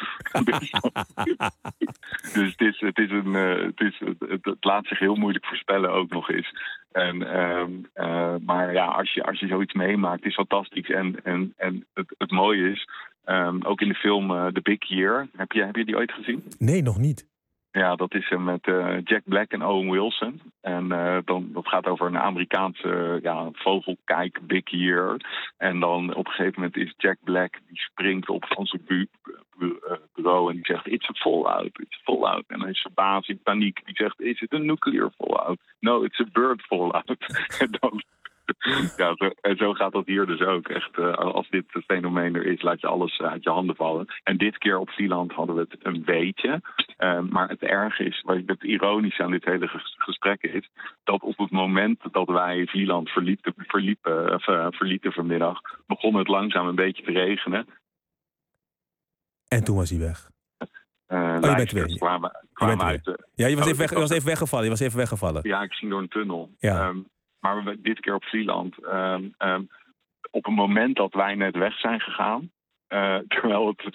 Dus het laat zich heel moeilijk voorspellen ook nog eens. Maar ja, als je zoiets meemaakt, is fantastisch. En het mooie is, ook in de film The Big Year, heb je die ooit gezien? Nee, nog niet. Ja, dat is met Jack Black en Owen Wilson. En dat gaat over een Amerikaanse vogelkijk, Big Year. En dan op een gegeven moment is Jack Black, die springt op van zijn bureau en die zegt, it's a fallout, it's a fallout. En dan is zijn baas in paniek, die zegt, is it a nuclear fallout? No, it's a bird fallout. En dan... Ja, zo gaat dat hier dus ook. Echt, als dit fenomeen er is, laat je alles uit je handen vallen. En dit keer op Vlieland hadden we het een beetje. Maar het erge is, wat het ironische aan dit hele gesprek is, dat op het moment dat wij Vlieland verlieten vanmiddag, begon het langzaam een beetje te regenen. En toen was hij weg. Je bent weg. Kwamen uit. Ja, je was even weggevallen. Ja, ik ging door een tunnel. Ja. Maar dit keer op Vlieland, op het moment dat wij net weg zijn gegaan, terwijl het,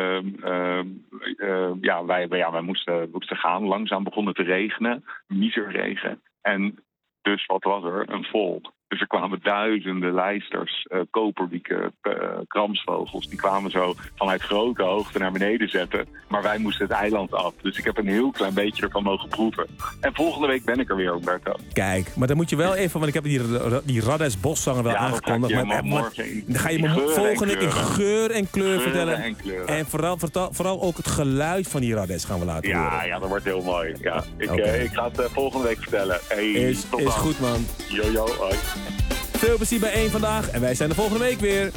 wij moesten gaan, langzaam begon het te regenen, miserregen. En dus wat was er? Een vol. Dus er kwamen duizenden lijsters, koperwieken, kramsvogels. Die kwamen zo vanuit grote hoogte naar beneden zetten. Maar wij moesten het eiland af. Dus ik heb een heel klein beetje ervan mogen proeven. En volgende week ben ik er weer, Humberto. Kijk, maar dan moet je wel even, want ik heb die Radijs Boszanger wel aangekondigd. Dan ga je me volgende keer in geur en kleur vertellen. En vooral ook het geluid van die Radijs gaan we laten horen. Ja, dat wordt heel mooi. Ja. Ik ga het volgende week vertellen. Hey, is goed, man. Yo, hoi. Veel plezier bij 1 vandaag en wij zijn de volgende week weer.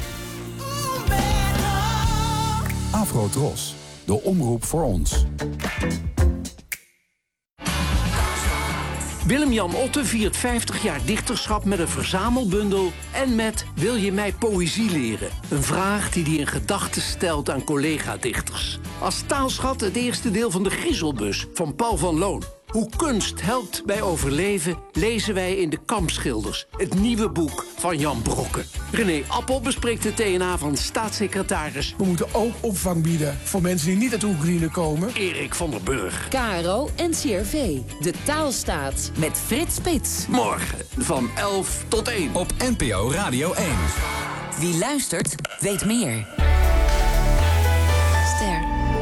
Afro-Tros, de omroep voor ons. Willem-Jan Otte viert 50 jaar dichterschap met een verzamelbundel en met Wil je mij poëzie leren? Een vraag die hij in gedachten stelt aan collega-dichters. Als taalschat het eerste deel van De Griezelbus van Paul van Loon. Hoe kunst helpt bij overleven, lezen wij in De Kampschilders, het nieuwe boek van Jan Brokke. René Appel bespreekt de TNA van staatssecretaris. We moeten ook opvang bieden voor mensen die niet uit Oekraïne komen. Erik van der Burg. KRO en CRV, de taalstaat. Met Frits Spits. Morgen van 11 tot 1. Op NPO Radio 1. Wie luistert, weet meer. Ster.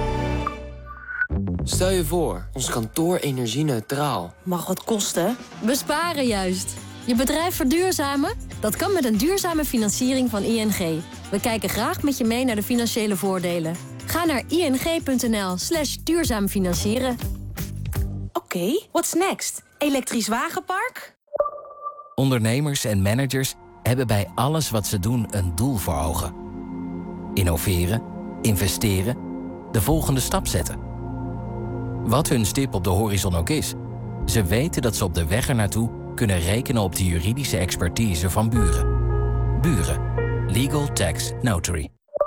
Stel je voor, ons kantoor energie-neutraal. Mag wat kosten? Besparen juist. Je bedrijf verduurzamen? Dat kan met een duurzame financiering van ING. We kijken graag met je mee naar de financiële voordelen. Ga naar ing.nl/duurzaam financieren. Oké, what's next? Elektrisch wagenpark? Ondernemers en managers hebben bij alles wat ze doen een doel voor ogen. Innoveren, investeren, de volgende stap zetten. Wat hun stip op de horizon ook is, ze weten dat ze op de weg ernaartoe kunnen rekenen op de juridische expertise van Buren. Buren. Legal Tax Notary.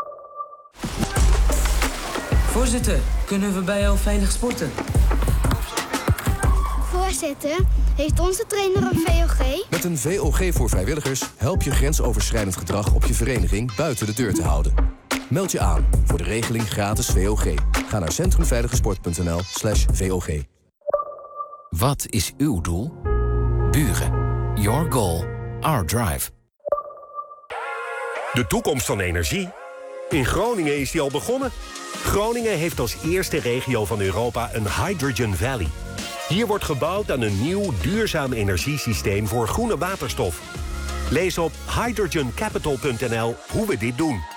Voorzitter, kunnen we bij jou veilig sporten? Voorzitter, heeft onze trainer een VOG? Met een VOG voor vrijwilligers help je grensoverschrijdend gedrag op je vereniging buiten de deur te houden. Meld je aan voor de regeling gratis VOG. Ga naar centrumveiligesport.nl/VOG. Wat is uw doel? Buren. Your goal, our drive. De toekomst van energie? In Groningen is die al begonnen. Groningen heeft als eerste regio van Europa een Hydrogen Valley. Hier wordt gebouwd aan een nieuw duurzaam energiesysteem voor groene waterstof. Lees op hydrogencapital.nl hoe we dit doen.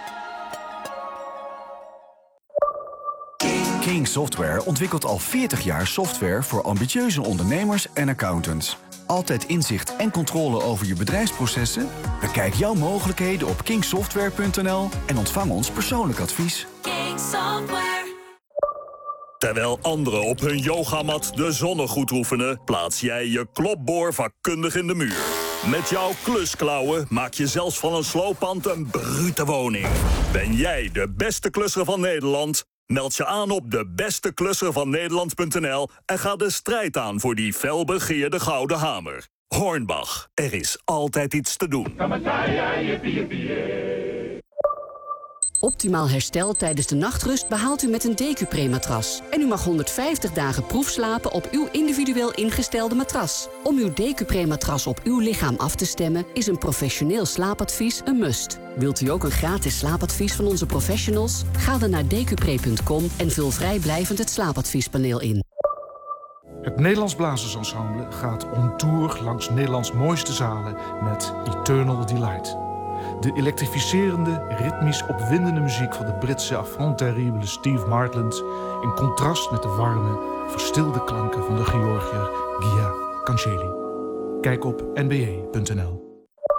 King Software ontwikkelt al 40 jaar software voor ambitieuze ondernemers en accountants. Altijd inzicht en controle over je bedrijfsprocessen? Bekijk jouw mogelijkheden op kingsoftware.nl en ontvang ons persoonlijk advies. King Software. Terwijl anderen op hun yogamat de zonnegoed oefenen, plaats jij je klopboor vakkundig in de muur. Met jouw klusklauwen maak je zelfs van een slooppand een brute woning. Ben jij de beste klusser van Nederland? Meld je aan op debesteklusservannederland.nl en ga de strijd aan voor die felbegeerde gouden hamer. Hornbach, er is altijd iets te doen. Optimaal herstel tijdens de nachtrust behaalt u met een Decupre-matras. En u mag 150 dagen proefslapen op uw individueel ingestelde matras. Om uw Decupre-matras op uw lichaam af te stemmen is een professioneel slaapadvies een must. Wilt u ook een gratis slaapadvies van onze professionals? Ga dan naar decupre.com en vul vrijblijvend het slaapadviespaneel in. Het Nederlands Blazersensemble gaat on tour langs Nederlands mooiste zalen met Eternal Delight. De elektrificerende, ritmisch opwindende muziek van de Britse avant terrible Steve Martland in contrast met de warme, verstilde klanken van de Georgiër Gia Cancelli. Kijk op nba.nl.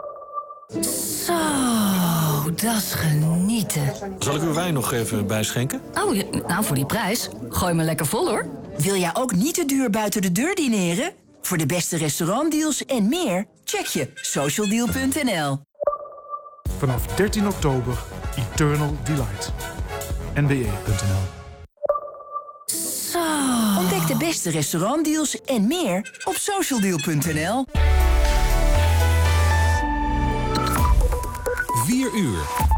Zo, dat is genieten. Zal ik uw wijn nog even bijschenken? Oh, ja, nou voor die prijs. Gooi me lekker vol hoor. Wil jij ook niet te duur buiten de deur dineren? Voor de beste restaurantdeals en meer, check je socialdeal.nl. Vanaf 13 oktober Eternal Delight. nba.nl. Zo. Ontdek de beste restaurantdeals en meer op socialdeal.nl. 4 uur.